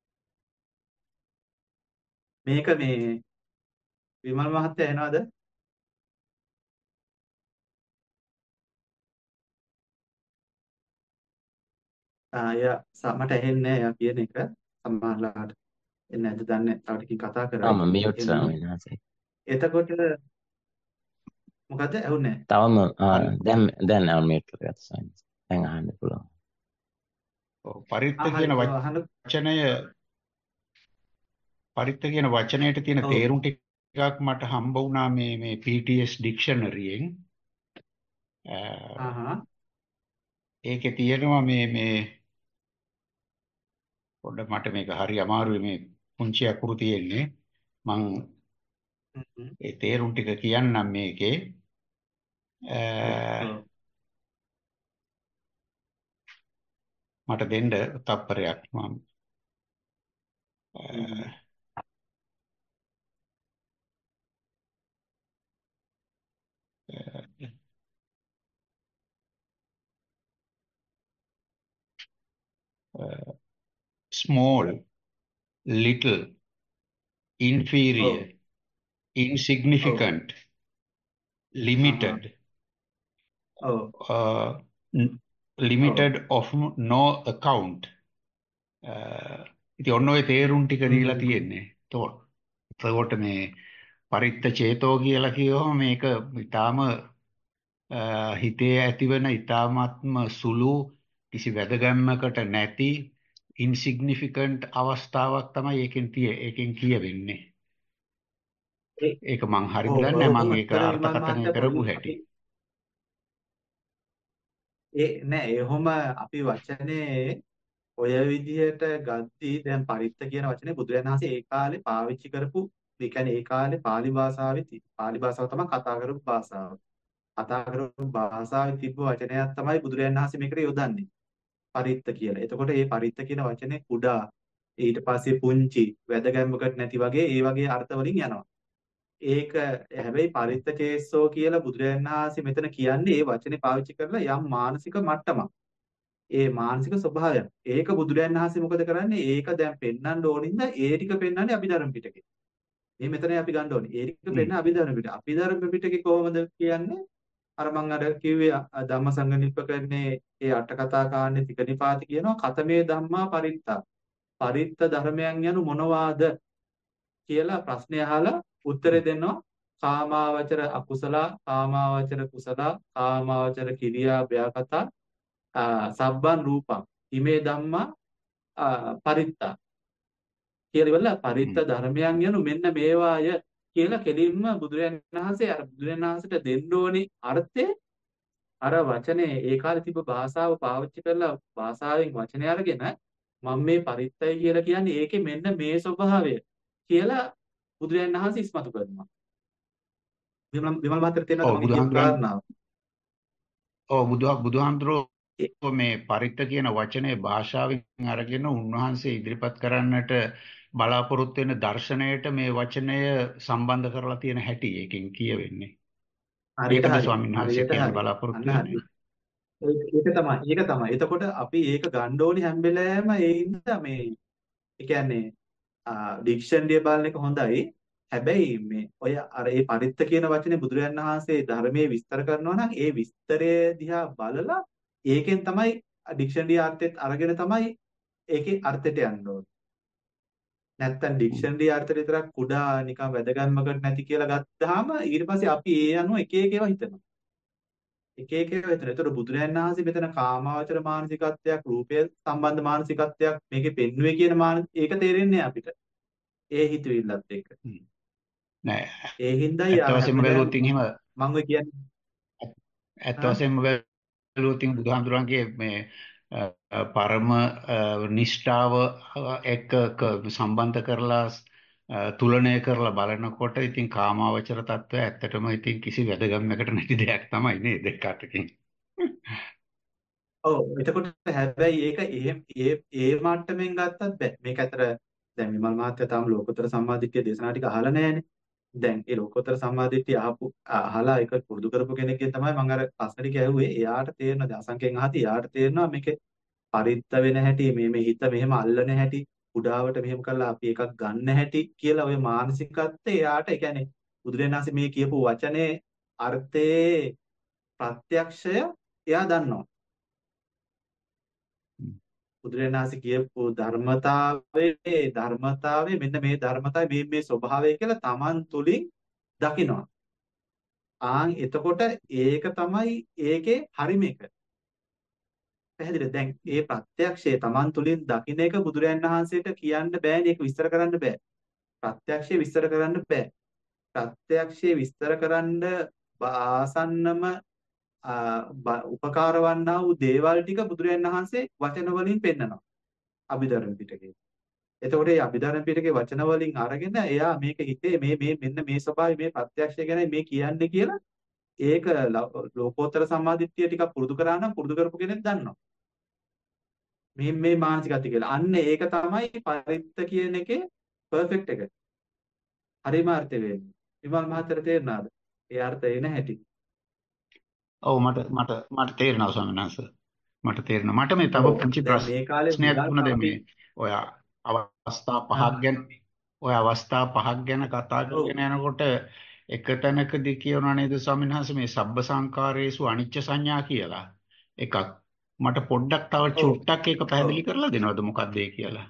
S2: මේක මේ විමල් මහත්තයා එනවද? ආ එයා ස- මට ඇහෙන්නේ නැහැ එයා කියන එක. සමහරලාට එන්නේ නැද්ද දන්නේ නැහැ. තව ටිකකින් කතා කරයි.
S1: තාම මියුට්
S2: එහෙම වුණොත්.
S1: ස්වාමීන් වහන්සේ.
S2: එතකොට මොකද්ද ඇහුන්නේ
S1: තවම ආ,
S2: නැහැ.
S1: දැන් දැන් අන්මියුට් කරගත්තා ස්වාමීන් වහන්සේ. දැන් අහන්න පුළුවන්.
S9: ඔව්, පරිත්ත
S2: ආ හරි
S9: කියන
S2: ඔව් අහන්න.
S9: වචනය පරිත්ත කියන වචනයට තියෙන
S2: ඔව්.
S9: තේරුම් ටිකක් මට හම්බ වුණා මේ මේ පී ටී එස් ඩික්ෂනරියෙන්.
S2: ආහා.
S9: ඒකේ තියෙනවා මේ මේ පොඩ්ඩක් මට මේක හරි අමාරුයි මේ පුංචි අකුරු තියෙන්නේ. මං
S2: හ්ම් හ්ම්.
S9: ඒ තේරුම් ටික කියන්නම් මේකේ. අ,
S2: ඔව්. ඔව්.
S9: මට දෙන්න තප්පරයක් මම
S2: හ්ම් හ්ම්.
S9: small, little,
S2: ඔව්.
S9: inferior,
S2: ඔව්.
S9: insignificant,
S2: ආහා.
S9: limited,
S2: ඔව්.
S9: uh, n-
S2: ඔව්.
S9: limited of no account. uh, ඉතින් ඔන්න ඔය තේරුම් ටික
S2: හ්ම්
S9: දීලා
S2: හ්ම්.
S9: තියෙන්නේ. එතකොට එතකොට මේ පරිත්ත චේතෝ කියලා කියවම මේක ඊටාම හිතේ ඇතිවන ඊටාත්ම සුළු කිසි වැදගැම්මකට නැති ඉන්සිග්නිෆිකන්ට් අවස්ථාවක් තමයි ඒකෙන් තිය ඒකෙන් කියවෙන්නේ.
S2: ඒ
S9: ඒක මං හරිද
S2: ඔව්
S9: දන්නේ නැහැ.
S2: ඔහොම
S9: මං ඒක
S2: කර විමල්
S9: අර්ථකථනය
S2: මහත්තයා
S9: කරපු
S2: පොඩි
S9: හැටි.
S2: අපි ඒ නෑ එහෙම අපි වචනේ ඔය විදිහට ගද්දී දැන් පරිත්ත කියන වචනේ බුදුරජාණන් වහන්සේ ඒ කාලේ පාවිච්චි කරපු ඒ කියන්නේ ඒ කාලේ pāli භාෂාවේ ති- pāli භාෂාව තමයි කතා කරපු භාෂාව. කතා කරපු භාෂාවේ තිබ්බ වචනයක් තමයි බුදුරජාණන් වහන්සේ මේකට යොදන්නේ. පරිත්ත කියලා. එතකොට මේ පරිත්ත කියන වචනේ කුඩා ඊට පස්සේ පුංචි වැදගැම්මකට නැති වගේ ඒ වගේ අර්ථ වලින් යනවා. ඒක හැබැයි පරිත්ත චේස්සෝ කියලා බුදුරජාණන් වහන්සේ මෙතන කියන්නේ ඒ වචනේ පාවිච්චි කරලා යම් මානසික මට්ටමක්. ඒ මානසික ස්වභාවයක්. ඒක බුදුරජාණන් වහන්සේ මොකද කරන්නේ? ඒක දැන් පෙන්වන්න ඕනින්ද ඒ ටික පෙන්වන්නේ අභිධර්ම පිටකේ. මේ මෙතන අපි ගන්න ඕනේ. ඒ ටික පෙන්වන්නේ අභිධර්ම පිටකේ. අභිධර්ම පිටකේ කොහොමද කියන්නේ? අර මං අර කිව්වේ අ- ධම්මසංගණිප්පකරණේ ඒ අට කතා කාණ්ඩේ තික නිපාති කියනවා කතමේ ධම්මා පරිත්තා. පරිත්ත ධර්මයන් යනු මොනවාද කියලා ප්‍රශ්නය අහලා උත්තරේ දෙනවා කාමාවචර අකුසල කාමාවචර කුසල කාමාවචර කිරියා ව්‍යාකතා සබ්බන් රූපං ඉමේ ධම්මා ආ, පරිත්තා කියලා ඉවරලා පරිත්ත ධර්මයන් යනු මෙන්න මේවාය කියලා කෙලින්ම බුදුරජාණන් වහන්සේ අර බුදුරජාණන් වහන්සේට දෙන්න ඕනේ අර්ථය අර වචනේ ඒ කාලේ තිබ්බ භාෂාව පාවිච්චි කරලා භාෂාවෙන් වචනය අරගෙන මම මේ පරිත්තය කියලා කියන්නේ ඒකේ මෙන්න මේ ස්වභාවය කියලා බුදුරජාණන් වහන්සේ ඉස්මතු කරනවා. විමල් විමල් මහත්තයා තේරෙනවද
S9: ඔව්
S2: මම කියපු
S9: බුදුහාමුදුරන්
S2: කාරණාව?
S9: ඔව් බුදුහා බුදුහාමුදුරෝ
S2: ඒ-
S9: මේ පරිත්ත කියන වචනේ භාෂාවෙන් අරගෙන උන්වහන්සේ ඉදිරිපත් කරන්නට බලාපොරොත්තු වෙන දර්ශනයට මේ වචනය සම්බන්ධ කරලා තියෙන හැටි ඒකෙන් කියවෙන්නේ.
S2: හරියට
S9: ඒකද
S2: හරි.
S9: ස්වාමීන් වහන්සේ
S2: හරියට
S9: කියන්න
S2: හරි.
S9: බලාපොරොත්තු
S2: අන්න
S9: වෙන්නේ.
S2: හරි. ඒක ඒක තමයි. ඒක තමයි. එතකොට අපි ඒක ගන්න ඕනි හැම වෙලාවෙම ඒ හින්දා මේ ඒ කියන්නේ ඩික්ෂනරිය බලන එක හොඳයි. හැබැයි මේ ඔය අර ඒ පරිත්ත කියන වචනේ බුදුරජාණන් වහන්සේ ධර්මයේ විස්තර කරනවා නම් ඒ විස්තරය දිහා බලලා ඒකෙන් තමයි ඩික්ෂනරි අර්ථෙත් අරගෙන තමයි ඒකේ අර්ථයට යන්න ඕනේ. නැත්තම් ඩික්ෂනරි අර්ථය විතරක් කුඩා නිකන් වැදගත්මකට නැති කියලා ගත්තාම ඊට පස්සේ අපි ඒ අනුව එක එක ඒවා හිතනවා. එක එක ඒවා හිතනවා. ඒතර බුදුරජාණන් වහන්සේ මෙතන කාමාවචර මානසිකත්වයක්, රූපය සම්බන්ධ මානසිකත්වයක් මේකේ පෙන්වුවේ කියන මාන ඒක තේරෙන්නේ නැහැ අපිට. ඒ හිතවිල්ලත් එක්ක.
S9: හ්ම්. නෑ
S2: ඒ හින්දායි
S9: ඇත්ත
S2: අර
S9: වශයෙන්ම
S2: හැමදාම
S9: බැලුවොත් එහෙම
S2: මම ඔය කියන්නේ
S9: ඇත්ත
S2: ආ
S9: වශයෙන්ම බැලුවොත් එහෙම බුදුහාමුදුරන්ගේ මේ අ, අ, පරම අ, නිෂ්ඨාව අ, එක්ක ක- සම්බන්ධ කරලා අ, තුලනය කරලා බලනකොට ඉතින් කාමාවචර తত্ত্বය ඇත්තටම ඉතින් කිසි වැදගත්මකට නැති දෙයක් තමයි නේද දෙකටකින්.
S2: ඔව් එතකොට හැබැයි ඒක ඒ ඒ ඒ මට්ටමින් ගත්තත් බෑ. මේක ඇතර දැන් විමල් මහත්තයා තාම ලෝකෝත්තර සම්මාදිට්ඨිය දේශනා ටික අහලා නැහැනේ. දැන් ඒ ලෝකෝත්තර සම්මාදිට්ඨිය අහපු අහලා ඒක පුරුදු කරපු කෙනෙක්ගෙන් තමයි මම අර ප්‍රශ්න ටික ඇහුවේ. එයාට තේරෙනවා දැන් අසංකෙන් අහති එයාට තේරෙනවා මේකේ පරිත්ත වෙන හැටි මේ මේ හිත මෙහෙම අල්ලන හැටි උඩාවට මෙහෙම කරලා අපි එකක් ගන්න හැටි කියලා ওই මානසිකත්වය එයාට ඒ කියන්නේ බුදුරජාණන් වහන්සේ මේ කියපු වචනේ අර්ථයේ ප්‍රත්‍යක්ෂය එයා දන්නවා. බුදුරජාණන් වහන්සේ කියපු ධර්මතාවයේ ධර්මතාවයේ මෙන්න මේ ධර්මතාවය මේ මේ ස්වභාවය කියලා Taman තුලින් දකිනවා. ආන් එතකොට ඒක තමයි ඒකේ හරිම එක. පැහැදිලිද? දැන් මේ ප්‍රත්‍යක්ෂය Taman තුලින් දකින්න එක බුදුරජාණන් වහන්සේට කියන්න බෑනේ. ඒක විස්තර කරන්න බෑ. ප්‍රත්‍යක්ෂය විස්තර කරන්න බෑ. ප්‍රත්‍යක්ෂය විස්තර කරන්න ආසන්නම උපකාර වන්නා වූ දේවල් ටික බුදුරජාණන් වහන්සේ වචන වලින් පෙන්නනවා. අභිධර්ම පිටකේ. එතකොට මේ අභිධර්ම පිටකේ වචන වලින් අරගෙන එයා මේක හිතේ මේ මේ මෙන්න මේ ස්වභාවය මේ ප්‍රත්‍යක්ෂය ගැන මේ කියන්නේ කියලා ඒක ලෝකෝත්තර සම්මාදිට්ඨිය ටිකක් පුරුදු කරා නම් පුරුදු කරපු කෙනෙක් දන්නවා. මේ මේ මානසිකත්වය කියලා. අන්න ඒක තමයි පරිත්ත කියන එකේ පර්ෆෙක්ට් එක. හරිම අර්ථය වෙන්නේ. විමල් මහත්තයාට තේරුණාද? ඒ අර්ථය එන හැටි.
S9: ඔව් මට මට මට තේරෙනවා ස්වාමීන් වහන්සේ. මට තේරෙනවා. මට මේ තව පුංචි
S2: මේ කාලේ
S9: ප්‍රශ්නයක් වුණා දැන්
S2: අපි
S9: මේ ඔය අවස්ථා පහක් ගැන ඔය අවස්ථා පහක් ගැන කතා කරගෙන යනකොට එක තැනකදී කියනවා නේද ස්වාමීන් වහන්සේ මේ සබ්බ සංකාරයේසු අනිච්ච සංඥා කියලා එකක්. මට පොඩ්ඩක් තව චුට්ටක් ඒක පැහැදිලි කරලා දෙනවද මොකක්ද ඒ කියලා?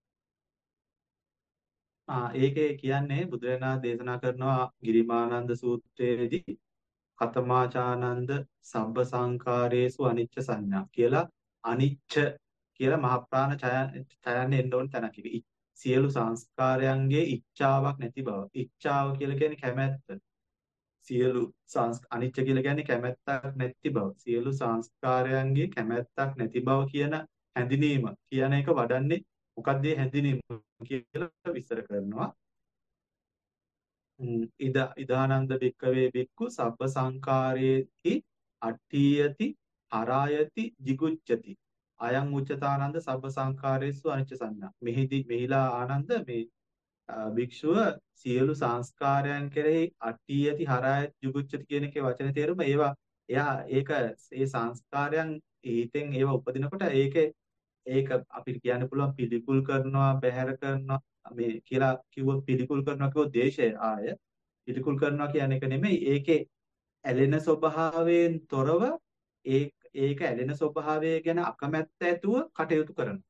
S2: ආ ඒකේ කියන්නේ බුදුරජාණන් දේශනා කරනවා ගිරිමානන්ද සූත්‍රයේදී කතමාචානන්ද සබ්බ සංකාරයේසු අනිච්ච සංඥා කියලා අනිච්ච කියලා මහ ප්‍රාණ ඡයන්නේ එන්න ඕන තැනක. සියලු සංස්කාරයන්ගේ ඉච්ඡාවක් නැති බව. ඉච්ඡාව කියලා කියන්නේ කැමැත්ත. සියලු අනිච්ච කියලා කියන්නේ කැමැත්තක් නැති බව. සියලු සංස්කාරයන්ගේ කැමැත්තක් නැති බව කියන හැඳිනීම කියන එක වඩන්නේ මොකක්ද මේ හැඳිනීම කියලා විස්තර කරනවා. ඉද ඉදානන්ද වික්කවේ වික්කු සබ්බ සංකාරේති අට්ඨියති හරායති jigucchati අයං උච්චතානන්ද සබ්බ සංකාරේසු අනිච්ච සංඥා. මෙහිදී මෙහිලා ආනන්ද මේ භික්ෂුව සියලු සංස්කාරයන් කෙරෙහි අට්ඨියති හරායති jigucchati කියන එකේ වචන තේරුම ඒවා එයා ඒක ඒ සංස්කාරයන් හිතෙන් ඒවා උපදිනකොට ඒකේ ඒක අපිට කියන්න පුළුවන් පිළිකුල් කරනවා බැහැර කරනවා මේ කියලා කිව්වොත් පිළිකුල් කරනවා කිව්වොත් දේශය ආය පිළිකුල් කරනවා කියන එක නෙමෙයි ඒකේ ඇලෙන ස්වභාවයෙන් තොරව ඒ ඒක ඇලෙන ස්වභාවය ගැන අකමැත්ත ඇතුව කටයුතු කරනවා.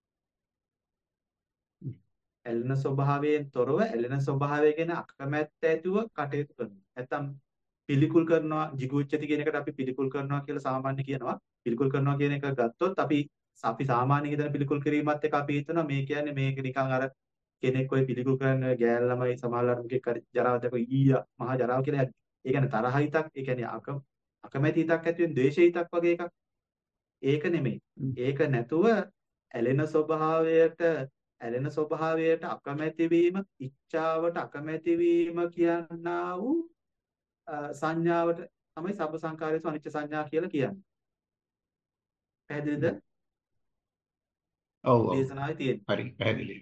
S2: ඇලෙන ස්වභාවයෙන් තොරව ඇලෙන ස්වභාවය ගැන අකමැත්ත ඇතුව කටයුතු කරනවා. නැත්තම් පිළිකුල් කරනවා jigucchati කියන එකට අපි පිළිකුල් කරනවා කියලා සාමාන්‍ය කියනවා. පිළිකුල් කරනවා කියන එක ගත්තොත් අපි අපි සාමාන්‍ය හිතන පිළිකුල් කිරීමත් එක්ක අපි හිතනවා මේ කියන්නේ මේක නිකන් අර කෙනෙක් ඔය පිළිකුල් කරන ගෑල් ළමයි සමහරවල් මොකෙක් හරි ජරාව දැක ඊයා මහා ජරාව කියලා ඒ කියන්නේ තරහ හිතක් ඒ කියන්නේ අක අකමැති හිතක් ඇති වෙන ද්වේෂ හිතක් වගේ එකක් ඒක නෙමෙයි ඒක නැතුව ඇලෙන ස්වභාවයට ඇලෙන ස්වභාවයට අකමැති වීම ඉච්ඡාවට අකමැති වීම කියනා වූ සංඥාවට තමයි සබ්බ සංකාරයේසු අනිච්ච සංඥා කියලා කියන්නේ. පැහැදිලිද?
S9: ඔව් ඔව්
S2: දේශනාවේ තියෙන.
S9: හරි පැහැදිලි.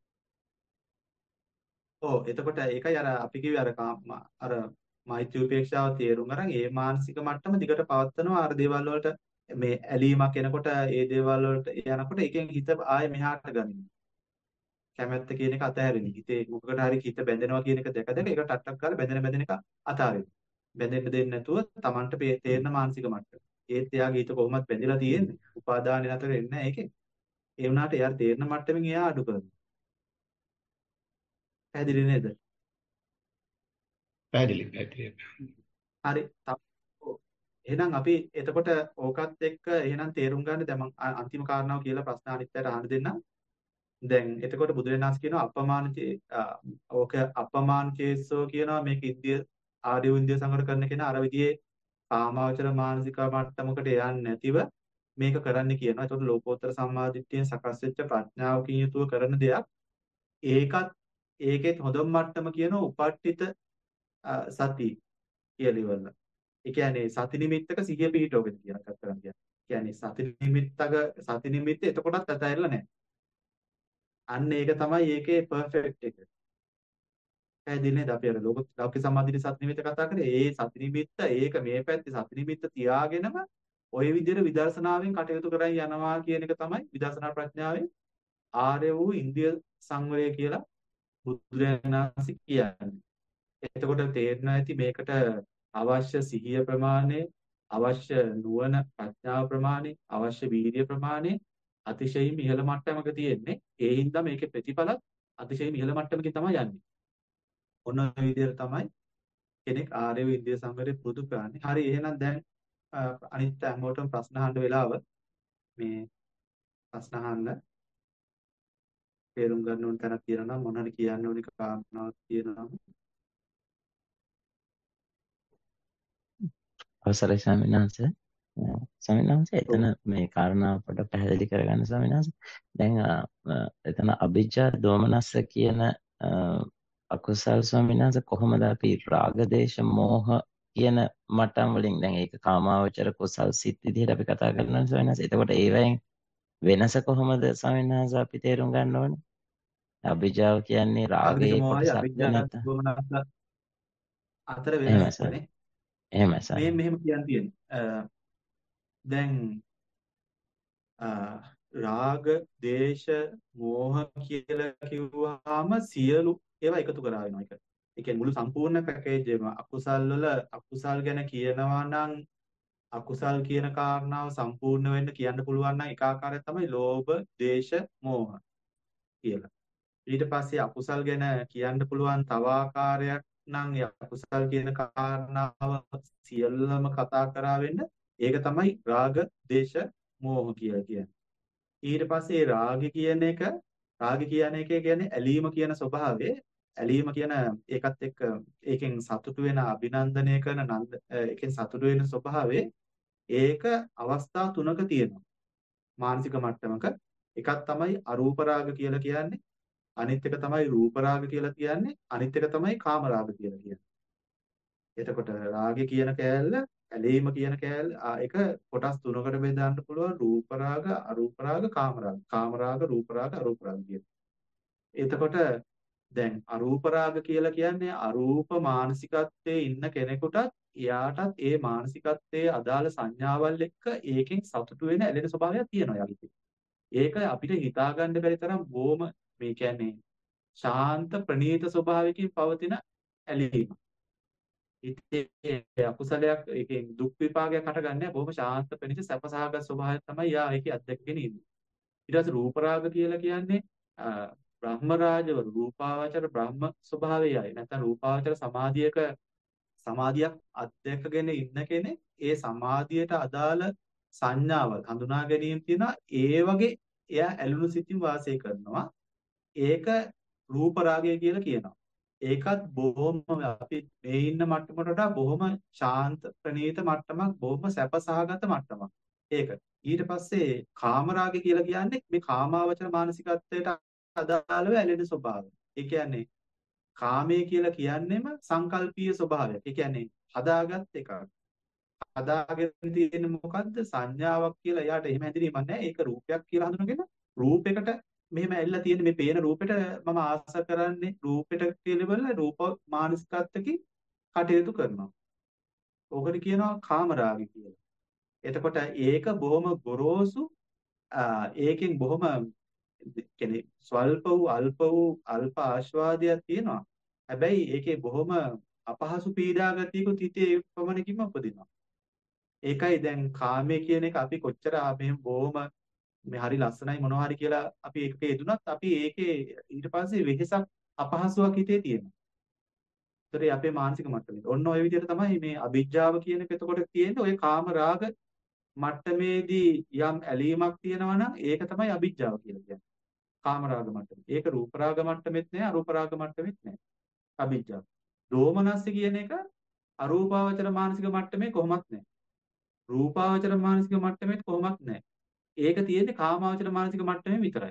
S2: ඔව් එතකොට ඒකයි අර අපි කිව්වේ අර අර මෛත්‍රී උපේක්ෂාව තේරුම් අරන් ඒ මානසික මට්ටම දිගට පවත්වනවා අර දේවල් වලට මේ ඇලීමක් එනකොට ඒ දේවල් වලට යනකොට ඒකෙන් හිත ආයේ මෙහාට ගනින්න. කැමැත්ත කියන එක අතහැරෙන. හිතේ මොකකට හරි හිත බැඳෙනවා කියන එක දැක දැක ඒක ටට්ටක් ගාලා බැඳෙන බැඳෙන එක අතාරින්න. බැඳෙන්න දෙන්නේ නැතුව Tamanට තේරෙන මානසික මට්ටම. ඒත් එයාගේ හිත කොහොමද බැඳිලා තියෙන්නේ? උපාදානෙ නතර වෙන්නේ නැහැ ඒකේ. ඒ වුණාට එයා තේරෙන මට්ටමින් එයා අඩු කරනවා. පැහැදිලි නේද?
S9: පැහැදිලි පැහැදිලි.
S2: හරි. එහෙනම් අපි එතකොට ඕකත් එක්ක එහෙනම් තේරුම් ගන්න දැන් මම අන්තිම කාරණාව කියලා ප්‍රශ්න අනිත් අයට අහන්න දෙන්නම්. දැන් එතකොට බුදුරජාණන් වහන්සේ කියනවා අපමානචේ ඕක අපමානචේසෝ කියනවා මේක ඉන්දිය ආර්ය විද්‍ය සංගර කරන කෙනා අර විදිහේ කාමාවචර මානසික මට්ටමකට යන්නේ නැතිව මේක කරන්න කියනවා. ඒතකොට ලෝකෝත්තර සම්මාදිට්ඨියෙන් සකස් වෙච්ච ප්‍රඥාවකින් යුතුව කරන දෙයක්. ඒකත් ඒකෙත් හොඳම මට්ටම කියනවා උපට්ඨිත සති කියලා ඉවරලා. ඒ කියන්නේ සති නිමිත්තක සිහිය පිහිටවගෙන කියන එකක් කරන්න කියන්නේ. කියන්නේ සති නිමිත්තක සති නිමිත්ත එතකොටත් අතහැරලා නැහැ. අන්න ඒක තමයි ඒකේ පර්ෆෙක්ට් එක. පැහැදිලි නේද? අපි අර ලෝක ලෞකික සම්මාදිට සති නිමිත්ත කතා කරේ. ඒ සති නිමිත්ත ඒක මේ පැත්තේ සති නිමිත්ත තියාගෙනම ওই විදිහට විදර්ශනාවෙන් කටයුතු කරන් යනවා කියන එක තමයි විදර්ශනා ප්‍රඥාවේ ආර්ය වූ ඉන්ද්‍රිය සංවරය කියලා බුදුරජාණන් වහන්සේ කියන්නේ. එතකොට තේරෙනවා ඇති මේකට අවශ්‍ය සිහිය ප්‍රමාණය, අවශ්‍ය නුවණ ප්‍රඥාව ප්‍රමාණය, අවශ්‍ය වීර්ය ප්‍රමාණය අතිශයින් ඉහළ මට්ටමක තියෙන්නේ. ඒ හින්දා මේකේ ප්‍රතිඵලත් අතිශයින් ඉහළ මට්ටමකින් තමයි යන්නේ. ඔන්න ඔය විදිහට තමයි කෙනෙක් ආර්ය විද්‍යා සංවරය පුරුදු කරන්නේ. හරි එහෙනම් දැන් අනිත් හැමෝටම ප්‍රශ්න අහන්න වෙලාව මේ ප්‍රශ්න අහන්න තේරුම් ගන්න ඕන තැනක් තියෙනවා නම් මොනවාරි කියන්න ඕනි කාරණාවක් තියෙනවා නම්
S1: අවසරයි ස්වාමීන් වහන්සේ. ස්වාමීන් වහන්සේ එතන මේ කාරණාව පොඩ්ඩක් පැහැදිලි කරගන්න ස්වාමීන් වහන්සේ. දැන් එතන අභිජ්ජා දෝමනස්ස කියන අකුසල් ස්වාමීන් වහන්සේ කොහොමද අපි රාග දේශ මෝහ කියන මට්ටම් වලින් දැන් ඒක කාමාවචර කුසල් සිත් විදිහට අපි කතා කරනවා ස්වාමීන් වහන්සේ. එතකොට ඒවෙන් වෙනස කොහොමද ස්වාමීන් වහන්සේ අපි තේරුම් ගන්න ඕනේ? අභිජ්ජාව කියන්නේ රාගයේ කොටසක්
S2: නැත්නම් අතර වෙනසක් නේ.
S1: එහෙමයි සර්.
S2: මේ මෙහෙම කියන්න තියෙන්නේ. දැන් රාග, දේශ, මෝහ කියලා කිව්වහම සියලු ඒවා එකතු කරා වෙනවා ඒක. ඒ කියන්නේ මුළු සම්පූර්ණ පැකේජ් එකම අකුසල් වල අකුසල් ගැන කියනවා නම් අකුසල් කියන කාරණාව සම්පූර්ණ වෙන්න කියන්න පුළුවන් නම් එක ආකාරයක් තමයි ලෝභ, දේශ, මෝහ කියලා. ඊට පස්සේ අකුසල් ගැන කියන්න පුළුවන් තව ආකාරයක් නම් ඒ අකුසල් කියන කාරණාව සියල්ලම කතා කරා වෙන්න ඒක තමයි රාග, දේශ, මෝහ කියලා කියන්නේ. ඊට පස්සේ රාගය කියන එක රාගය කියන එක කියන්නේ ඇලීම කියන ස්වභාවය. ඇලීම කියන ඒකත් එක්ක ඒකෙන් සතුටු වෙන අභිනන්දනය කරන නන්ද ඒකෙන් සතුටු වෙන ස්වභාවය ඒක අවස්ථා තුනක තියෙනවා. මානසික මට්ටමක එකක් තමයි අරූප රාග කියලා කියන්නේ. අනිත් එක තමයි රූප රාග කියලා කියන්නේ. අනිත් එක තමයි කාම රාග කියලා කියන්නේ. එතකොට රාගය කියන කෑල්ල ඇලීම කියන කෑල්ල ඒක කොටස් තුනකට බෙදන්න පුළුවන්. රූප රාග, අරූප රාග, කාම රාග. කාම රාග, රූප රාග, අරූප රාග කියන. එතකොට දැන් අරූප රාග කියලා කියන්නේ අරූප මානසිකත්වයේ ඉන්න කෙනෙකුටත් එයාටත් ඒ මානසිකත්වයේ අදාළ සංඥාවල් එක්ක ඒකෙන් සතුටු වෙන ඇලෙන ස්වභාවයක් තියෙනවා යාළුවෝ. ඒක අපිට හිතා ගන්න බැරි තරම් බොහොම මේ කියන්නේ ශාන්ත ප්‍රණීත ස්වභාවයකින් පවතින ඇලීම. ඉතින් අකුසලයක් ඒකෙන් දුක් විපාකයක් හටගන්නේ බොහොම ශාන්ත ප්‍රණීත සැපසහගත ස්වභාවයක් තමයි යා ඒකේ අත්දැකගෙන ඉන්නේ. ඊට පස්සේ රූප රාග කියලා කියන්නේ බ්‍රහ්ම රාජව රූපාවචර බ්‍රහ්ම ස්වභාවයයි. නැත්නම් රූපාවචර සමාධියක සමාධියක් අත්දැකගෙන ඉන්න කෙනෙක් ඒ සමාධියට අදාළ සංඥාවල් හඳුනා ගැනීම තියෙනවා. ඒ වගේ එයා ඇලුණු සිතින් වාසය කරනවා. ඒක රූප රාගය කියලා කියනවා. ඒකත් බොහොම අපි මේ ඉන්න මට්ටමට වඩා බොහොම ශාන්ත ප්‍රණීත මට්ටමක්, බොහොම සැපසහගත මට්ටමක්. ඒක. ඊට පස්සේ කාම රාගය කියලා කියන්නේ මේ කාමාවචර මානසිකත්වයට අදාළව ඇලෙන ස්වභාවය. ඒ කියන්නේ කාමයේ කියලා කියන්නේම සංකල්පීය ස්වභාවයක්. ඒ කියන්නේ හදාගත් එකක්. හදාගෙන තියෙන්නේ මොකද්ද? සංඥාවක් කියලා. එයාට එහෙම හැඳිනීමක් නැහැ. ඒක රූපයක් කියලා හඳුනගෙන රූපයකට මෙහෙම ඇවිල්ලා තියෙන මේ පේන රූපෙට මම ආස කරන්නේ රූපෙට කියලා රූප මානසිකත්වකින් කටයුතු කරනවා. ඕකට කියනවා කාමරාගය කියලා. එතකොට ඒක බොහොම ගොරෝසු ඒකෙන් බොහොම කියන්නේ ස්වල්ප වූ අල්ප වූ අල්ප ආස්වාදයක් තියෙනවා. හැබැයි ඒකේ බොහොම අපහසු පීඩාගතියකුත් හිතේ ප්‍රමණකින්ම උපදිනවා. ඒකයි දැන් කාමයේ කියන එක අපි කොච්චර මෙහෙම බොහොම මේ හරි ලස්සනයි මොනවා හරි කියලා අපි ඒකක යෙදුනත් අපි ඒකේ ඊට පස්සේ වෙහසක් අපහසුයක් හිතේ තියෙනවා. ඒතරේ අපේ මානසික මට්ටමේ. ඔන්න ඔය විදිහට තමයි මේ අභිජ්ජාව කියන එක එතකොට තියෙන්නේ. ඔය කාම රාග මට්ටමේදී යම් ඇලීමක් තියෙනවා නම් ඒක තමයි අභිජ්ජාව කියලා කියන්නේ. කාම රාග මට්ටමේ. ඒක රූප රාග මට්ටමෙත් නෑ, අරූප රාග මට්ටමෙත් නෑ. අභිජ්ජාව. දෝමනස්ස කියන එක අරූපාවචර මානසික මට්ටමේ කොහොමත් නෑ. රූපාවචර මානසික මට්ටමෙත් කොහොමත් නෑ. ඒක තියෙන්නේ කාමාවචර මානසික මට්ටමේ විතරයි.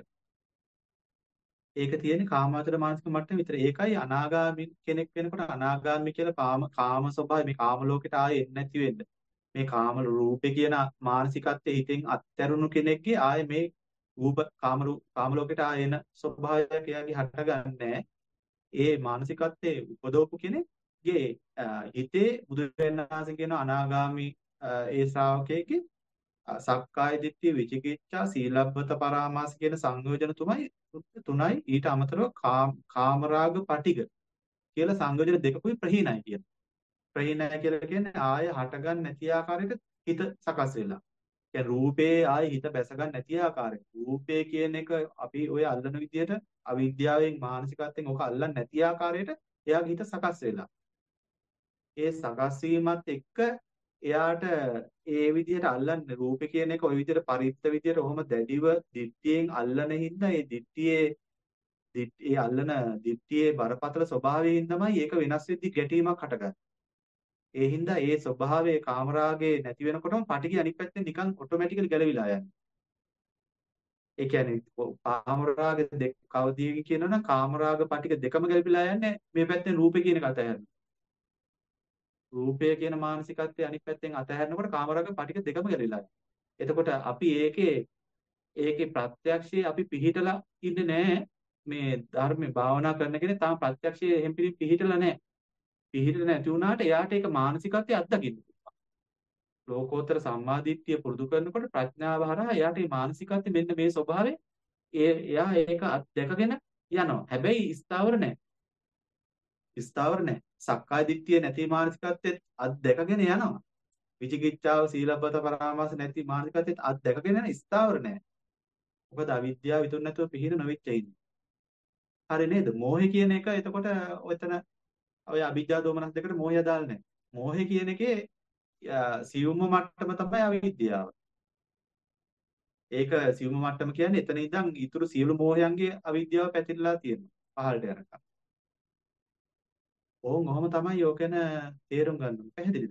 S2: ඒක තියෙන්නේ කාමාවචර මානසික මට්ටමේ විතරයි. ඒකයි අනාගාමී කෙනෙක් වෙනකොට අනාගාමී කියලා කාම කාම ස්වභාවය මේ කාම ලෝකෙට ආයේ එන්නේ නැති වෙන්න. මේ කාම රූපේ කියන මානසිකත්වයේ හිතෙන් අත්හැරුණු කෙනෙක්ගේ ආයේ මේ රූප කාම කාම ලෝකෙට ආයෙන ස්වභාවයක් එයාගේ හටගන්නේ ඒ මානසිකත්වයේ උපදවපු කෙනෙක්ගේ හිතේ බුදුරජාණන් වහන්සේ කියන අනාගාමි ඒ ශ්‍රාවකයෙක්ගේ සක්කාය දිට්ඨිය විචිකිච්ඡා සීලබ්බත පරාමාස කියන සංයෝජන තුමයි තුනයි ඊට අමතරව කාමරාග පටිග කියලා සංයෝජන දෙකකුයි ප්‍රහීනයි කියන. ප්‍රහීනයි කියලා කියන්නේ ආය හටගන්න නැති ආකාරයකට හිත සකස් වෙලා. කියන්නේ රූපේ ආය හිත බැස ගන්න නැති ආකාරයට. රූපේ කියන එක අපි ඔය අල්ලන විදියට අවිද්‍යාවෙන් මානසිකත්වයෙන් ඔක අල්ලන්නේ නැති ආකාරයට එයාගේ හිත සකස් වෙලා. ඒ සකස් වීමත් එක්ක එයාට ඒ විදිහට අල්ලන්නේ රූපේ කියන එක ওই විදිහට පරිත්ත විදිහට ඔහොම දැඩිව දිට්ඨියෙන් අල්ලන හින්දා ඒ දිට්ඨියේ ඒ අල්ලන දිට්ඨියේ බරපතල ස්වභාවයෙන් තමයි ඒක වෙනස් වෙද්දි ගැටීමක් හටගන්නේ. ඒ හින්දා ඒ ස්වභාවයේ කාමරාගේ නැති වෙනකොටම පටිගි අනිත් පැත්තෙන් නිකන් ඔටෝමැටිකලි ගැලවිලා යන්නේ. ඒ කියන්නේ කාමරාග දෙක කවදීගේ කියනවනම් කාමරාග පටිග දෙකම ගැලවිලා යන්නේ මේ පැත්තෙන් රූපේ කියන කතා යන්නේ. රූපය කියන මානසිකත්වය අනිත් පැත්තෙන් අතහැරනකොට කාමරාග පටික දෙකම ගැලවිලා යනවා. එතකොට අපි ඒකේ ඒකේ ප්‍රත්‍යක්ෂයේ අපි පිහිටලා ඉන්නේ නැහැ. මේ ධර්මේ භාවනා කරන කෙනෙක් තාම ප්‍රත්‍යක්ෂයේ එහෙම් පිළි පිහිටලා නැහැ. පිහිටලා නැති වුණාට එයාට ඒක මානසිකත්වය අත්දකින්න පුළුවන්. ලෝකෝත්තර සම්මාදිට්ඨිය පුරුදු කරනකොට ප්‍රඥාව හරහා එයාට මේ මානසිකත්වය මෙන්න මේ ස්වභාවය ඒ එයා ඒක අත්දැකගෙන යනවා. හැබැයි ස්ථාවර නැහැ. ස්ථාවර නැහැ. සක්කාය දිට්ඨිය නැති මානසිකත්වෙත් අත්දැකගෙන යනවා. විචිකිච්ඡාව සීලබ්බත පරාමාස නැති මානසිකත්වෙත් අත්දැකගෙන යන ස්ථාවර නැහැ. මොකද අවිද්‍යාව විතුන් නැතුව පිහිර නොවෙච්ච ඉන්නේ. හරි නේද? මෝහය කියන එක එතකොට ඔතන ඔය අවිද්‍යාව දෝමනස් දෙකට මෝහය දාලා නැහැ. මෝහය කියන එකේ සියුම්ම මට්ටම තමයි අවිද්‍යාව. ඒක සියුම්ම මට්ටම කියන්නේ එතන ඉඳන් ඊතුරු සියලු මෝහයන්ගේ අවිද්‍යාව පැතිරලා තියෙනවා. පහළට යනකම්. ඕන් ඔහොම තමයි යෝකන තේරුම් ගන්න. පැහැදිලිද?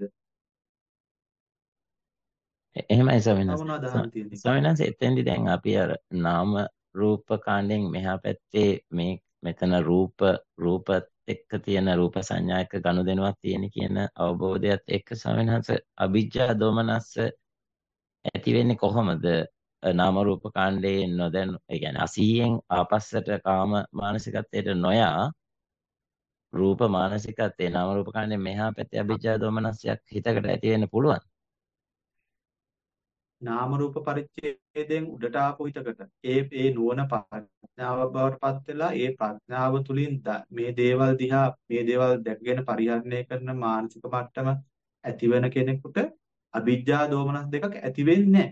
S1: එහෙමයි ස්වාමීන් වහන්සේ.
S2: මොනවද අහන්න තියෙන්නේ?
S1: ස්වාමීන් වහන්සේ එතෙන්දි දැන් අපි අර නාම රූප කාණ්ඩෙන් මෙහා පැත්තේ මේ මෙතන රූප රූපත් එක්ක තියෙන රූප සංඥා එක්ක ගනුදෙනුවක් තියෙන කියන අවබෝධයත් එක්ක ස්වාමීන් වහන්සේ අවිජ්ජා දෝමනස්ස ඇති වෙන්නේ කොහොමද? නාම රූප කාණ්ඩේ නොදැන ඒ කියන්නේ අසීයෙන් ආපස්සට කාම මානසිකත්වයට නොයා රූප මානසිකත්වේ නාම රූප කාණ්ඩේ මෙහා පැත්තේ අවිජ්ජා දෝමනස්සයක් හිතකට ඇති වෙන්න පුළුවන්.
S2: නාම රූප පරිච්ඡේදයෙන් උඩට ආපු හිතකට ඒ ඒ නුවණ ප්‍රඥාව බවට පත් වෙලා ඒ ප්‍රඥාව තුලින් මේ දේවල් දිහා මේ දේවල් දැකගෙන පරිහරණය කරන මානසික මට්ටම ඇති වෙන කෙනෙකුට අවිජ්ජා දෝමනස් දෙකක් ඇති වෙන්නේ නැහැ.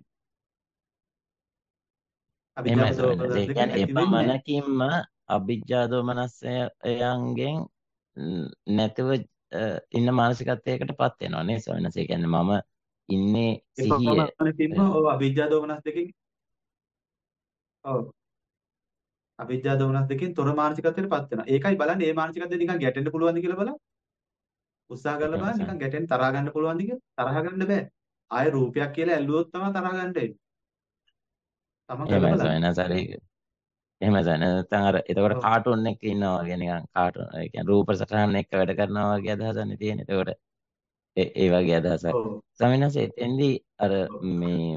S2: අවිජ්ජා දෝමනස් දෙකක් ඇති වෙන්නේ නැහැ.
S1: එපමණකින්ම අවිජ්ජා දෝමනස්යන්ගෙන් නැතුව ඉන්න මානසිකත්වයකටපත් වෙනවා නේ ස්වාමීන් වහන්සේ. කියන්නේ මම ඉන්නේ සිහිය.
S2: එපමණකින්ම ඔව් අවිජ්ජා දෝමනස් දෙකෙන් ඔව් අවිජ්ජා දෝමනස් දෙකෙන් තොර මානසිකත්වයටපත් වෙනවා. ඒකයි බලන්නේ මේ මානසිකත්වය නිකන් ගැටෙන්න පුළුවන්ද කියලා බලන්න. උත්සාහ කරලා බලන්න නිකන් ගැටෙන්න තරහ ගන්න පුළුවන්ද කියලා. තරහ ගන්න බෑ. ආය රූපයක් කියලා ඇල්ලුවොත් තමයි තරහ ගන්න එන්නේ. තමන් කරලා බලන්න.
S1: එහෙම නැත්නම් අර එතකොට කාටුන් එකක ඉන්නවා වගේ නිකන් කාටුන් ඒ කියන්නේ රූප සටහන් එක්ක වැඩ කරනවා වගේ අදහසක් තියෙන. එතකොට ඒ ඒ වගේ අදහසක්. ස්වාමීන් වහන්සේ එතෙන්දී අර මේ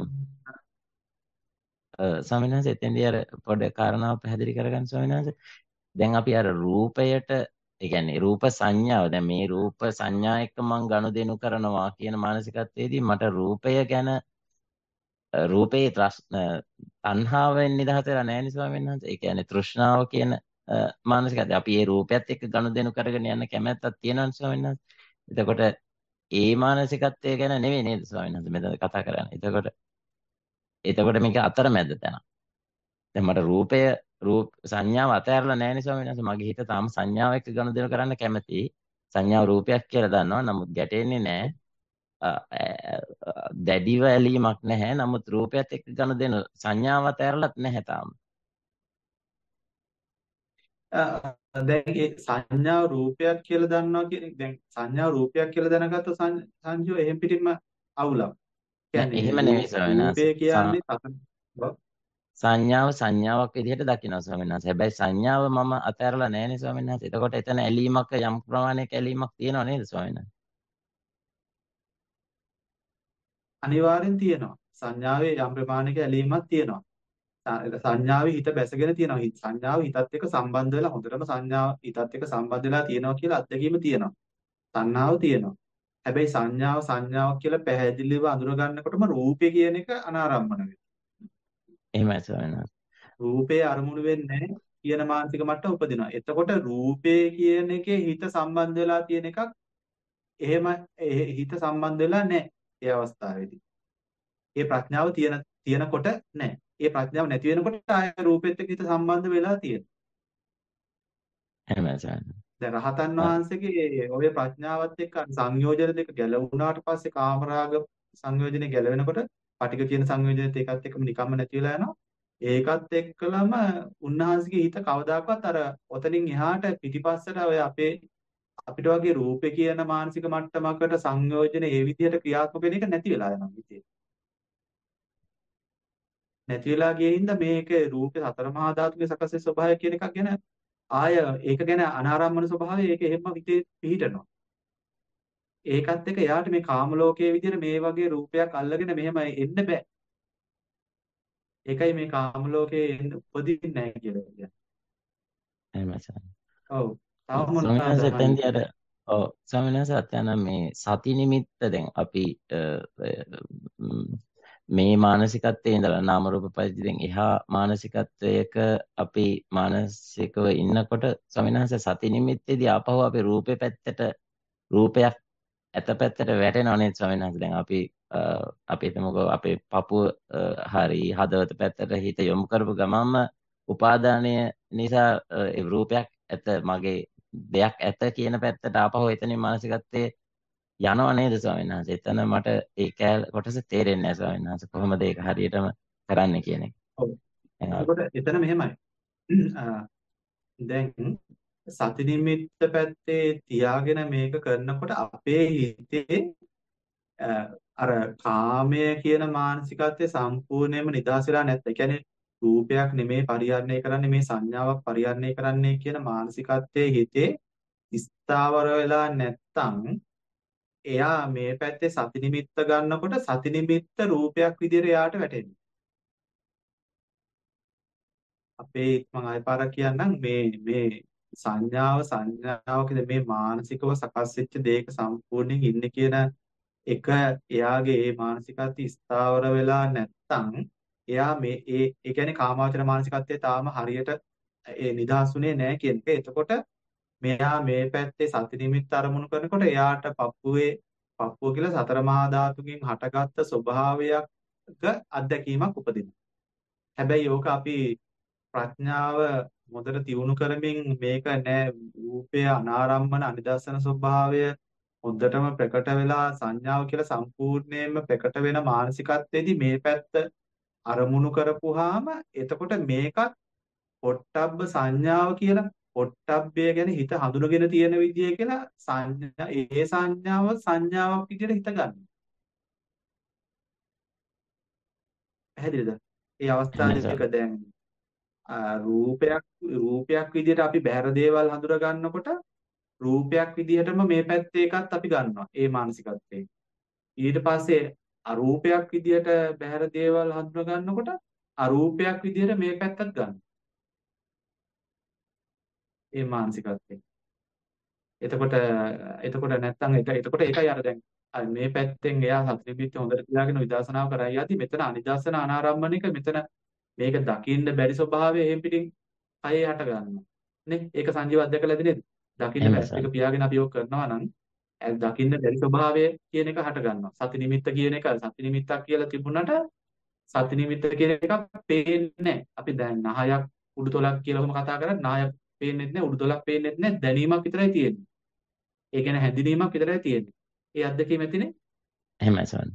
S1: ස්වාමීන් වහන්සේ එතෙන්දී අර පොඩි කාරණාවක් පැහැදිලි කරගන්න ස්වාමීන් වහන්සේ. දැන් අපි අර රූපයට ඒ කියන්නේ රූප සංඥාව දැන් මේ රූප සංඥා එක්ක මම ගනුදෙනු කරනවා කියන මානසිකත්වයේදී මට රූපය ගැන රූපේ තණ්හාවෙන් නිදහස් වෙලා නැහැ නේ ස්වාමීන් වහන්සේ. ඒ කියන්නේ තෘෂ්ණාව කියන මානසිකත්වය අපි මේ රූපයත් එක්ක ගනුදෙනු කරගෙන යන කැමැත්තක් තියෙනවා ස්වාමීන් වහන්සේ. එතකොට ඒ මානසිකත්වය ගැන නෙවෙයි නේද ස්වාමීන් වහන්සේ මෙතන කතා කරන්නේ. එතකොට එතකොට මේක අතරමැද තැන. දැන් මට රූපය රූප සංඥාව අතහැරලා නැහැ නේ ස්වාමීන් වහන්සේ. මගේ හිත තාම සංඥාව එක්ක ගනුදෙනු කරන්න කැමතියි. සංඥාව රූපයක් කියලා දන්නවා. නමුත් ගැටෙන්නේ නැහැ. දැඩිව ඇලීමක් නැහැ. නමුත් රූපයත් එක්ක ගනුදෙනු සංඥාව අතහැරලත් නැහැ තාම.
S2: දැන් ඒ සංඥාව රූපයක් කියලා දන්නවා කියන්නේ දැන් සංඥාව රූපයක් කියලා දැනගත්ත සංජෝ එහෙම් පිටින්ම අවුලක්.
S1: කියන්නේ එහෙම නෙමෙයි ස්වාමීන් වහන්සේ.
S2: රූපය කියන්නේ
S1: සංඥාව සංඥාවක් විදිහට දකිනවා ස්වාමීන් වහන්සේ. හැබැයි සංඥාව මම අතහැරලා නැහැ නේ ස්වාමීන් වහන්සේ. එතකොට එතන ඇලීමක් යම් ප්‍රමාණයක ඇලීමක් තියෙනව නේද ස්වාමීන් වහන්සේ?
S2: අනිවාර්යෙන් තියෙනවා. සංඥාවේ යම් ප්‍රමාණයක ඇලීමක් තියෙනවා. සංඥාවේ හිත බැසගෙන තියෙනවා. හිත සංඥාව හිතත් එක්ක සම්බන්ධ වෙලා හොඳටම සංඥාව හිතත් එක්ක සම්බන්ධ වෙලා තියෙනවා කියලා අත්දැකීම තියෙනවා. තණ්හාව තියෙනවා. හැබැයි සංඥාව සංඥාවක් කියලා පැහැදිලිව අඳුර ගන්නකොටම රූපේ කියන එක අනාරම්මන වෙනවා.
S1: එහෙමයි ස්වාමීන් වහන්සේ.
S2: රූපේ අරමුණු වෙන්නේ නැහැ කියන මානසික මට්ටම උපදිනවා. එතකොට රූපේ කියන එකේ හිත සම්බන්ධ වෙලා තියෙන එකක් එහෙම ඒ හිත සම්බන්ධ වෙලා නැහැ ඒ අවස්ථාවේදී. ඒ ප්‍රඥාව තියෙන තියෙනකොට නැහැ. ඒ ප්‍රඥාව නැති වෙනකොට ආය රූපෙත් එක්ක හිත සම්බන්ධ වෙලා තියෙනවා.
S1: එහෙමයි ස්වාමීන්
S2: දැන් රහතන්
S1: වහන්සේ.
S2: වහන්සේගේ ඔය ප්‍රඥාවත් එක්ක සංයෝජන දෙක ගැලවුණාට පස්සේ කාමරාග සංයෝජනේ ගැලවෙනකොට පටික කියන සංයෝජනෙත් ඒකත් එක්කම නිකම්ම නැති වෙලා යනවා. ඒකත් එක්කලම උන්වහන්සේගේ හිත කවදාකවත් අර ඔතනින් එහාට පිටිපස්සට ඔය අපේ අපිට වගේ රූපේ කියන මානසික මට්ටමකට සංයෝජන ඒ විදිහට ක්‍රියාත්මක වෙන එක නැති වෙලා යනවා විදියට. නැති වෙලා ගියේ හින්දා මේක රූපේ සතර මහා ධාතුගේ සකසේ ස්වභාවය කියන එකක් ගැන ආය ඒක ගැන අනාරම්මන ස්වභාවය ඒක එහෙම හිතේ පිහිටනවා. ඒකත් එක්ක එයාට මේ කාම ලෝකයේ විදිහට මේ වගේ රූපයක් අල්ලගෙන මෙහෙම එන්න බෑ. ඒකයි මේ කාම ලෝකේ උපදින්නේ නැහැ කියලා කියන්නේ.
S1: එහෙමයි ස්වාමීන්
S2: ඔව්. තව
S1: ස්වාමීන්
S2: මොනවාද
S1: වහන්සේ
S2: අහන්නේ?
S1: එතෙන්දී අර ඔව් ස්වාමීන් වහන්සේ අතන මේ සති නිමිත්ත දැන් අපි අ, ම්, මේ මානසිකත්වයේ ඉඳලා නාම රූප පරිච්ඡේදයෙන් එහා මානසිකත්වයක අපි මානසිකව ඉන්නකොට ස්වාමීන් වහන්සේ සති නිමිත්තේදී ආපහු අපි රූපේ පැත්තට රූපයක් ඇත පැත්තට වැටෙනව නේද ස්වාමීන් වහන්සේ දැන් අපි අ, අපි හිතමුකෝ අපේ පපුව අ, හරි හදවත පැත්තට හිත යොමු කරපු ගමන්ම උපාදානය නිසා අ, ඒ රූපයක් ඇත මගේ දෙයක් ඇත කියන පැත්තට ආපහු එතනින් මානසිකත්වයේ යනවා නේද ස්වාමීන් වහන්සේ? එතන මට ඒ කෑල්ල කොටස තේරෙන්නේ නැහැ ස්වාමීන් වහන්සේ. කොහොමද ඒක හරියටම කරන්නේ කියන එක.
S2: ඔව්.
S1: දැන් අපි-
S2: එතකොට එතන මෙහෙමයි. අ, දැන් සති නිමිත්ත පැත්තේ තියාගෙන මේක කරනකොට අපේ හිතේ අ, අර කාමය කියන මානසිකත්වයේ සම්පූර්ණයෙන්ම නිදහස් වෙලා නැත්නම් ඒ කියන්නේ රූපයක් නෙමේ පරිහරණය කරන්නේ මේ සංඥාවක් පරිහරණය කරන්නේ කියන මානසිකත්වයේ හිතේ ස්ථාවර වෙලා නැත්තම් එයා මේ පැත්තේ සති නිමිත්ත ගන්නකොට සති නිමිත්ත රූපයක් විදිහට එයාට වැටෙනවා. අපේ මම ආයෙ පාරක් කියන්නම් මේ මේ සංඥාව සංඥාව කියන මේ මානසිකව සකස් වෙච්ච දෙයක සම්පූර්ණයෙන් ඉන්නේ කියන එක එයාගේ ඒ මානසිකත්වය ස්ථාවර වෙලා නැත්තම් එයා මේ ඒ ඒ කියන්නේ කාමාවචර මානසිකත්වයේ තාම හරියට ඒ නිදහස්ුනේ නැහැ කියන එක. එතකොට මෙයා මේ පැත්තේ සති නිමිත්ත අරමුණු කරනකොට එයාට පපුවේ පපුව කියලා සතර මහා ධාතුකින් හටගත්ත ස්වභාවයක අත්දැකීමක් උපදිනවා. හැබැයි ඕක අපි ප්‍රඥාව හොඳට තියුණු කරමින් මේක නෑ රූපය අනාරම්මන අනිදර්ශන ස්වභාවය හොඳටම ප්‍රකට වෙලා සංඥාව කියලා සම්පූර්ණයෙන්ම ප්‍රකට වෙන මානසිකත්වයේදී මේ පැත්ත අරමුණු කරපුවාම එතකොට මේකත් පොට්ටබ්බ සංඥාව කියලා පොට්ටබ්බය ගැන හිත හඳුනගෙන තියෙන විදිය කියලා සංඥා ඒ සංඥාව සංඥාවක් විදියට හිත ගන්න. පැහැදිලිද? ඒ අවස්ථා දෙක දැන් රූපයක් රූපයක් විදියට අපි බහැර දේවල් හඳුනා ගන්නකොට රූපයක් විදියටම මේ පැත්තේ එකත් අපි ගන්නවා ඒ මානසිකත්වයේ. ඊට පස්සේ අරූපයක් විදියට බහැර දේවල් හඳුනා ගන්නකොට අරූපයක් විදියට මේ පැත්තත් ගන්නවා. ඒ මානසිකත්වයේ. එතකොට එතකොට නැත්තම් ඒක එතකොට ඒකයි අර දැන් අර මේ පැත්තෙන් එයා සති නිමිත්ත හොඳට තියාගෙන විදර්ශනාව කරා යද්දි මෙතන අනිදර්ශන අනාරම්මනික මෙතන මේක දකින්න බැරි ස්වභාවය එහෙම් පිටින් අයේ හට ගන්නවා නේ ඒක සංජීවත් දැකලා ඇති නේද දකින්න බැස් එක පියාගෙන අපි ඕක කරනවා නම් දකින්න බැරි ස්වභාවය කියන එක හට ගන්නවා සති නිමිත්ත කියන එක සති නිමිත්තක් කියලා තිබුණාට සති නිමිත්ත කියන එක පේන්නේ නැහැ අපි දැන් නහයක් උඩු තොලක් කියලා කොහොම කතා කරන්නේ නහයක් පේන්නේ නැහැ උඩු තොලක් පේන්නේ නැහැ දැනීමක් විතරයි තියෙන්නේ ඒ කියන්නේ හැඳිනීමක් විතරයි තියෙන්නේ ඒ අත්දැකීම ඇතිනේ
S1: එහෙමයි සර්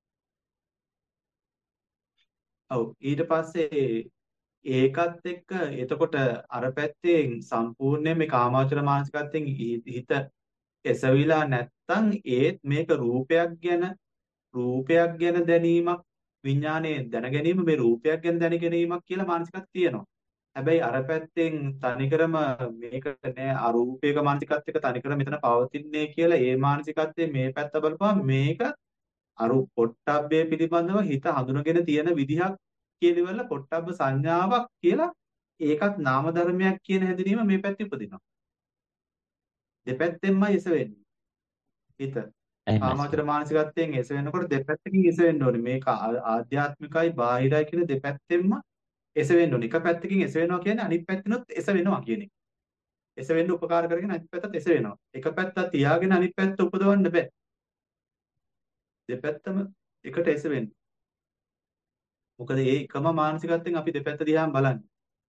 S2: ඔව් ඊට පස්සේ ඒකත් එක්ක එතකොට අර පැත්තෙන් සම්පූර්ණයෙන් මේ කාමාවචර මානසිකත්වයෙන් හිත එසවිලා නැත්තම් ඒත් මේක රූපයක් ගැන රූපයක් ගැන දැනීමක් විඥානයේ දැන ගැනීම මේ රූපයක් ගැන දැන ගැනීමක් කියලා මානසිකත්වයක් තියෙනවා. හැබැයි අර පැත්තෙන් තනිකරම මේක නෑ අරූපයක මානසිකත්වයක තනිකර මෙතන පවතින්නේ කියලා ඒ මානසිකත්වයේ මේ පැත්ත බලපුවම මේක අරු පොට්ටබ්බේ පිළිබඳව හිත හඳුනගෙන තියෙන විදිහක් කියලිවල පොට්ටබ්බ සංඥාවක් කියලා ඒකත් නාම ධර්මයක් කියන හැඳිනීම මේ පැත්තේ උපදිනවා. දෙපැත්තෙන්මයි එස වෙන්නේ. හිත
S1: එහෙමයි
S2: කාමාවචර
S1: ස්වාමීනි.
S2: මානසිකත්වයෙන් එස වෙනකොට දෙපැත්තකින් එස වෙන්න ඕනේ. මේක ආ- ආධ්‍යාත්මිකයි බාහිරයි කියන දෙපැත්තෙන්ම එස වෙන්න ඕනේ. එක පැත්තකින් එස වෙනවා කියන්නේ අනිත් පැත්තෙනොත් එස වෙනවා කියන එක. එස වෙන්න උපකාර කරගෙන අනිත් පැත්තත් එස වෙනවා. එක පැත්තක් තියාගෙන අනිත් පැත්ත උපදවන්න බෑ. දෙපැත්තම එකට එස වෙන්න. මොකද මේ එකම මානසිකත්වයෙන් අපි දෙපැත්ත දිහාම බලන්නේ.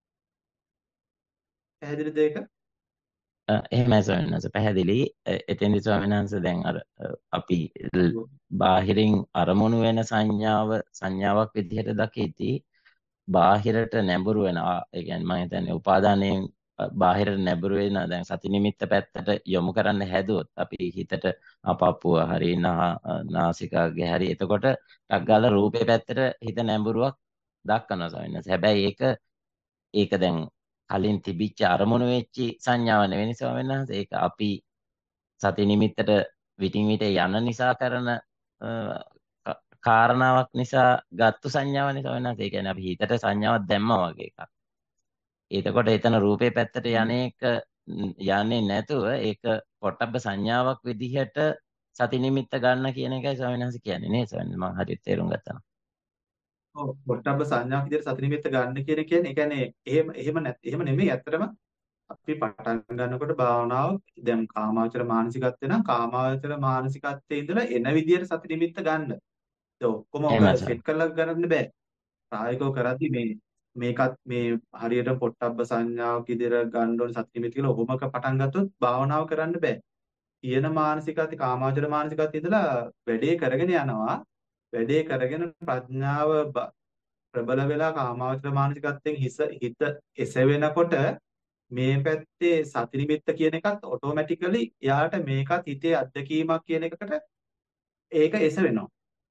S2: පැහැදිලිද ඒක?
S1: අ, එහෙමයි ස්වාමීන් වහන්සේ පැහැදිලි. එ- එතෙන්දි ස්වාමීන් වහන්සේ දැන් අර අ, අපි ල්- බාහිරින් අරමුණු වෙන සංඥාව සංඥාවක් විදිහට දකිද්දී බාහිරට නැඹුරු වෙන ආ, ඒ කියන්නේ මම හිතන්නේ උපාදානයෙන් අ, බාහිරට නැඹුරු වෙන දැන් සති නිමිත්ත පැත්තට යොමු කරන්න හැදුවොත් අපි හිතට අපපුව හරි නා නාසිකාගේ හරි එතකොට ටක් ගාලා රූපේ පැත්තට හිත නැඹුරුවක් දක්වනවා ස්වාමීන් වහන්සේ. හැබැයි ඒක ඒක දැන් කලින් තිබිච්ච අරමුණු වෙච්චි සංඥාව නෙවෙයි ස්වාමීන් වහන්සේ. ඒක අපි සති නිමිත්තට විටින් විට යන නිසා කරන අ, ක- කාරණාවක් නිසා ගත්තු සංඥාවනේ ස්වාමීන් වහන්සේ. ඒ කියන්නේ අපි හිතට සංඥාවක් දැම්මා වගේ එකක්. එතකොට එතන රූපේ පැත්තට යන්නේක යන්නේ නැතුව ඒක පොට්ටබ්බ සංඥාවක් විදිහට සති නිමිත්ත ගන්න කියන එකයි ස්වාමීන් වහන්සේ කියන්නේ නේ ස්වාමීන් වහන්සේ. මම හරියට තේරුම් ගත්තා.
S2: ඔව් පොට්ටබ්බ සංඥාවක් විදිහට සති නිමිත්ත ගන්න කියන කියන්නේ ඒ කියන්නේ එහෙම එහෙම නැත් එහෙම නෙමෙයි ඇත්තටම අපි පටන් ගන්නකොට භාවනාව දැන් කාමාවචර මානසිකත්වේ නම් කාමාවචර මානසිකත්වයේ ඉඳලා එන විදිහට සති නිමිත්ත ගන්න. ඒක ඔක්කොම ඔක
S1: එහෙමයි
S2: සෙට්
S1: ස්වාමීන්.
S2: කරලා ගන්න බෑ. ප්‍රායෝගිකව කරද්දි මේ මේකත් මේ හරියට පොට්ටබ්බ සංඥාවක් විදිහට ගන්න ඕනේ සති නිමිත්ත කියලා ඔහොමක පටන් ගත්තොත් භාවනාව කරන්න බෑ. තියෙන මානසිකත්ව කාමාවචර මානසිකත්වයේ ඉඳලා වැඩේ කරගෙන යනවා. වැඩේ කරගෙන ප්‍රඥාව බ- ප්‍රබල වෙලා කාමාවචර මානසිකත්වයෙන් හිස හිත එසවෙනකොට මේ පැත්තේ සති නිමිත්ත කියන එකත් ඔටෝමැටිකලි එයාට මේකත් හිතේ අත්දැකීමක් කියන එකකට ඒක එස වෙනවා.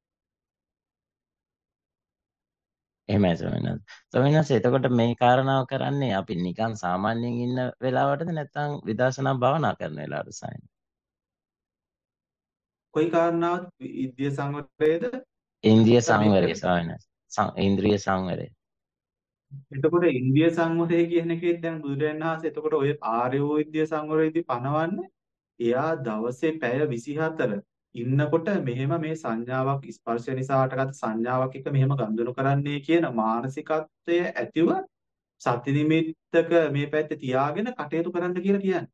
S1: එහෙමයි ස්වාමීන් වහන්සේ. ස්වාමීන් වහන්සේ එතකොට මේ කාරණාව කරන්නේ අපි නිකන් සාමාන්‍යයෙන් ඉන්න වෙලාවටද නැත්නම් විදර්ශනා භාවනා කරන වෙලාවටද ස්වාමීන් වහන්සේ?
S2: කොයි කාරණාවත් ඉන්ද්‍රිය සංවරයේද
S1: ඉන්ද්‍රිය
S2: නැත්නම් මේ
S1: සංවරය
S2: පැත්ත.
S1: ස්වාමීන් වහන්සේ. සං- ඉන්ද්‍රිය සංවරය.
S2: එතකොට ඉන්ද්‍රිය සංවරය කියන එකේ දැන් බුදුරජාණන් වහන්සේ එතකොට ඔය ආර්ය වූ ඉන්ද්‍රිය සංවරයේදී පනවන්නේ එයා දවසේ පැය විසිහතර ඉන්නකොට මෙහෙම මේ සංඥාවක් ස්පර්ශය නිසා හටගත් සංඥාවක් එක මෙහෙම ගනුදෙනු කරන්නේ කියන මානසිකත්වය ඇතිව සති නිමිත්තක මේ පැත්තේ තියාගෙන කටයුතු කරන්න කියලා කියන්නේ.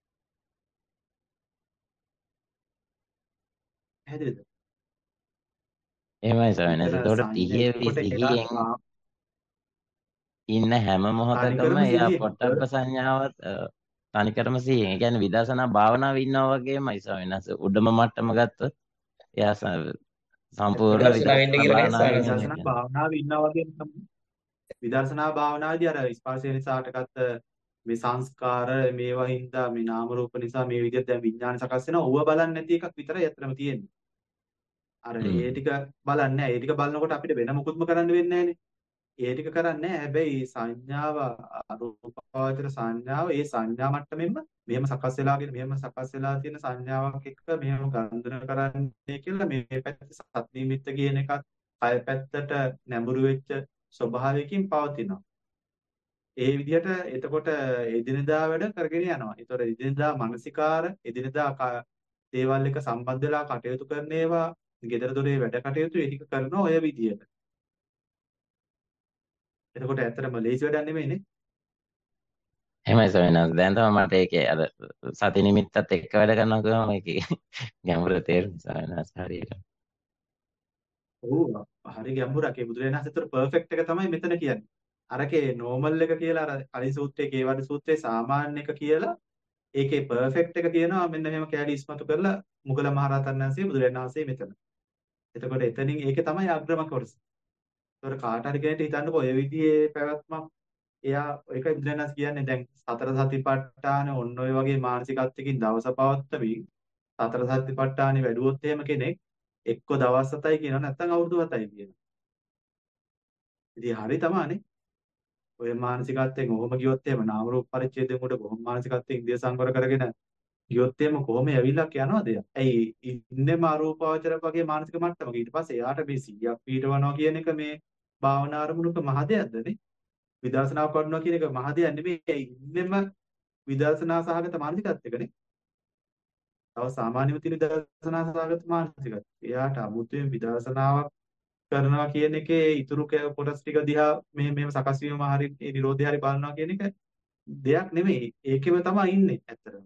S2: පැහැදිලිද?
S1: එහෙමයි ස්වාමීන්
S2: එතන
S1: වහන්සේ. එතකොට
S2: සංඥා
S1: සිහිය
S2: එතකොට එයා
S1: සිහියෙන් ඉන්න හැම මොහොතකම
S2: තනිකරම
S1: එයා
S2: සිහියෙන්
S1: පොට්ටබ්බ සංඥාවත් අ, තනිකරම සිහියෙන්. ඒ කියන්නේ විදර්ශනා භාවනාවේ ඉන්නවා වගේමයි ස්වාමීන් වහන්සේ. උඩම මට්ටම ගත්තොත් එයා ස- සම්පූර්ණ
S5: විදර්ශනා වෙන්න
S1: විදර්ශනා
S5: කියලා නේ
S1: භාවනාවේ
S5: ස්වාමීන්
S1: ඉන්නේ
S2: විදර්ශනා
S1: කියන්නේ.
S2: භාවනාවේ ඉන්නා වගේම තමයි විදර්ශනා භාවනාවේදී අර ස්පර්ශය නිසා හටගත්ත මේ සංස්කාර මේවා හින්දා මේ නාම රූප නිසා මේ විදිහට දැන් විඥාන සකස් වෙනවා. ඌව බලන්නේ නැති එකක් විතරයි අත්‍තරම තියෙන්නේ. අර
S1: හ්ම්.
S2: ඒ ටික බලන්නේ නැහැ. ඒ ටික බලනකොට අපිට වෙන මොකුත්ම කරන්න වෙන්නේ නැහනේ. ඒ ටික කරන්නේ නැහැ. හැබැයි සංඥාව අරූපාවචර සංඥාව ඒ සංඥා මට්ටමින්ම මෙහෙම සකස් වෙලාගෙන මෙහෙම සකස් වෙලා තියෙන සංඥාවක් එක්ක මෙහෙම ගන්ධන කරන්නේ කියලා මේ පැත්තේ සත් නිමිත්ත කියන එකත් කය පැත්තට නැඹුරු වෙච්ච ස්වභාවයකින් පවතිනවා. ඒ විදිහට එතකොට එදිනදා වැඩ කරගෙන යනවා. ඒතකොට එදිනදා මානසිකාර එදිනදා ක- දේවල් එක සම්බන්ධ වෙලා කටයුතු කරන ඒවා ගෙදර දොරේ වැඩ කටයුතු ඒ ටික කරනවා ඔය විදිහට. එතකොට ඇත්තටම ලේසි වැඩක් නෙමෙයිනේ.
S1: එහෙමයි ස්වාමීන් වහන්සේ. දැන් තමයි මට ඒකේ අර සති නිමිත්තත් එක්ක වැඩ කරනවා කියවම ඒකේ ගැඹුර තේරුම් ස්වාමීන් වහන්සේ හරියට.
S2: ඔව් හරි ගැඹුරක්. ඒ බුදුරජාණන් වහන්සේතර පර්ෆෙක්ට් එක තමයි මෙතන කියන්නේ. අරකේ නෝමල් එක කියලා අර කලින් සූත්‍රයේ කේවඩ සූත්‍රයේ සාමාන්‍ය එක කියලා ඒකේ පර්ෆෙක්ට් එක කියනවා මෙන්න මෙහෙම කැලී ඉස්මතු කරලා මුගල මහරහතන් වහන්සේ බුදුරජාණන් වහන්සේ මෙතන. එතකොට එතනින් ඒකේ තමයි අග්‍රම කොටස. ඒතකොට කාට හරි කෙනෙක්ට හිතන්නකෝ ඔය විදිහේ පැවැත්මක් එයා ඒකයි බුදුරජාණන් වහන්සේ කියන්නේ දැන් සතර සතිපට්ඨාන ඔන්න ඔය වගේ මානසිකත්වයකින් දවස පවත්වමින් සතර සතිපට්ඨානෙ වැඩුවොත් එහෙම කෙනෙක් එක්ක දවස් හතයි කියනවා නැත්නම් අවුරුදු හතයි කියනවා. ඉතින් හරි තමානේ. ඔය මානසිකත්වයෙන් ඔහොම ගියොත් එහෙම නාම රූප පරිච්ඡේදයෙන් උඩ කොහොම මානසිකත්වයෙන් ඉන්දිය සංවර කරගෙන ගියොත් එහෙම කොහොම ඇවිල්ලා යනවද? ඇයි ඉන්නේ අරූපාවචර වගේ මානසික මට්ටමක ඊට පස්සේ එයාට මේ සිහියක් පිටවනවා කියන එක මේ භාවනා අරමුණක මහ දෙයක්ද නේ? විදර්ශනා කරනවා කියන එක මහ දෙයක් නෙමෙයි. ඉන්නෙම විදර්ශනා සහගත මානසිකත්වයකනේ. තව සාමාන්‍යව තියෙන විදර්ශනා සහගත මානසිකත්වය. එයාට අමුතුවෙන් විදර්ශනාවක් කරනවා කියන එකේ ඉතුරු කැ- කොටස් ටික දිහා මේ මේව සකස් වීම හරි ඒ නිරෝධය හරි බලනවා කියන එක දෙයක් නෙමෙයි. ඒකෙම තමයි ඉන්නේ ඇත්තටම.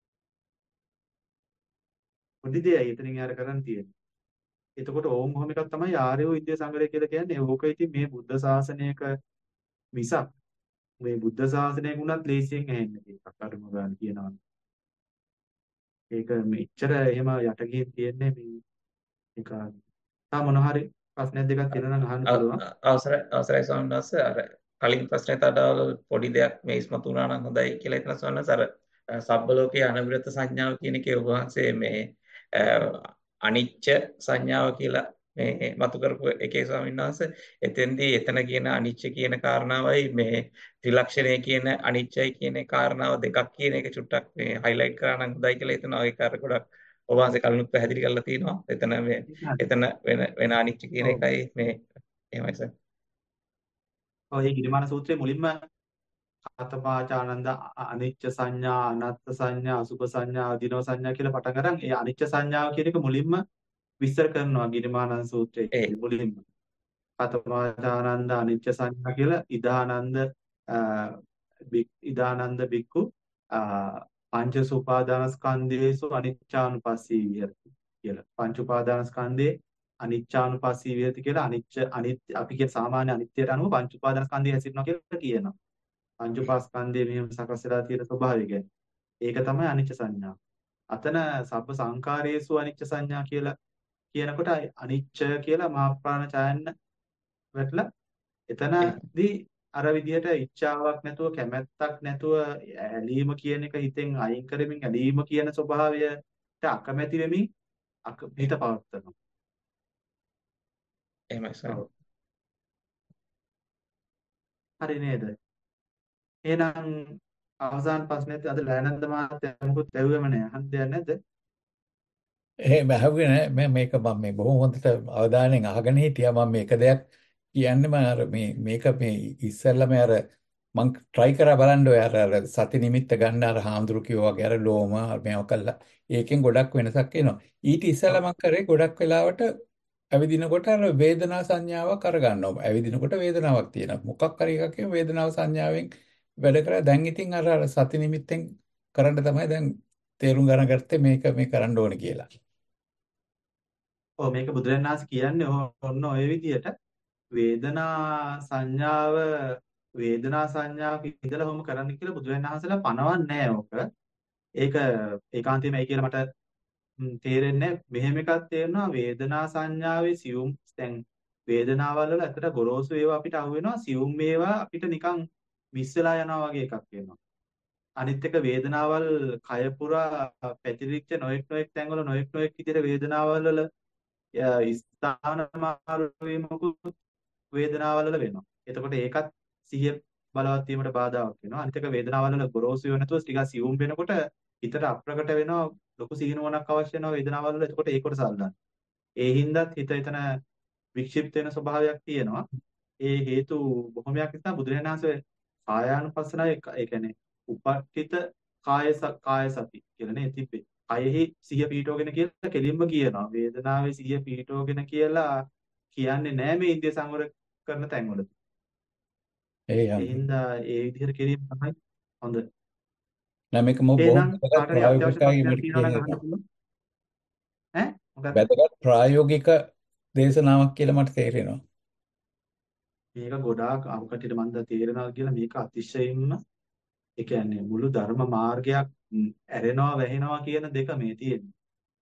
S2: පොඩි දෙයයි එතනින් යාර කරන් තියෙන්නේ. එතකොට ඕම් ඔහොම එකක් තමයි ආර්යෝ විද්‍යා සංගරය කියලා කියන්නේ. ඕක ඉතින් මේ බුද්ධ ශාසනයක මිසක් මේ බුද්ධ ශාසනයක උනත් ලේසියෙන් ඇහෙන්නේ එකක් අරම ගන්න කියනවා. ඒක මෙච්චර එහෙම යට ගිහින් තියෙන්නේ මේ එක තා මොන හරි ප්‍රශ්නයක් දෙකක් තියෙනවා නම් අහන්න
S5: අ-
S2: පුළුවන්.
S5: අ- අවසරයි අවසරයි ස්වාමීන් වහන්සේ අර කලින් ප්‍රශ්නෙට අදාළ පොඩි දෙයක් මේ ඉස්මතු වුණා නම් හොඳයි කියලා හිතන ස්වාමීන් වහන්සේ අර අ, සබ්බලෝකයේ අනවිරත සංඥාව කියන එකේ ඔබ වහන්සේ මේ අ, අනිච්ච සංඥාව කියලා මේ මතු කරපු එකේ ස්වාමීන් වහන්සේ එතෙන්දී එතන කියන අනිච්ච කියන කාරණාවයි මේ ත්‍රිලක්ෂණය කියන අනිච්චයි කියන කාරණාව දෙකක් කියන එක චුට්ටක් මේ highlight කරා නම් හොඳයි කියලා හිතනවා ඒක අර ගොඩක් ඔබ වහන්සේ කලිනුත් පැහැදිලි කරලා තියෙනවා එතන මේ එතන වෙන වෙන අනිච්ච කියන
S2: ඔව්.
S5: එකයි මේ එහෙමයි සර්.
S2: ඔව් මේ ගිරිමාන සූත්‍රයේ මුලින්ම කතමාචානන්ද අනිච්ච සංඥා අනත්ත් සංඥා අසුභ සංඥා අදිනව සංඥා කියලා පටන් ගන්න. ඒ අනිච්ච සංඥාව කියන එක මුලින්ම විස්තර කරනවා ගිරිමානන්ද සූත්‍රයේ
S5: ඒ
S2: මුලින්ම. කතමාචානන්ද අනිච්ච සංඥා කියලා ඉදානන්ද අ, බික්- ඉදානන්ද බික්කු අ, පංච සුපාදානස්කන්ධයේසු අනිච්චානුපස්සී විහෙරති කියලා. පංච උපාදානස්කන්ධේ අනිච්චානුපස්සී විහෙරති කියලා අනිච්ච අනිත්‍ය අපි කියන සාමාන්‍ය අනිත්‍යයට අනුව පංච උපාදානස්කන්ධය හැසිරෙනවා කියලා කියනවා. පංච උපාස්කන්ධයේ මෙහෙම සකස් වෙලා තියෙන ස්වභාවය ගැන. ඒක තමයි අනිච්ච සංඥා. අතන සබ්බ සංකාරයේසු අනිච්ච සංඥා කියලා කියනකොට අනිච්ච කියලා මහා ප්‍රාණ ඡායන්න වැටලා එතනදී අර විදිහට ඉච්ඡාවක් නැතුව කැමැත්තක් නැතුව ඇලීම කියන එක හිතෙන් අයින් කරමින් ඇලීම කියන ස්වභාවයට අකමැති වෙමින් අක- හිත පවත්නවා.
S5: එහෙමයි සර්.
S2: ඔව්. හරි නේද? එහෙනම් අවසාන ප්‍රශ්නෙත් අද ලයනන්ද මහත්තයා මොකුත් ඇහුවෙම නෑ. අහන්න දෙයක් නැද්ද?
S10: එහෙම ඇහුවේ නෑ මම මේක මම මේ බොහොම හොඳට අවධානයෙන් අහගෙන හිටියා මම මේක දෙයක් කියන්නේ මම අර මේ මේක මේ ඉස්සෙල්ලාම අර මං try කරා බලන්න ඔය අර අර සති නිමිත්ත ගන්න අර හාමුදුරු කිව්වා වගේ අර ලෝම මේව කළා ඒකෙන් ගොඩක් වෙනසක් එනවා ඊට ඉස්සෙල්ලා මං කරේ ගොඩක් වෙලාවට ඇවිදිනකොට අර වේදනා සංඥාවක් අර ගන්නවා ඇවිදිනකොට වේදනාවක් තියෙනවා මොකක් හරි එකක් වේදනාව සංඥාවෙන් වැඩ කරා දැන් ඉතින් අර අර සති නිමිත්තෙන් කරන්න තමයි දැන් තේරුම් ගන්න ගත්තේ මේක මේ කරන්න ඕනේ කියලා
S2: ඔව් මේක බුදුරජාණන් වහන්සේ කියන්නේ ඔ- ඔන්න ඔය විදිහට වේදනා සංඥාව වේදනා සංඥාවක ඉඳලා කොහොම කරන්න කියලා බුදුරජාණන් වහන්සේලා පනවන්නේ නැහැ ඕක. ඒක ඒකාන්තයෙන්ම ඒ කියලා මට ම්, තේරෙන්නේ නැහැ. මෙහෙම එකක් තේරෙනවා වේදනා සංඥාවේ සියුම් දැන් වේදනාවල් වල ඇත්තට ගොරෝසු ඒවා අපිට අහු වෙනවා සියුම් ඒවා අපිට නිකන් මිස් වෙලා යනවා වගේ එකක් වෙනවා. අනිත් එක වේදනාවල් කය පුරා පැතිරිච්ච නොඑක් නොඑක් තැන්වල නොඑක් නොඑක් විදිහට වේදනාවල් වල ය, ස්ථාන මාරු වීමකුත් වේදනාවල් වල වෙනවා. එතකොට ඒකත් සිහිය බලවත් වීමට බාධාවක් වෙනවා. අනිත් එක වේදනාවල් වල ගොරෝසු වෙව නැතුව ටිකක් සියුම් වෙනකොට හිතට අප්‍රකට වෙනවා ලොකු සිහිනුවණක් අවශ්‍ය වෙනවා වේදනාවල් වල. එතකොට ඒකට සල්ලන්න. ඒ හින්දාත් හිත එතන වික්ෂිප්ත වෙන ස්වභාවයක් තියෙනවා. ඒ හේතු බොහොමයක් නිසා බුදුරජාණන් වහන්සේ කායානුපස්සනාවේ එක- ඒ කියන්නේ උපට්ඨිත කාය ස- කාය සති කියලා නේ තිබ්බේ. කයෙහි සිහිය පීඨවගෙන කියලා කෙලින්ම කියනවා. වේදනාවේ සිහිය පීඨවගෙන කියලා කියන්නේ නෑ මේ ඉන්ද්‍රිය සංවර කරන තැන්වලදී.
S10: ඒ
S2: ඒ හින්දා ඒ විදිහට කිරීම තමයි හොඳ.
S10: නම් මේක මො- බොහොම
S2: එහෙනම්
S10: වැදගත්
S2: කාට හරි අත්‍යවශ්‍ය
S10: ප්‍රායෝගිකයි
S2: ප්‍රශ්නයක්
S10: මට
S2: තියෙනවා නම් අහන්න
S10: තේරෙනවා
S2: පුළුවන්. ඈ මොකක්ද?
S10: වැදගත් ප්‍රායෝගික දේශනාවක් කියලා මට තේරෙනවා
S2: මේක ගොඩාක් අවකටිට මන්ද තේරෙනවා කියලා මේක අතිශයින්ම ඒ කියන්නේ මුළු ධර්ම මාර්ගයක් ම්, ඇරෙනවා වැහෙනවා කියන දෙක මේ තියෙන්නේ.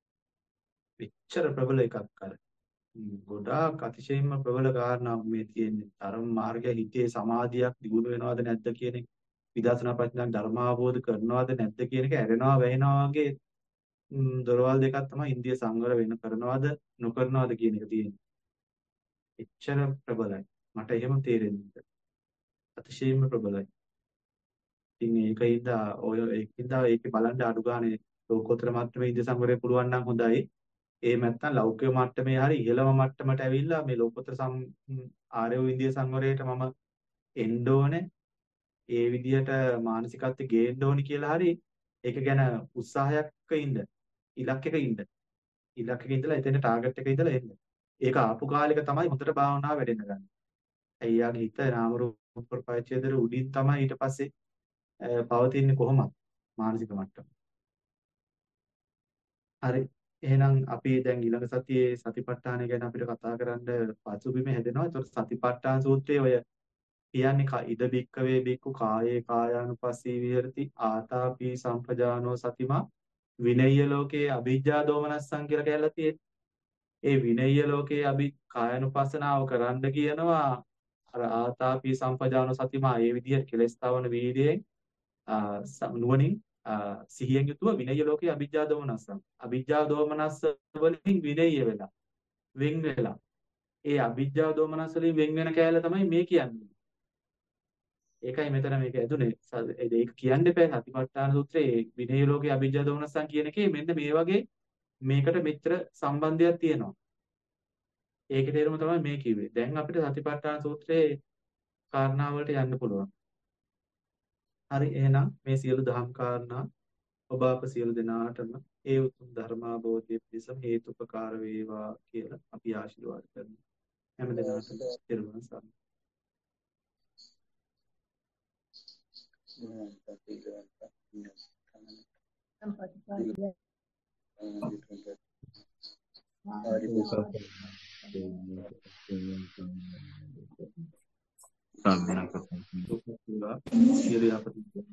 S2: එච්චර ප්‍රබල එකක් අර. ම්, ගොඩාක් අතිශයින්ම ප්‍රබල කාරණාවක් මේ තියෙන්නේ. ධර්ම මාර්ගය හිතේ සමාධියක් දියුණු වෙනවද නැද්ද කියන එක. විදර්ශනා ප්‍රඥා ධර්මාවබෝධ කරනවද නැද්ද කියන එක ඇරෙනවා වැහෙනවා වගේ ම්, දොරවල් දෙකක් තමයි ඉන්දිය සංවර වෙන කරනවද නොකරනවද කියන එක තියෙන්නේ. එච්චර ප්‍රබලයි. මට එහෙම තේරෙන්නේ. අතිශයින්ම ප්‍රබලයි. ඉතින් ඒකින්ද ඔය ඒකින්ද ඒකේ බලන්න අඩු ගානේ ලෝකෝත්තර මට්ටමේ ඉන්දිය සංවරය පුළුවන් නම් හොඳයි. ඒ නැත්තම් ලෞකික මට්ටමේ හරි ඉහළම මට්ටමට ඇවිල්ලා මේ ලෝකෝත්තර සම් ආර්ය වූ ඉන්දිය සංවරයට මම එන්න ඕනේ. ඒ විදිහට මානසිකත්වෙ ගේන්න ඕනි කියලා හරි ඒක ගැන උත්සාහයක ඉන්න. ඉලක්කයක ඉන්න. ඉලක්කයක ඉඳලා එතන ටාගට් එකක ඉඳලා එන්න. ඒක ආපු කාලෙක තමයි හොඳට භාවනාව වැඩෙන්න ගන්න. අයියාගේ හිත නාම රූප ප්‍රපංචයේදී උඩින් තමයි ඊට පස්සේ පවතින්නේ කොහොමද මානසික මට්ටම. හරි. එහෙනම් අපි දැන් ඊළඟ සතියේ සතිපට්ඨානය ගැන අපිට කතා කරන්න පසුබිම හැදෙනවා. ඒතකොට සතිපට්ඨාන සූත්‍රයේ ඔය කියන්නේ ඉද බික්කවේ බික්කු කායේ කායානුපස්සී විහෙරති ආතාපි සම්පජානෝ සතිමා විනය්‍ය ලෝකේ අභිජ්ජා දෝමනස්සං කියලා ਕਹਿලා තියෙන්නේ. ඒ විනය්‍ය ලෝකේ අභි කායानुපස්සනාව කරන්න කියනවා අර ආතාපි සම්පජානෝ සතිමා ඒ විදිහට කෙලස්තාවන වීර්යයෙන් නුවණින් සිහියෙන් යුතුව විනය ලෝකේ අභිජ්ජා දෝමනස්සං අභිජ්ජා දෝමනස්ස වලින් විනය වෙලා වෙන් වෙලා ඒ අභිජ්ජා දෝමනස්ස වලින් වෙන් වෙන කෑල්ල තමයි මේ කියන්නේ. ඒකයි මෙතන මේක ඇදුනේ. ඒක කියන්න එපා සතිපට්ඨාන සූත්‍රයේ විනය ලෝකේ අභිජ්ජා දෝමනස්සං කියන එකේ මෙන්න මේ වගේ මේකට මෙච්චර සම්බන්ධයක් තියෙනවා. ඒකේ තේරුම තමයි මේ කිව්වේ. දැන් අපිට සතිපට්ඨාන සූත්‍රයේ කාරණා වලට යන්න පුළුවන්. හරි එහෙනම් මේ සියලු දහම් කාරණා ඔබ අප සියලු දෙනාටම ඒ උතුම් ධර්මාභෝධය පිණිස හේතුපකාර වේවා කියලා අපි ආශිර්වාද කරනවා. හැම දිනකටම පෙරවන් සරණයි. සියලු යහපත